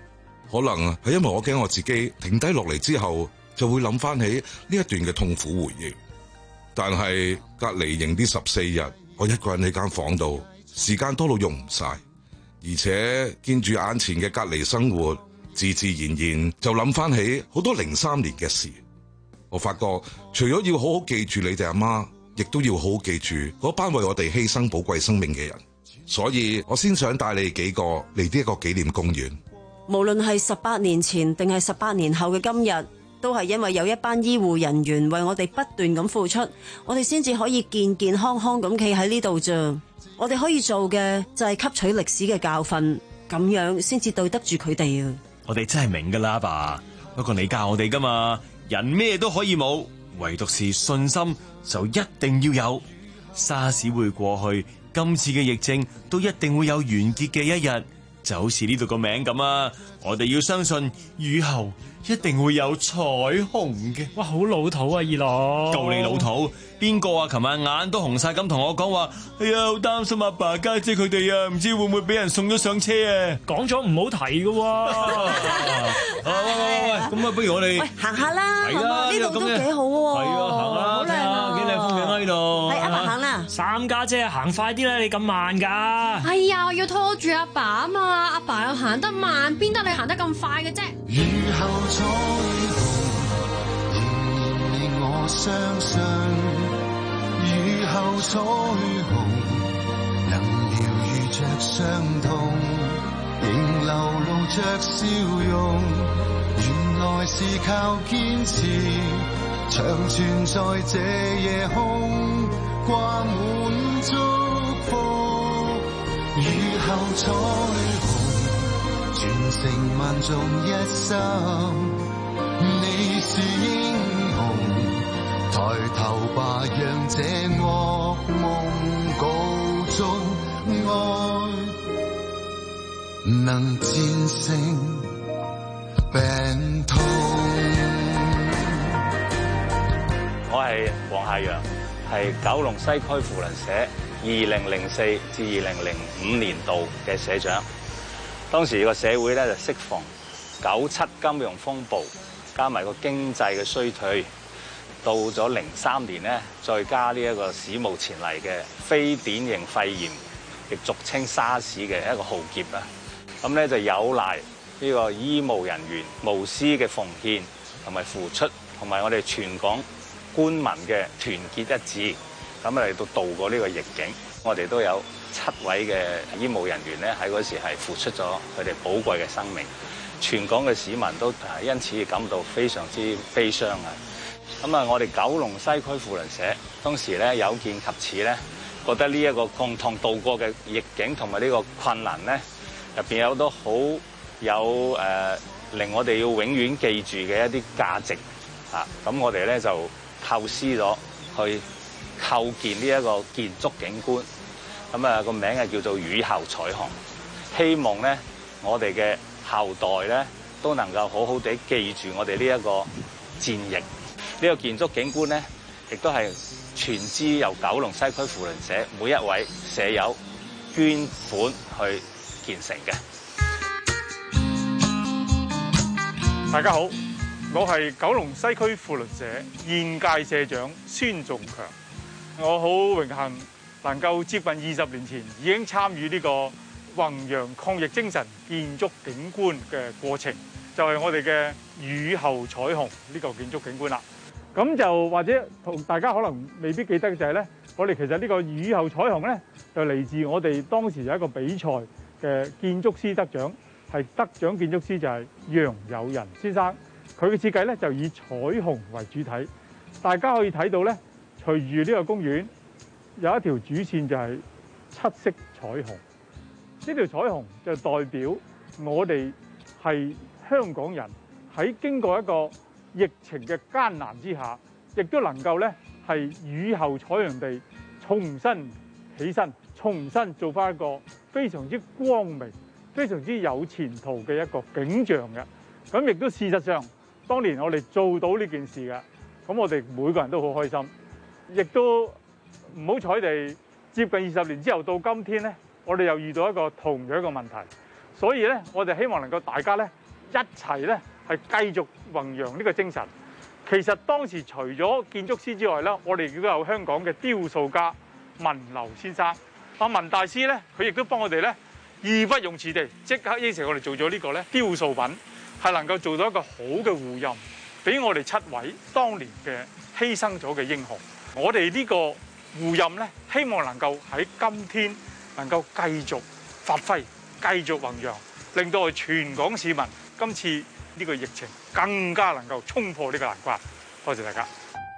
可能係因為我驚我自己停低落嚟之後，就會諗翻起呢一段嘅痛苦回憶。但係隔離營啲十四日，我一個人喺間房度，時間多到用唔晒，而且見住眼前嘅隔離生活，自自然然就諗翻起好多零三年嘅事。我發覺除咗要好好記住你哋阿媽，亦都要好好記住嗰班為我哋犧牲寶貴生命嘅人。所以我先想帶你哋幾個嚟呢一個紀念公園。 無論係十八年前定係十八年後嘅今日，都係因為有一班醫護人員為我哋不斷咁付出，我哋先至可以健健康康咁企喺呢度啫。我哋可以做嘅就係吸取歷史嘅教訓，咁樣先至對得住佢哋啊！ 我哋真係明噶啦，阿爸。不過你教我哋噶嘛，人咩都可以冇，唯獨是信心就一定要有。沙士會過去，今次嘅疫症都一定會有完結嘅一日。就好似呢度個名咁啊！我哋要相信雨後一定會有彩虹嘅。 哇，好老土啊，二郎！ 夠你老土？邊個啊？琴晚眼都紅晒咁同我講話，哎呀，好擔心阿爸家姐佢哋啊，唔知會唔會俾人送咗上車啊？ 講咗唔好提噶喎。 喂喂喂，咁啊，不如我哋行下啦， 係啦， 呢度都幾好喎。 係啊，行啦， 好靚啊， 幾靚風景啊呢度。 係阿爸行啦， 三家姐行快啲啦，你咁慢噶？ 哎呀，我要拖住阿爸啊嘛，阿爸又行得慢，邊得你行得咁快嘅啫？ 雨後彩虹仍然令我相信，雨後彩虹能療癒着傷痛，仍流露着笑容，原來是靠堅持長存在這夜空，掛滿祝福。雨後彩虹傳承萬眾一心，你是英雄，抬頭吧，讓這噩夢告終，愛能戰勝病痛。 我係黃夏陽，係九龍西區扶輪社二零零四至二零零五年度嘅社長。當時個社會咧就適逢九七金融風暴，加埋個經濟嘅衰退，到咗零三年咧，再加呢一個史無前例嘅非典型肺炎，亦俗稱沙士嘅一個浩劫啊！咁咧就有賴呢個醫務人員無私嘅奉獻同埋付出，同埋我哋全港官民嘅團結一致，咁嚟到渡過呢個逆境。我哋都有七位嘅醫務人員咧喺嗰時係付出咗佢哋寶貴嘅生命，全港嘅市民都因此感到非常之悲傷啊！咁啊，我哋九龍西區扶輪社當時咧有見及此咧，覺得呢一個共同渡過嘅逆境同埋呢個困難咧，入邊有好多好有誒、呃、令我哋要永遠記住嘅一啲價值啊！咁我哋咧就構思咗去構建呢一個建築景觀，咁啊個名係叫做雨後彩虹，希望咧我哋嘅後代咧都能夠好好地記住我哋呢一個戰役。呢個建築景觀咧，亦都係全資由九龍西區扶輪社每一位社友捐款去建成嘅。 大家好，我係九龍西區扶輪社現屆社長孫仲強。我好榮幸能夠接近二十年前已經參與呢個弘揚抗疫精神建築景觀嘅過程，就係我哋嘅雨後彩虹呢個建築景觀啦。咁就或者同大家可能未必記得嘅就係咧，我哋其實呢個雨後彩虹咧，就嚟自我哋當時有一個比賽嘅建築師得獎，係得獎建築師就係楊友仁先生，佢嘅設計咧就以彩虹為主體。大家可以睇到咧，隨住呢個公園有一條主線就係七色彩虹，呢條彩虹就代表我哋係香港人喺經過一個疫情嘅艱難之下，亦都能夠咧係雨後彩虹地重新起身，重新做翻一個非常之光明、非常之有前途嘅一個景象嘅。咁亦都事實上，當年我哋做到呢件事嘅，咁我哋每個人都好開心，亦都唔好彩地接近二十年之後到今天咧，我哋又遇到一個同樣嘅問題，所以咧我哋希望能夠大家咧一齊咧係繼續弘揚呢個精神。其實當時除咗建築師之外咧，我哋亦都有香港嘅雕塑家文流先生。阿文大師咧，佢亦都幫我哋咧義不容辭地即刻應承我哋做咗呢個咧雕塑品，係能夠做到一個好嘅護蔭，俾我哋七位當年嘅犧牲咗嘅英雄。我哋呢個護蔭咧，希望能夠喺今天能夠繼續發揮、繼續弘揚，令到我哋全港市民今次呢個疫情更加能夠衝破呢個難關。多謝大家。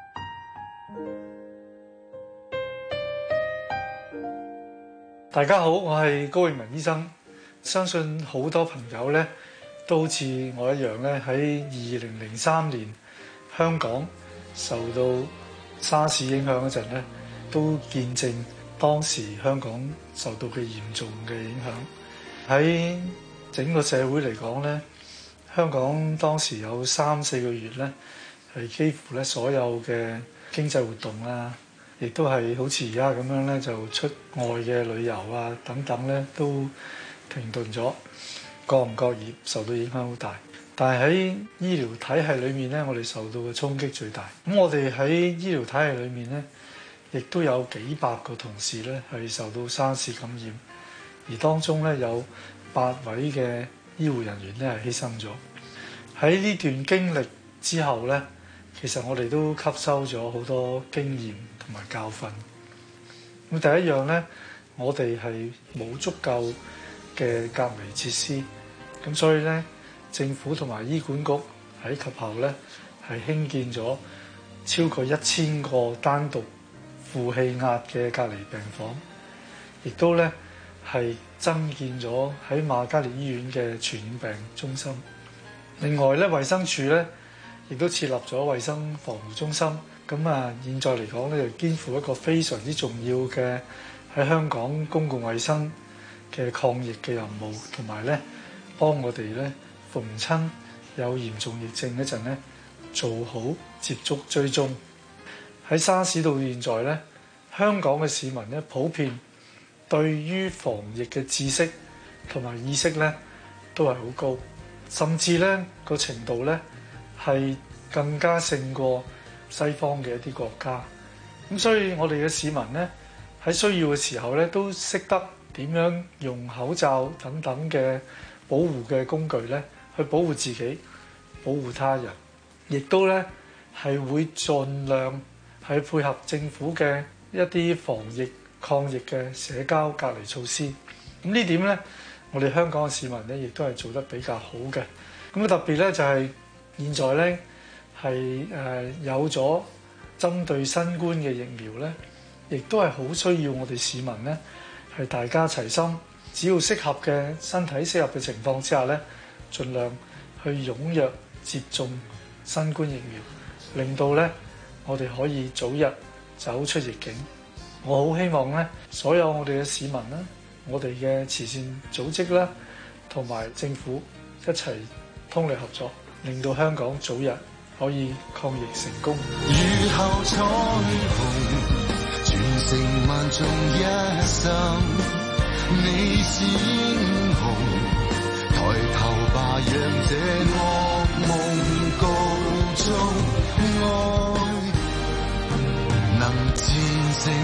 大家好，我係高永文醫生。相信好多朋友咧都好似我一樣咧，喺二零零三年香港受到沙士影響嗰陣咧，都見證當時香港受到嘅嚴重嘅影響。喺整個社會嚟講咧，香港當時有三四個月咧，係幾乎咧所有嘅經濟活動啦，亦都係好似而家咁樣咧，就出外嘅旅遊啊等等咧，都停頓咗，各行各業受到影響好大。但係喺醫療體系裏面咧，我哋受到嘅衝擊最大。咁我哋喺醫療體系裏面咧，亦都有幾百個同事咧係受到沙士感染，而當中咧有八位嘅醫護人員咧係犧牲咗。喺呢段經歷之後咧，其實我哋都吸收咗好多經驗同埋教訓。咁第一樣咧，我哋係冇足夠嘅隔離設施，咁所以咧，政府同埋醫管局喺及後咧係興建咗超過一千個單獨負氣壓嘅隔離病房，亦都咧係增建咗喺瑪嘉烈醫院嘅傳染病中心。另外咧，衛生署咧亦都設立咗衛生防護中心。咁啊，現在嚟講咧，就肩負一個非常之重要嘅喺香港公共衛生嘅抗疫嘅任務，同埋咧幫我哋咧逢親有嚴重疫症嗰陣咧做好接觸追蹤。喺沙士到現在咧，香港嘅市民咧普遍對於防疫嘅知識同埋意識咧都係好高，甚至咧個程度咧係更加勝過西方嘅一啲國家。咁所以我哋嘅市民咧喺需要嘅時候咧都識得點樣用口罩等等嘅保護嘅工具咧去保護自己、保護他人，亦都咧係會盡量係配合政府嘅一啲防疫抗疫嘅社交隔離措施。咁呢點咧，我哋香港嘅市民咧亦都係做得比較好嘅。咁特別咧就係現在咧係誒有咗針對新冠嘅疫苗咧，亦都係好需要我哋市民咧係大家齊心，只要適合嘅身體適合嘅情況之下咧，盡量去踴躍接種新冠疫苗，令到咧我哋可以早日走出逆境。我好希望咧，所有我哋嘅市民啦，我哋嘅慈善組織啦，同埋政府一齊通力合作，令到香港早日可以抗疫成功。 雨後彩虹傳承萬眾一生，你是英雄，抬頭吧，讓這惡夢告終，愛能戰勝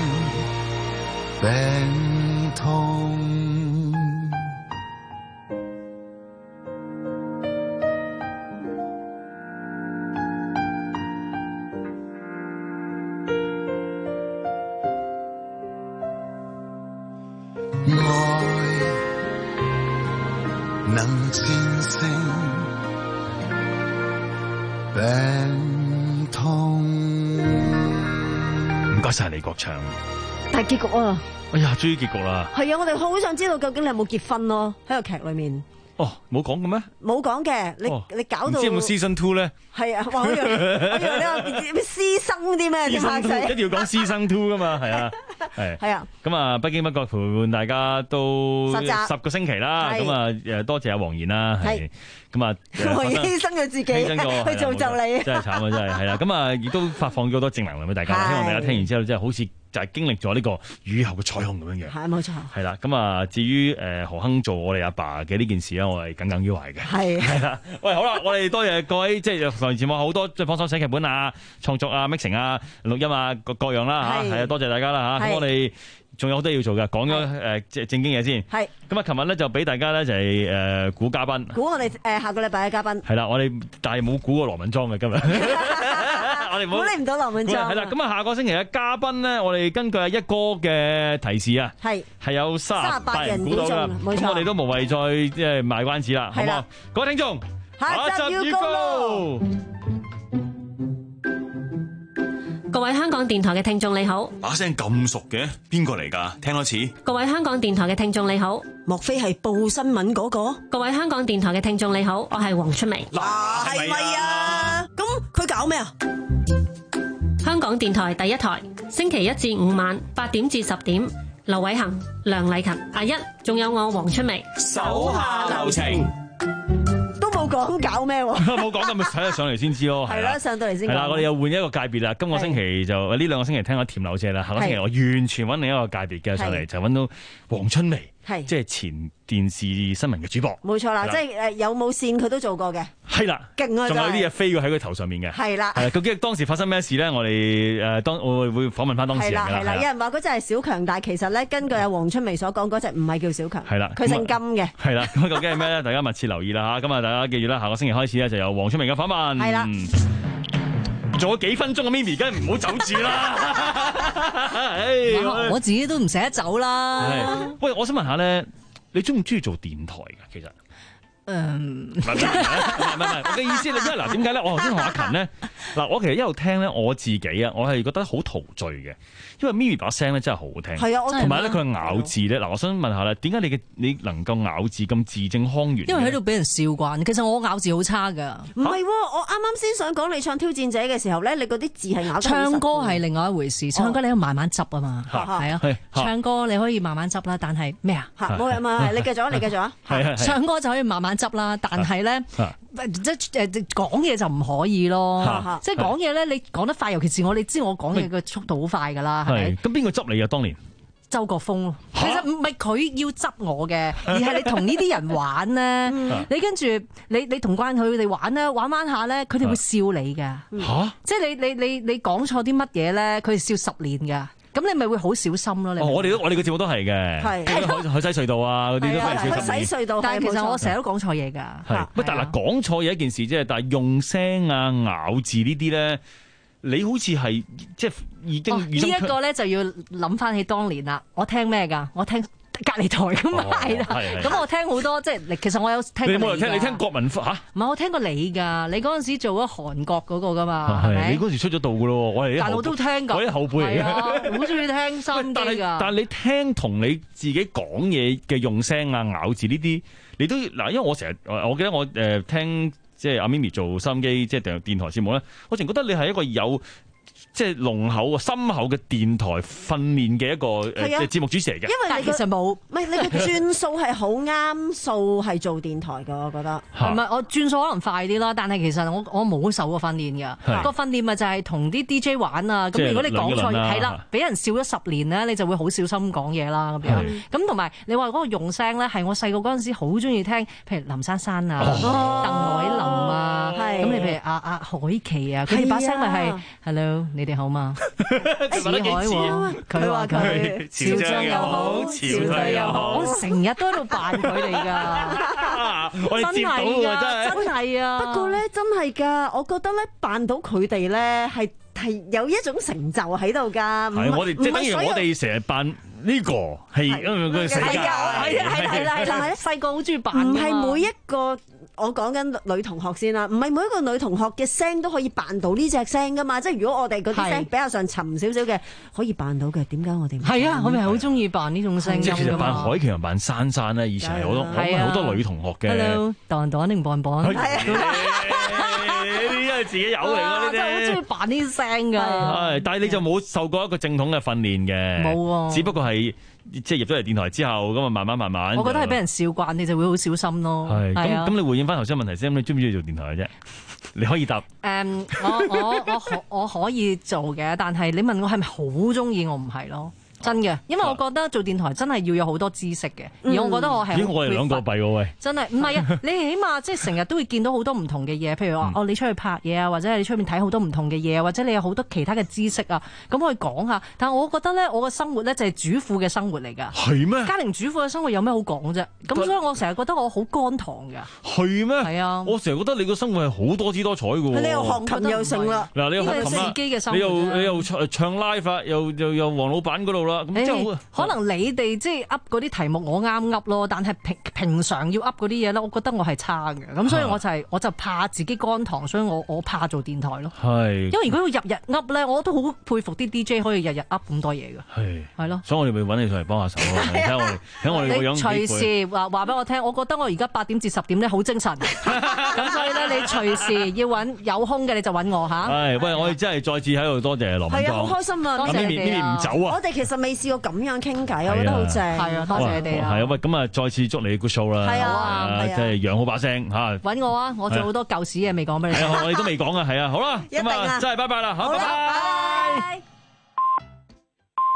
病痛。能戰勝病痛。 唔該晒李國祥。 大結局啊！ 哎呀，終於結局啦！ 係啊，我哋好想知道究竟你有冇結婚咯？喺個劇裏面。 哦，冇講嘅咩？ 冇講嘅，你、哦、你搞到唔知有冇 season two 咧？係啊，我以為我以為你話咩師生啲咩？師生 two 一定要講 season two 噶嘛？係啊，係係啊。咁啊，不經不覺陪伴大家都十個星期啦。咁啊，誒多謝阿黃妍啦，係咁啊，黃妍犧牲咗自己去造就你，真係慘啊！真係係啦。咁啊，亦都發放咗好多正能量俾大家，希望大家聽完之後真係好似就係經歷咗呢個雨後嘅彩虹咁樣樣。 係冇錯。 係啦，咁啊，至於誒何鏗做我哋阿爸嘅呢件事咧，我係耿耿於懷嘅。 係係啦，喂，好啦，我哋多謝各位，即係上節目好多即係幫手寫劇本啊、創作啊、mixing 啊、錄音啊各各樣啦嚇，係啊，多謝大家啦嚇。咁我哋仲有好多要做嘅，講咗誒即係正經嘢先。係。咁啊，琴日咧就俾大家咧就係誒估嘉賓。 估我哋誒下個禮拜嘅嘉賓。 係啦，我哋但係冇估過羅敏莊嘅今日。我哋冇。估你唔到羅敏莊。 係啦，咁啊下個星期嘅嘉賓咧，我哋根據阿一哥嘅提示啊，係係有三十八人估到㗎。冇錯。咁我哋都無謂再即係賣關子啦，好唔好？各位聽眾， 下集預告。 各位香港電台嘅聽眾你好， 把聲咁熟嘅，邊個嚟㗎？聽多次。 各位香港電台嘅聽眾你好， 莫非係報新聞嗰個？ 各位香港電台嘅聽眾你好，我係黃春梅。 嗱，係咪啊？咁佢搞咩啊？ 香港電台第一台，星期一至五晚八點至十點，劉偉恒、梁麗琴、阿一，仲有我黃春梅， 手下留情。 冇講搞咩喎？ 冇講咁咪睇下上嚟先知咯。係啦，上到嚟先。係啦，我哋又換一個界別啦。今個星期就呢兩個星期聽咗甜柳姐啦，下個星期我完全揾另一個界別嘅上嚟，就揾到黃春梅，即係前電視新聞嘅主播。冇錯啦，即係誒有冇線佢都做過嘅。係啦，勁啊！仲有啲嘢飛過喺佢頭上面嘅。係啦，係究竟當時發生咩事咧？我哋誒當我會訪問翻當事人㗎啦。係啦，有人話嗰隻係小強，但係其實咧根據阿黃春梅所講，嗰隻唔係叫小強。係啦，佢姓金嘅。係啦，咁究竟係咩咧？大家密切留意啦嚇。咁啊，大家記住啦，下個星期開始咧就有黃春梅嘅訪問。係啦，仲有幾分鐘嘅咪咪，梗係唔好走住啦。 我自己都唔捨得走啦。 喂，我想問下咧，你中唔中意做電台㗎？其實？誒，唔係唔係唔係，我嘅意思咧，因為嗱，點解咧？我頭先同阿勤咧，嗱，我其實一路聽咧，我自己啊，我係覺得好陶醉嘅，因為咪咪把聲咧真係好好聽，係啊，同埋咧佢嘅咬字咧，嗱，我想問下咧，點解你嘅你能夠咬字咁字正腔圓？因為喺度俾人笑慣，其實我咬字好差噶。唔係，我啱啱先想講你唱挑戰者嘅時候咧，你嗰啲字係咬得。唱歌係另外一回事，唱歌你要慢慢執啊嘛，係啊，唱歌你可以慢慢執啦，但係咩啊？冇人問，你繼續啊，你繼續啊，唱歌就可以慢慢執啦，但係咧，即係誒講嘢就唔可以咯。即係講嘢咧，你講得快，尤其是我，你知我講嘢嘅速度好快噶啦，係咪？咁邊個執你啊？當年周國峰咯，其實唔係佢要執我嘅，而係你同呢啲人玩咧，你跟住你你同慣佢哋玩咧，玩玩下咧，佢哋會笑你㗎。嚇！即係你你你你講錯啲乜嘢咧，佢哋笑十年㗎。咁你咪會好小心咯。你我哋都我哋嘅節目都係嘅，係海西隧道啊嗰啲都係小心。海西隧道，但係其實我成日都講錯嘢㗎。係，不但係講錯嘢一件事啫，但係用聲啊咬字呢啲咧，你好似係即係已經呢一個咧就要諗翻起當年啦。我聽咩㗎？我聽隔離台㗎嘛，係啦。咁我聽好多即係，其實我有聽。你冇人聽？你聽國民嚇？唔係我聽過你㗎。你嗰陣時做咗韓國嗰個㗎嘛？係咪？你嗰時出咗道㗎咯。我係但我都聽㗎。我啲後輩嚟嘅。好中意聽心機㗎。但係你聽同你自己講嘢嘅用聲啊咬字呢啲，你都嗱，因為我成日我記得我誒聽即係阿咪咪做收音機即係電電台節目咧，我淨覺得你係一個有即係濃厚啊、深厚嘅電台訓練嘅一個誒節目主持嚟嘅。因為你其實冇，唔係你嘅轉數係好啱數，係做電台㗎，我覺得。唔係我轉數可能快啲啦，但係其實我我冇受過訓練㗎。個訓練咪就係同啲 D J 玩啊。咁如果你講錯嘢，係啦，俾人笑咗十年咧，你就會好小心講嘢啦咁樣。咁同埋你話嗰個用聲咧，係我細個嗰陣時好中意聽，譬如林珊珊啊、鄧凱琳啊，咁你譬如阿阿海琪啊，佢哋把聲咪係 Hello。你哋好嘛？子海喎，佢話佢潮漲又好，潮退又好，我成日都喺度扮佢哋㗎。我哋接到㗎，真係啊！不過咧，真係㗎，我覺得咧，扮到佢哋咧係係有一種成就喺度㗎。係我哋即係等於我哋成日扮呢個係因為佢世界係啊係係係係咪？細個好中意扮，唔係每一個。我講緊女同學先啦，唔係每一個女同學嘅聲都可以扮到呢隻聲噶嘛，即係如果我哋嗰啲聲比較上沉少少嘅，可以扮到嘅，點解我哋唔係啊？我咪係好中意扮呢種聲音。即係其實扮海琪同扮珊珊咧，以前係好多好多女同學嘅。Hello，當當定磅磅。呢一係自己友嚟㗎呢啲。 真係好中意扮啲聲㗎。 係，但係你就冇受過一個正統嘅訓練嘅。 冇喎。只不過係即係入咗嚟電台之後，咁啊慢慢慢慢。 我覺得係俾人笑慣，你就會好小心咯。 係。咁咁，你回應翻頭先問題先，你中唔中意做電台嘅啫？你可以答。 誒、um, 我我我可我可以做嘅，但係你問我係咪好中意，我唔係咯。真嘅，因為我覺得做電台真係要有好多知識嘅，而我覺得我係咦，我哋兩個弊喎喂！ 真係唔係啊！你起碼即係成日都會見到好多唔同嘅嘢，譬如話哦，你出去拍嘢啊，或者係你出面睇好多唔同嘅嘢啊，或者你有好多其他嘅知識啊，咁可以講下。但係我覺得咧，我嘅生活咧就係主婦嘅生活嚟㗎。 係咩？ 家庭主婦嘅生活有咩好講啫？咁所以我成日覺得我好乾塘㗎。 係咩？ 係啊！ 我成日覺得你個生活係好多姿多彩㗎喎。 你又學琴又成啦。 嗱，你又學琴啦，你又你又唱唱 live 啊，又又又黃老闆嗰度啦，咁真係好。 可能你哋即係噏嗰啲題目我啱噏咯，但係平平常要噏嗰啲嘢咧，我覺得我係差嘅，咁所以我就係、是、我就怕自己乾塘，所以我我怕做電台咯。係，因為如果要日日噏咧，我都好佩服啲 D J 可以日日噏咁多嘢嘅。係，係咯。所以我哋咪揾你上嚟幫下手咯。睇下我哋睇我哋個樣。你隨時話話俾我聽，我覺得我而家八點至十點咧好精神，咁所以咧你隨時要揾有空嘅你就揾我嚇。係，喂，我哋真係再次喺度多謝羅敏莊。係啊，好開心啊！多謝你哋啊！唔走啊！我哋其實未試過咁樣傾偈，我覺得好正。係啊，多謝你哋啊！係啊，喂，咁啊，再次祝你 good show 啦！係啊，即係養好把聲嚇。揾我啊！我仲有好多舊屎嘢未講俾你。係啊，我哋都未講啊，係啊，好啦，咁啊，真係拜拜啦，好，拜拜。